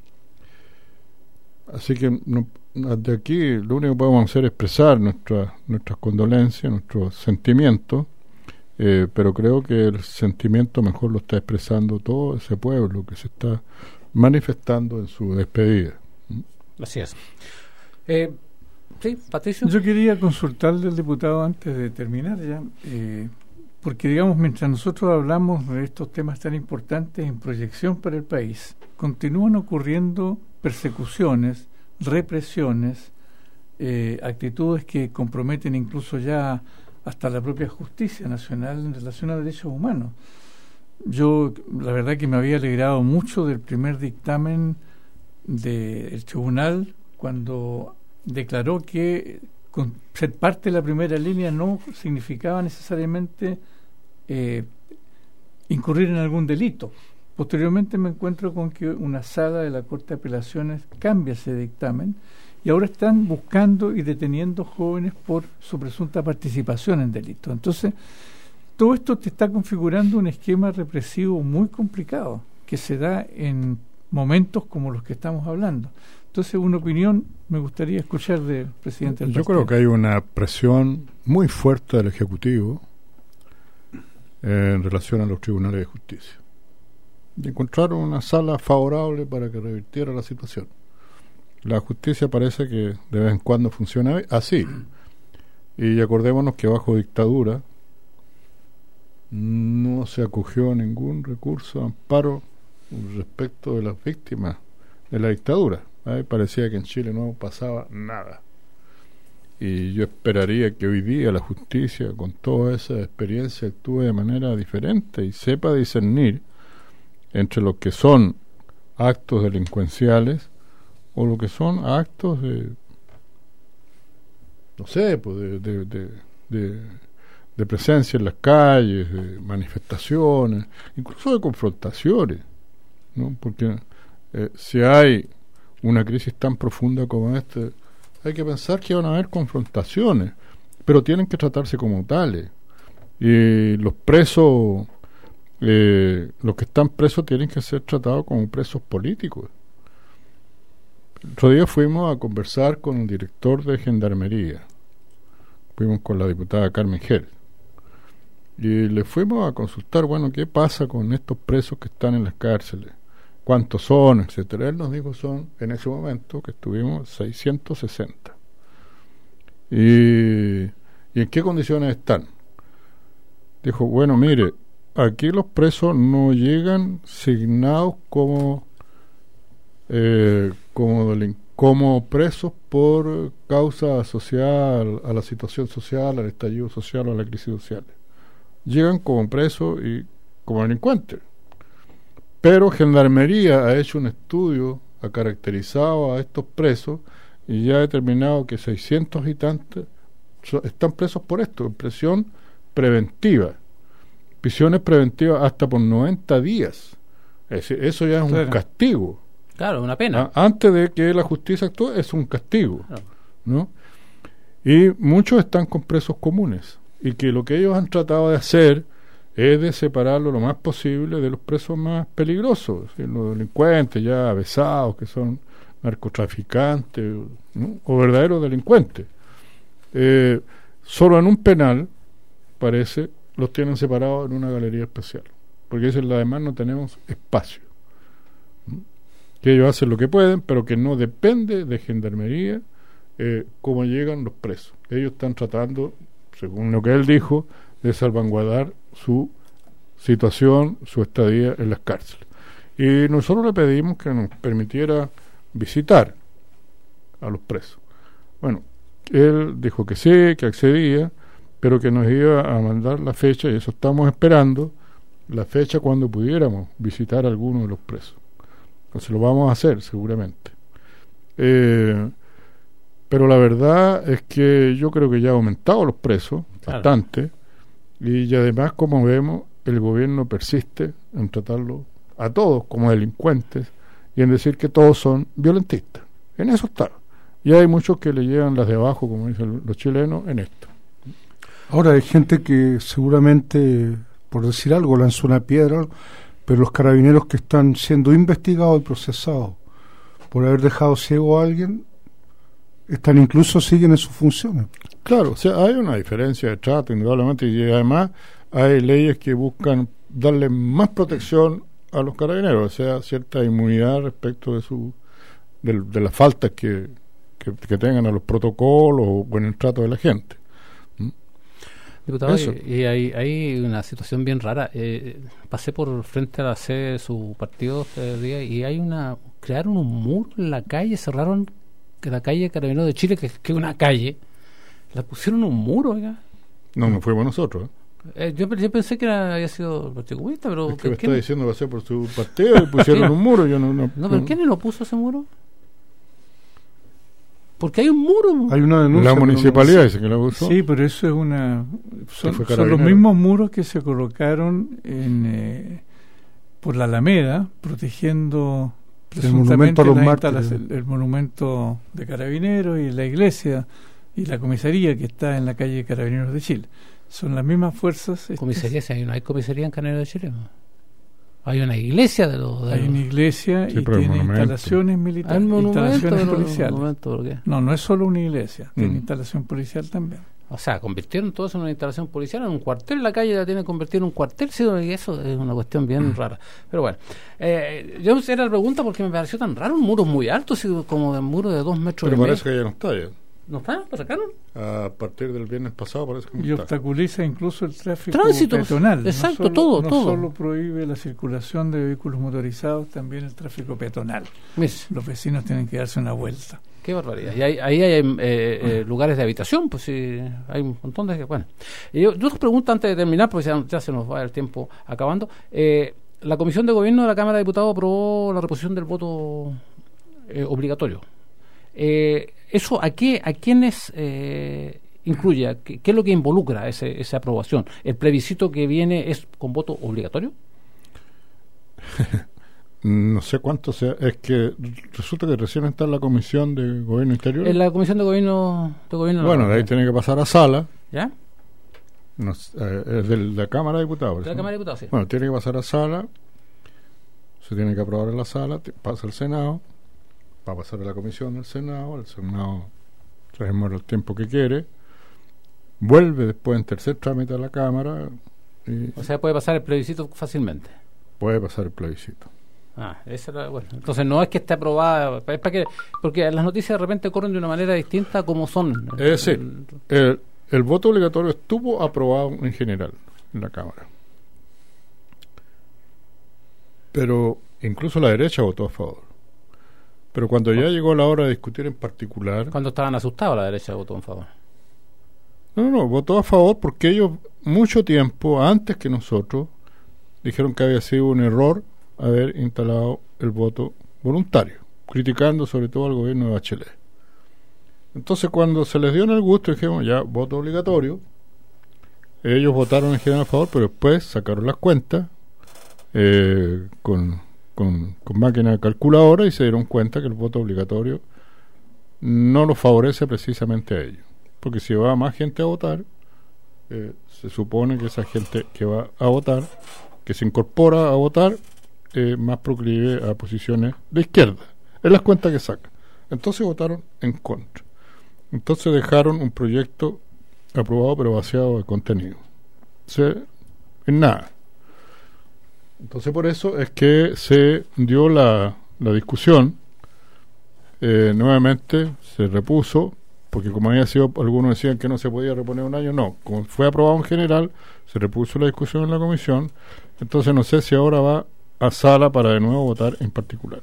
Así que no, de aquí lo único que podemos hacer es expresar nuestra, nuestras condolencias, nuestros sentimientos, eh, pero creo que el sentimiento mejor lo está expresando todo ese pueblo que se está manifestando en su despedida. Así es. Eh, sí, Patricio. Yo quería consultarle al diputado antes de terminar ya, eh, porque digamos, mientras nosotros hablamos de estos temas tan importantes en proyección para el país, continúan ocurriendo persecuciones, represiones, eh, actitudes que comprometen incluso ya hasta la propia justicia nacional en relación a derechos humanos. Yo, la verdad que me había alegrado mucho del primer dictamen del tribunal cuando declaró que con ser parte de la primera línea no significaba necesariamente eh, incurrir en algún delito. Posteriormente me encuentro con que una sala de la Corte de Apelaciones cambia ese dictamen y ahora están buscando y deteniendo jóvenes por su presunta participación en delitos. Entonces, todo esto te está configurando un esquema represivo muy complicado que se da en momentos como los que estamos hablando. Entonces, una opinión me gustaría escuchar del presidente del Yo partido. Creo que hay una presión muy fuerte del Ejecutivo en relación a los tribunales de justicia. Y encontraron una sala favorable para que revirtiera la situación. La justicia parece que de vez en cuando funciona así. Y acordémonos que bajo dictadura no se acogió a ningún recurso, amparo respecto de las víctimas de la dictadura. ¿eh? Parecía que en Chile no pasaba nada. Y yo esperaría que hoy día la justicia, con toda esa experiencia, actúe de manera diferente y sepa discernir entre lo que son actos delincuenciales o lo que son actos de, no sé, pues de, de, de, de, de presencia en las calles, de manifestaciones, incluso de confrontaciones, ¿no? Porque eh, si hay una crisis tan profunda como esta, hay que pensar que van a haber confrontaciones, pero tienen que tratarse como tales. Y los presos, eh, los que están presos tienen que ser tratados como presos políticos. El otro día fuimos a conversar con el director de Gendarmería, fuimos con la diputada Carmen Jerez, y le fuimos a consultar, bueno, qué pasa con estos presos que están en las cárceles, cuántos son, etcétera. Él nos dijo son, en ese momento que estuvimos, seiscientos sesenta. Y, ¿y en qué condiciones están? Dijo, bueno, mire, aquí los presos no llegan signados como eh, como, como presos por causa asociada a la situación social, al estallido social o a la crisis social. Llegan como presos y como delincuentes. Pero Gendarmería ha hecho un estudio, ha caracterizado a estos presos y ya ha determinado que seiscientos y tantos so, están presos por esto, en prisión preventiva. Prisiones preventivas hasta por noventa días. Es decir, eso ya es claro. un castigo. Claro, una pena. A, antes de que la justicia actúe, es un castigo. Claro. ¿No? Y muchos están con presos comunes. Y que lo que ellos han tratado de hacer es de separarlo lo más posible de los presos más peligrosos, ¿sí? Los delincuentes ya avesados, que son narcotraficantes, ¿no? O verdaderos delincuentes. Eh, solo en un penal, parece, los tienen separados en una galería especial, porque dicen, la demás no tenemos espacio. que ellos hacen lo que pueden, pero que no depende de Gendarmería eh, cómo llegan los presos. Ellos están tratando, según lo que él dijo, de salvaguardar su situación, su estadía en las cárceles. Y nosotros le pedimos que nos permitiera visitar a los presos. Bueno, él dijo que sí, que accedía, pero que nos iba a mandar la fecha, y eso estamos esperando, la fecha cuando pudiéramos visitar a alguno de los presos. Entonces lo vamos a hacer seguramente. Eh, pero la verdad es que yo creo que ya ha aumentado los presos, claro, bastante, y además, como vemos, el gobierno persiste en tratarlos a todos como delincuentes y en decir que todos son violentistas. En eso está. Y hay muchos que le llevan las de abajo, como dicen los chilenos, en esto. Ahora hay gente que seguramente, por decir algo, lanzó una piedra, pero los carabineros que están siendo investigados y procesados por haber dejado ciego a alguien, están incluso siguen en sus funciones. Claro, o sea, hay una diferencia de trato, indudablemente, y además hay leyes que buscan darle más protección a los carabineros, o sea, cierta inmunidad respecto de su de, de las faltas que, que, que tengan a los protocolos o en el trato de la gente. ¿Mm? Diputado, y, y hay, hay una situación bien rara. Eh, pasé por frente a la sede de su partido este día y hay una crearon un muro en la calle, cerraron la calle Carabineros de Chile, que es que una calle, la pusieron un muro, oiga. No, no fuimos nosotros, ¿eh? Eh, yo, yo pensé que era, había sido el Partido Comunista, pero... Es que me ¿quién? está diciendo que va a ser por su partido y pusieron un muro, yo no... No, no pero ¿quién lo puso ese muro? Porque hay un muro. Hay una denuncia. La municipalidad dice que lo puso. Sí, pero eso es una... Son, son los mismos muros que se colocaron en eh, por la Alameda, protegiendo el monumento a los mártires, el, el monumento de Carabineros y la iglesia y la comisaría que está en la calle Carabineros de Chile. Son las mismas fuerzas. ¿Comisaría? Si hay, no hay comisaría en Carabineros de Chile, ¿no? Hay una iglesia de los... De hay los... una iglesia sí, y tiene instalaciones militares, instalaciones policiales. Monumento, no, no es solo una iglesia, mm. tiene instalación policial también. O sea, convirtieron todo eso en una instalación policial, en un cuartel, la calle la tiene convertida en un cuartel, sí, y eso es una cuestión bien rara. Pero bueno, eh, yo era la pregunta porque me pareció tan raro, un muro muy alto, así, como de un muro de dos metros. Pero y parece medio. que ya no está ya. ¿No está? ¿Lo sacaron? A partir del viernes pasado parece que no y está. Obstaculiza incluso el tráfico Tránsito, peatonal. Exacto, no solo, todo, no todo. solo prohíbe la circulación de vehículos motorizados, también el tráfico peatonal. Mis. Los vecinos tienen que darse una vuelta. Qué barbaridad. Y ahí, ahí hay eh, eh, lugares de habitación, pues sí, hay un montón de... Bueno, y yo, dos preguntas antes de terminar, porque ya, ya se nos va el tiempo acabando. Eh, la Comisión de Gobierno de la Cámara de Diputados aprobó la reposición del voto eh, obligatorio. Eh, ¿Eso a qué a quiénes eh, incluye? ¿Qué, ¿Qué es lo que involucra ese, esa aprobación? ¿El plebiscito que viene es con voto obligatorio? No sé cuánto sea. Es que resulta que recién está en la Comisión de Gobierno Interior. En la Comisión de Gobierno de Gobierno. Bueno, de ahí tiene que pasar a sala. ¿Ya? No, eh, es de la Cámara de Diputados. De la Cámara de Diputados, sí. Bueno, tiene que pasar a sala. Se tiene que aprobar en la sala. Pasa al Senado. Va a pasar a la Comisión del Senado. El Senado se demora el tiempo que quiere. Vuelve después en tercer trámite a la Cámara. Y o sea, puede pasar el plebiscito fácilmente. Puede pasar el plebiscito. Ah, esa era, bueno. Entonces no es que esté aprobada, es para que, porque las noticias de repente corren de una manera distinta como son. Es decir, el, el voto obligatorio estuvo aprobado en general en la Cámara. Pero incluso la derecha votó a favor. Pero cuando ya llegó la hora de discutir en particular... Cuando estaban asustados la derecha votó en favor. No, no, no, votó a favor porque ellos mucho tiempo antes que nosotros dijeron que había sido un error haber instalado el voto voluntario, criticando sobre todo al gobierno de Bachelet. Entonces cuando se les dio en el gusto dijimos ya, voto obligatorio. Ellos votaron en general a favor, pero después sacaron las cuentas eh, con, con, con máquina de calculadora y se dieron cuenta que el voto obligatorio no los favorece precisamente a ellos, porque si va más gente a votar, eh, se supone que esa gente que va a votar, que se incorpora a votar, Eh, más proclive a posiciones de izquierda, en las cuentas que sacan. Entonces votaron en contra. Entonces dejaron un proyecto aprobado pero vaciado de contenido. O sea, en nada. Entonces por eso es que se dio la la discusión, eh, nuevamente se repuso, porque como había sido, algunos decían que no se podía reponer un año, no, como fue aprobado en general, se repuso la discusión en la comisión, entonces no sé si ahora va a sala para de nuevo votar en particular.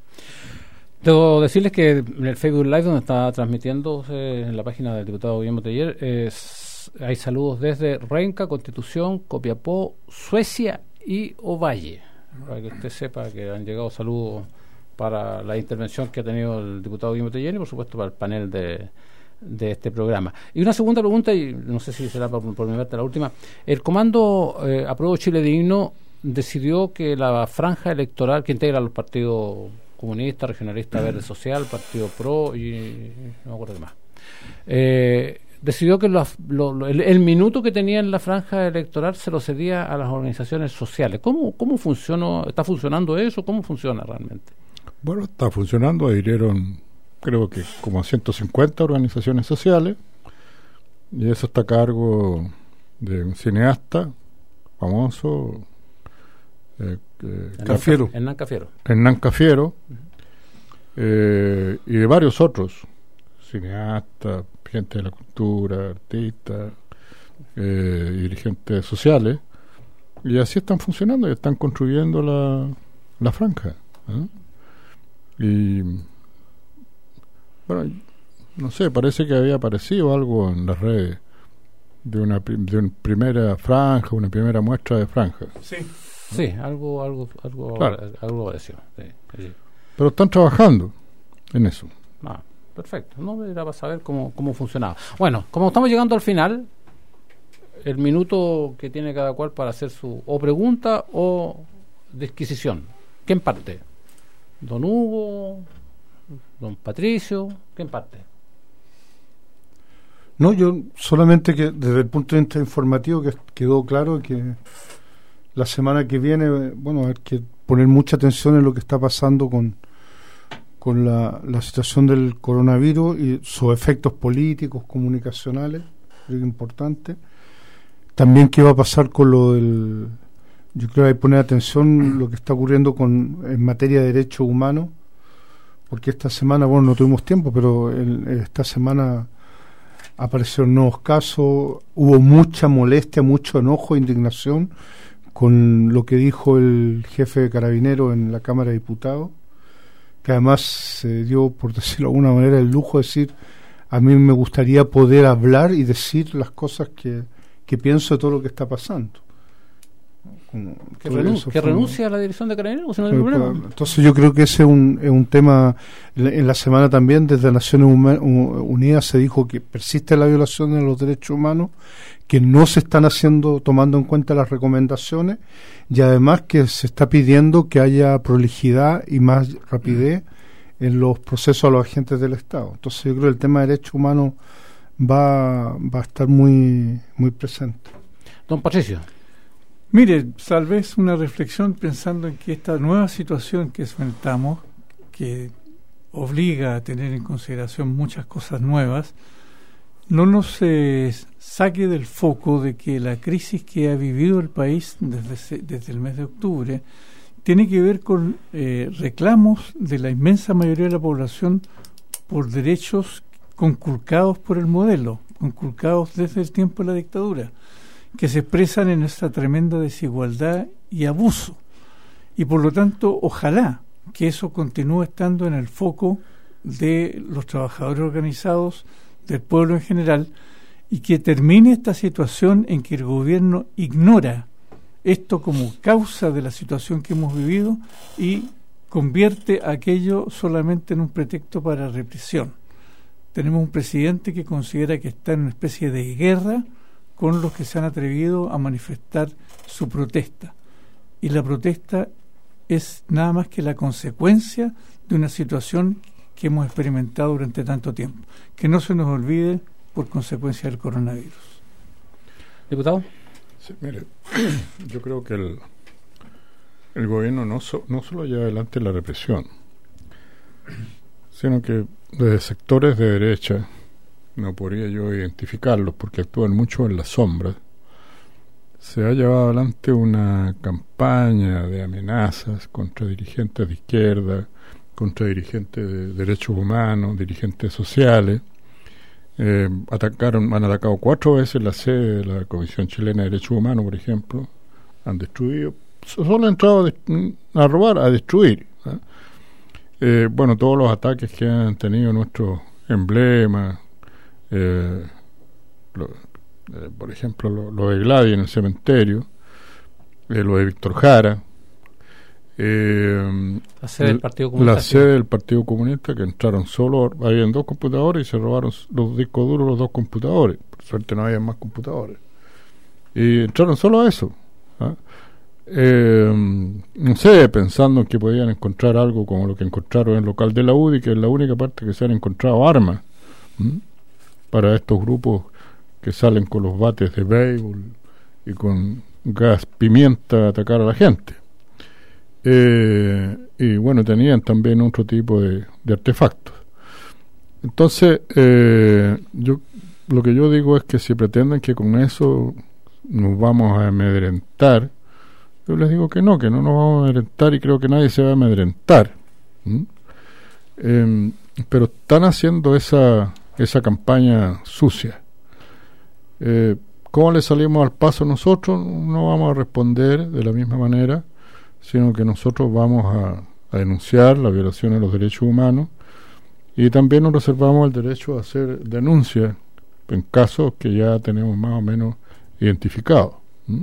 Debo decirles que en el Facebook Live, donde está transmitiendo eh, en la página del diputado Guillermo Teller, eh, hay saludos desde Renca, Constitución, Copiapó, Suecia y Ovalle, para que usted sepa que han llegado saludos para la intervención que ha tenido el diputado Guillermo Teller y por supuesto para el panel de, de este programa. Y una segunda pregunta, y no sé si será por, por mi parte la última. El Comando eh, Apruebo Chile Digno decidió que la franja electoral que integra los partidos comunista, regionalista, verde social, partido pro y no me acuerdo qué más, eh, decidió que los, lo, el, el minuto que tenía en la franja electoral se lo cedía a las organizaciones sociales. ¿Cómo, cómo funciona? ¿Está funcionando eso? ¿Cómo funciona realmente? Bueno, está funcionando. Adhirieron, creo que como ciento cincuenta organizaciones sociales, y eso está a cargo de un cineasta famoso, Eh, eh, Cafiero. Hernán Cafiero. Hernán Cafiero, uh-huh. eh, y de varios otros, cineastas, gente de la cultura, artistas, eh, dirigentes sociales, y así están funcionando y están construyendo la, la franja. ¿eh? Y bueno, no sé, parece que había aparecido algo en las redes de una, de una primera franja, una primera muestra de franja. Sí. Sí, algo algo algo claro. algo pareció. Sí, sí. Pero están trabajando en eso. Ah, perfecto. No era para saber cómo cómo funcionaba. Bueno, como estamos llegando al final, el minuto que tiene cada cual para hacer su o pregunta o disquisición. ¿Quién parte? Don Hugo, don Patricio, ¿quién parte? No, yo solamente que desde el punto de vista informativo que quedó claro que la semana que viene, bueno, hay que poner mucha atención en lo que está pasando con con la, la situación del coronavirus y sus efectos políticos, comunicacionales, creo que es importante. También qué va a pasar con lo del... Yo creo que hay que poner atención lo que está ocurriendo con en materia de derechos humanos, porque esta semana, bueno, no tuvimos tiempo, pero el, esta semana aparecieron nuevos casos, hubo mucha molestia, mucho enojo, indignación con lo que dijo el jefe de Carabineros en la Cámara de Diputados, que además se dio, por decirlo de alguna manera, el lujo de decir, a mí me gustaría poder hablar y decir las cosas que, que pienso de todo lo que está pasando. Como, que, renun- que renuncia a la dirección de Carabineros, si no hay problema. Entonces yo creo que ese es un, es un tema. En la semana también desde Naciones Unidas se dijo que persiste la violación de los derechos humanos, que no se están haciendo, tomando en cuenta las recomendaciones, y además que se está pidiendo que haya prolijidad y más rapidez en los procesos a los agentes del Estado. Entonces yo creo que el tema de derechos humanos va, va a estar muy, muy presente. Don Patricio. Mire, tal vez una reflexión pensando en que esta nueva situación que enfrentamos, que obliga a tener en consideración muchas cosas nuevas, no nos eh, saque del foco de que la crisis que ha vivido el país desde, desde el mes de octubre tiene que ver con eh, reclamos de la inmensa mayoría de la población por derechos conculcados por el modelo, conculcados desde el tiempo de la dictadura, que se expresan en esta tremenda desigualdad y abuso. Y por lo tanto, ojalá que eso continúe estando en el foco de los trabajadores organizados, del pueblo en general, y que termine esta situación en que el gobierno ignora esto como causa de la situación que hemos vivido y convierte aquello solamente en un pretexto para represión. Tenemos un presidente que considera que está en una especie de guerra con los que se han atrevido a manifestar su protesta. Y la protesta es nada más que la consecuencia de una situación que hemos experimentado durante tanto tiempo. Que no se nos olvide por consecuencia del coronavirus. Diputado. Sí, mire, yo creo que el, el gobierno no, so, no solo lleva adelante la represión, sino que desde sectores de derecha, no podría yo identificarlos porque actúan mucho en las sombras, se ha llevado adelante una campaña de amenazas contra dirigentes de izquierda, contra dirigentes de derechos humanos, dirigentes sociales. Eh, atacaron, han atacado cuatro veces la sede de la Comisión Chilena de Derechos Humanos, por ejemplo. Han destruido, solo han entrado a, a robar, a destruir. ¿eh? Eh, bueno, todos los ataques que han tenido nuestros emblemas, eh, lo, eh, por ejemplo, lo, lo de Gladys en el cementerio, eh, lo de Víctor Jara, eh, la sede del Partido Comunista, la sede del Partido Comunista, que entraron solo, habían dos computadores y se robaron los discos duros los dos computadores. Por suerte no había más computadores y entraron solo a eso. ¿ah? Eh, no sé, pensando que podían encontrar algo como lo que encontraron en el local de la U D I, que es la única parte que se han encontrado armas ¿m? para estos grupos que salen con los bates de béisbol y con gas pimienta a atacar a la gente. Eh, y bueno, tenían también otro tipo de, de artefactos. Entonces, eh, yo lo que yo digo es que si pretenden que con eso nos vamos a amedrentar, yo les digo que no, que no nos vamos a amedrentar, y creo que nadie se va a amedrentar. ¿Mm? Eh, pero están haciendo esa esa campaña sucia. Eh, ¿Cómo le salimos al paso nosotros? No vamos a responder de la misma manera, sino que nosotros vamos a, a denunciar la violación de los derechos humanos, y también nos reservamos el derecho a hacer denuncias en casos que ya tenemos más o menos identificados. ¿Mm?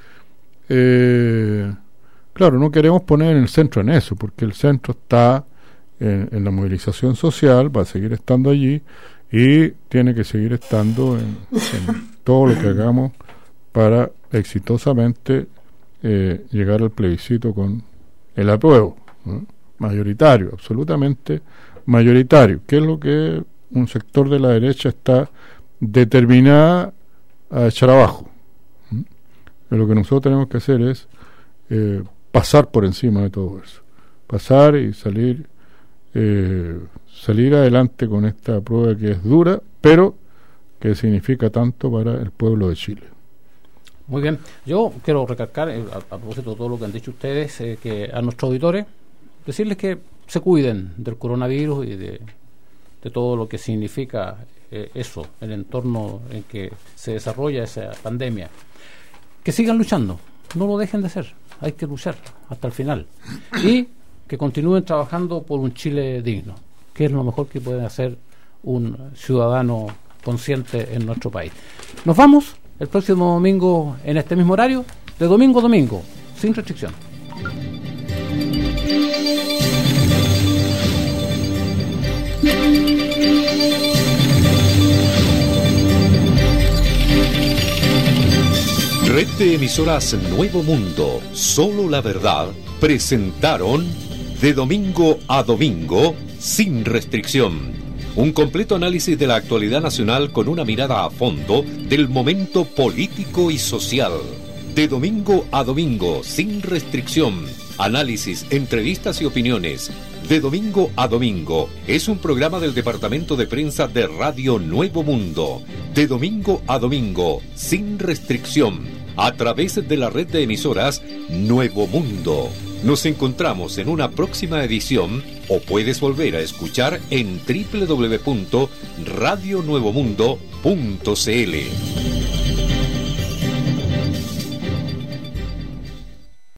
Eh, claro, no queremos poner el centro en eso, porque el centro está en, en la movilización social, va a seguir estando allí, y tiene que seguir estando en, en todo lo que hagamos para exitosamente eh, llegar al plebiscito con el apruebo, ¿no? Mayoritario, absolutamente mayoritario, que es lo que un sector de la derecha está determinada a echar abajo. Lo que nosotros tenemos que hacer es eh, pasar por encima de todo eso, pasar y salir eh, salir adelante con esta prueba que es dura, pero que significa tanto para el pueblo de Chile. Muy bien, yo quiero recalcar eh, a, a propósito de todo lo que han dicho ustedes, eh, que a nuestros auditores decirles que se cuiden del coronavirus y de, de todo lo que significa eh, eso, el entorno en que se desarrolla esa pandemia. Que sigan luchando, no lo dejen de hacer, hay que luchar hasta el final, y que continúen trabajando por un Chile digno, que es lo mejor que puede hacer un ciudadano consciente en nuestro país. Nos vamos el próximo domingo en este mismo horario, de domingo a domingo, sin restricción. Red de emisoras Nuevo Mundo, Solo la Verdad, presentaron De Domingo a Domingo, sin restricción. Un completo análisis de la actualidad nacional con una mirada a fondo del momento político y social. De Domingo a Domingo, sin restricción. Análisis, entrevistas y opiniones. De Domingo a Domingo es un programa del Departamento de Prensa de Radio Nuevo Mundo. De Domingo a Domingo, sin restricción, a través de la red de emisoras Nuevo Mundo. Nos encontramos en una próxima edición, o puedes volver a escuchar en doble u doble u doble u punto radio nuevo mundo punto c l.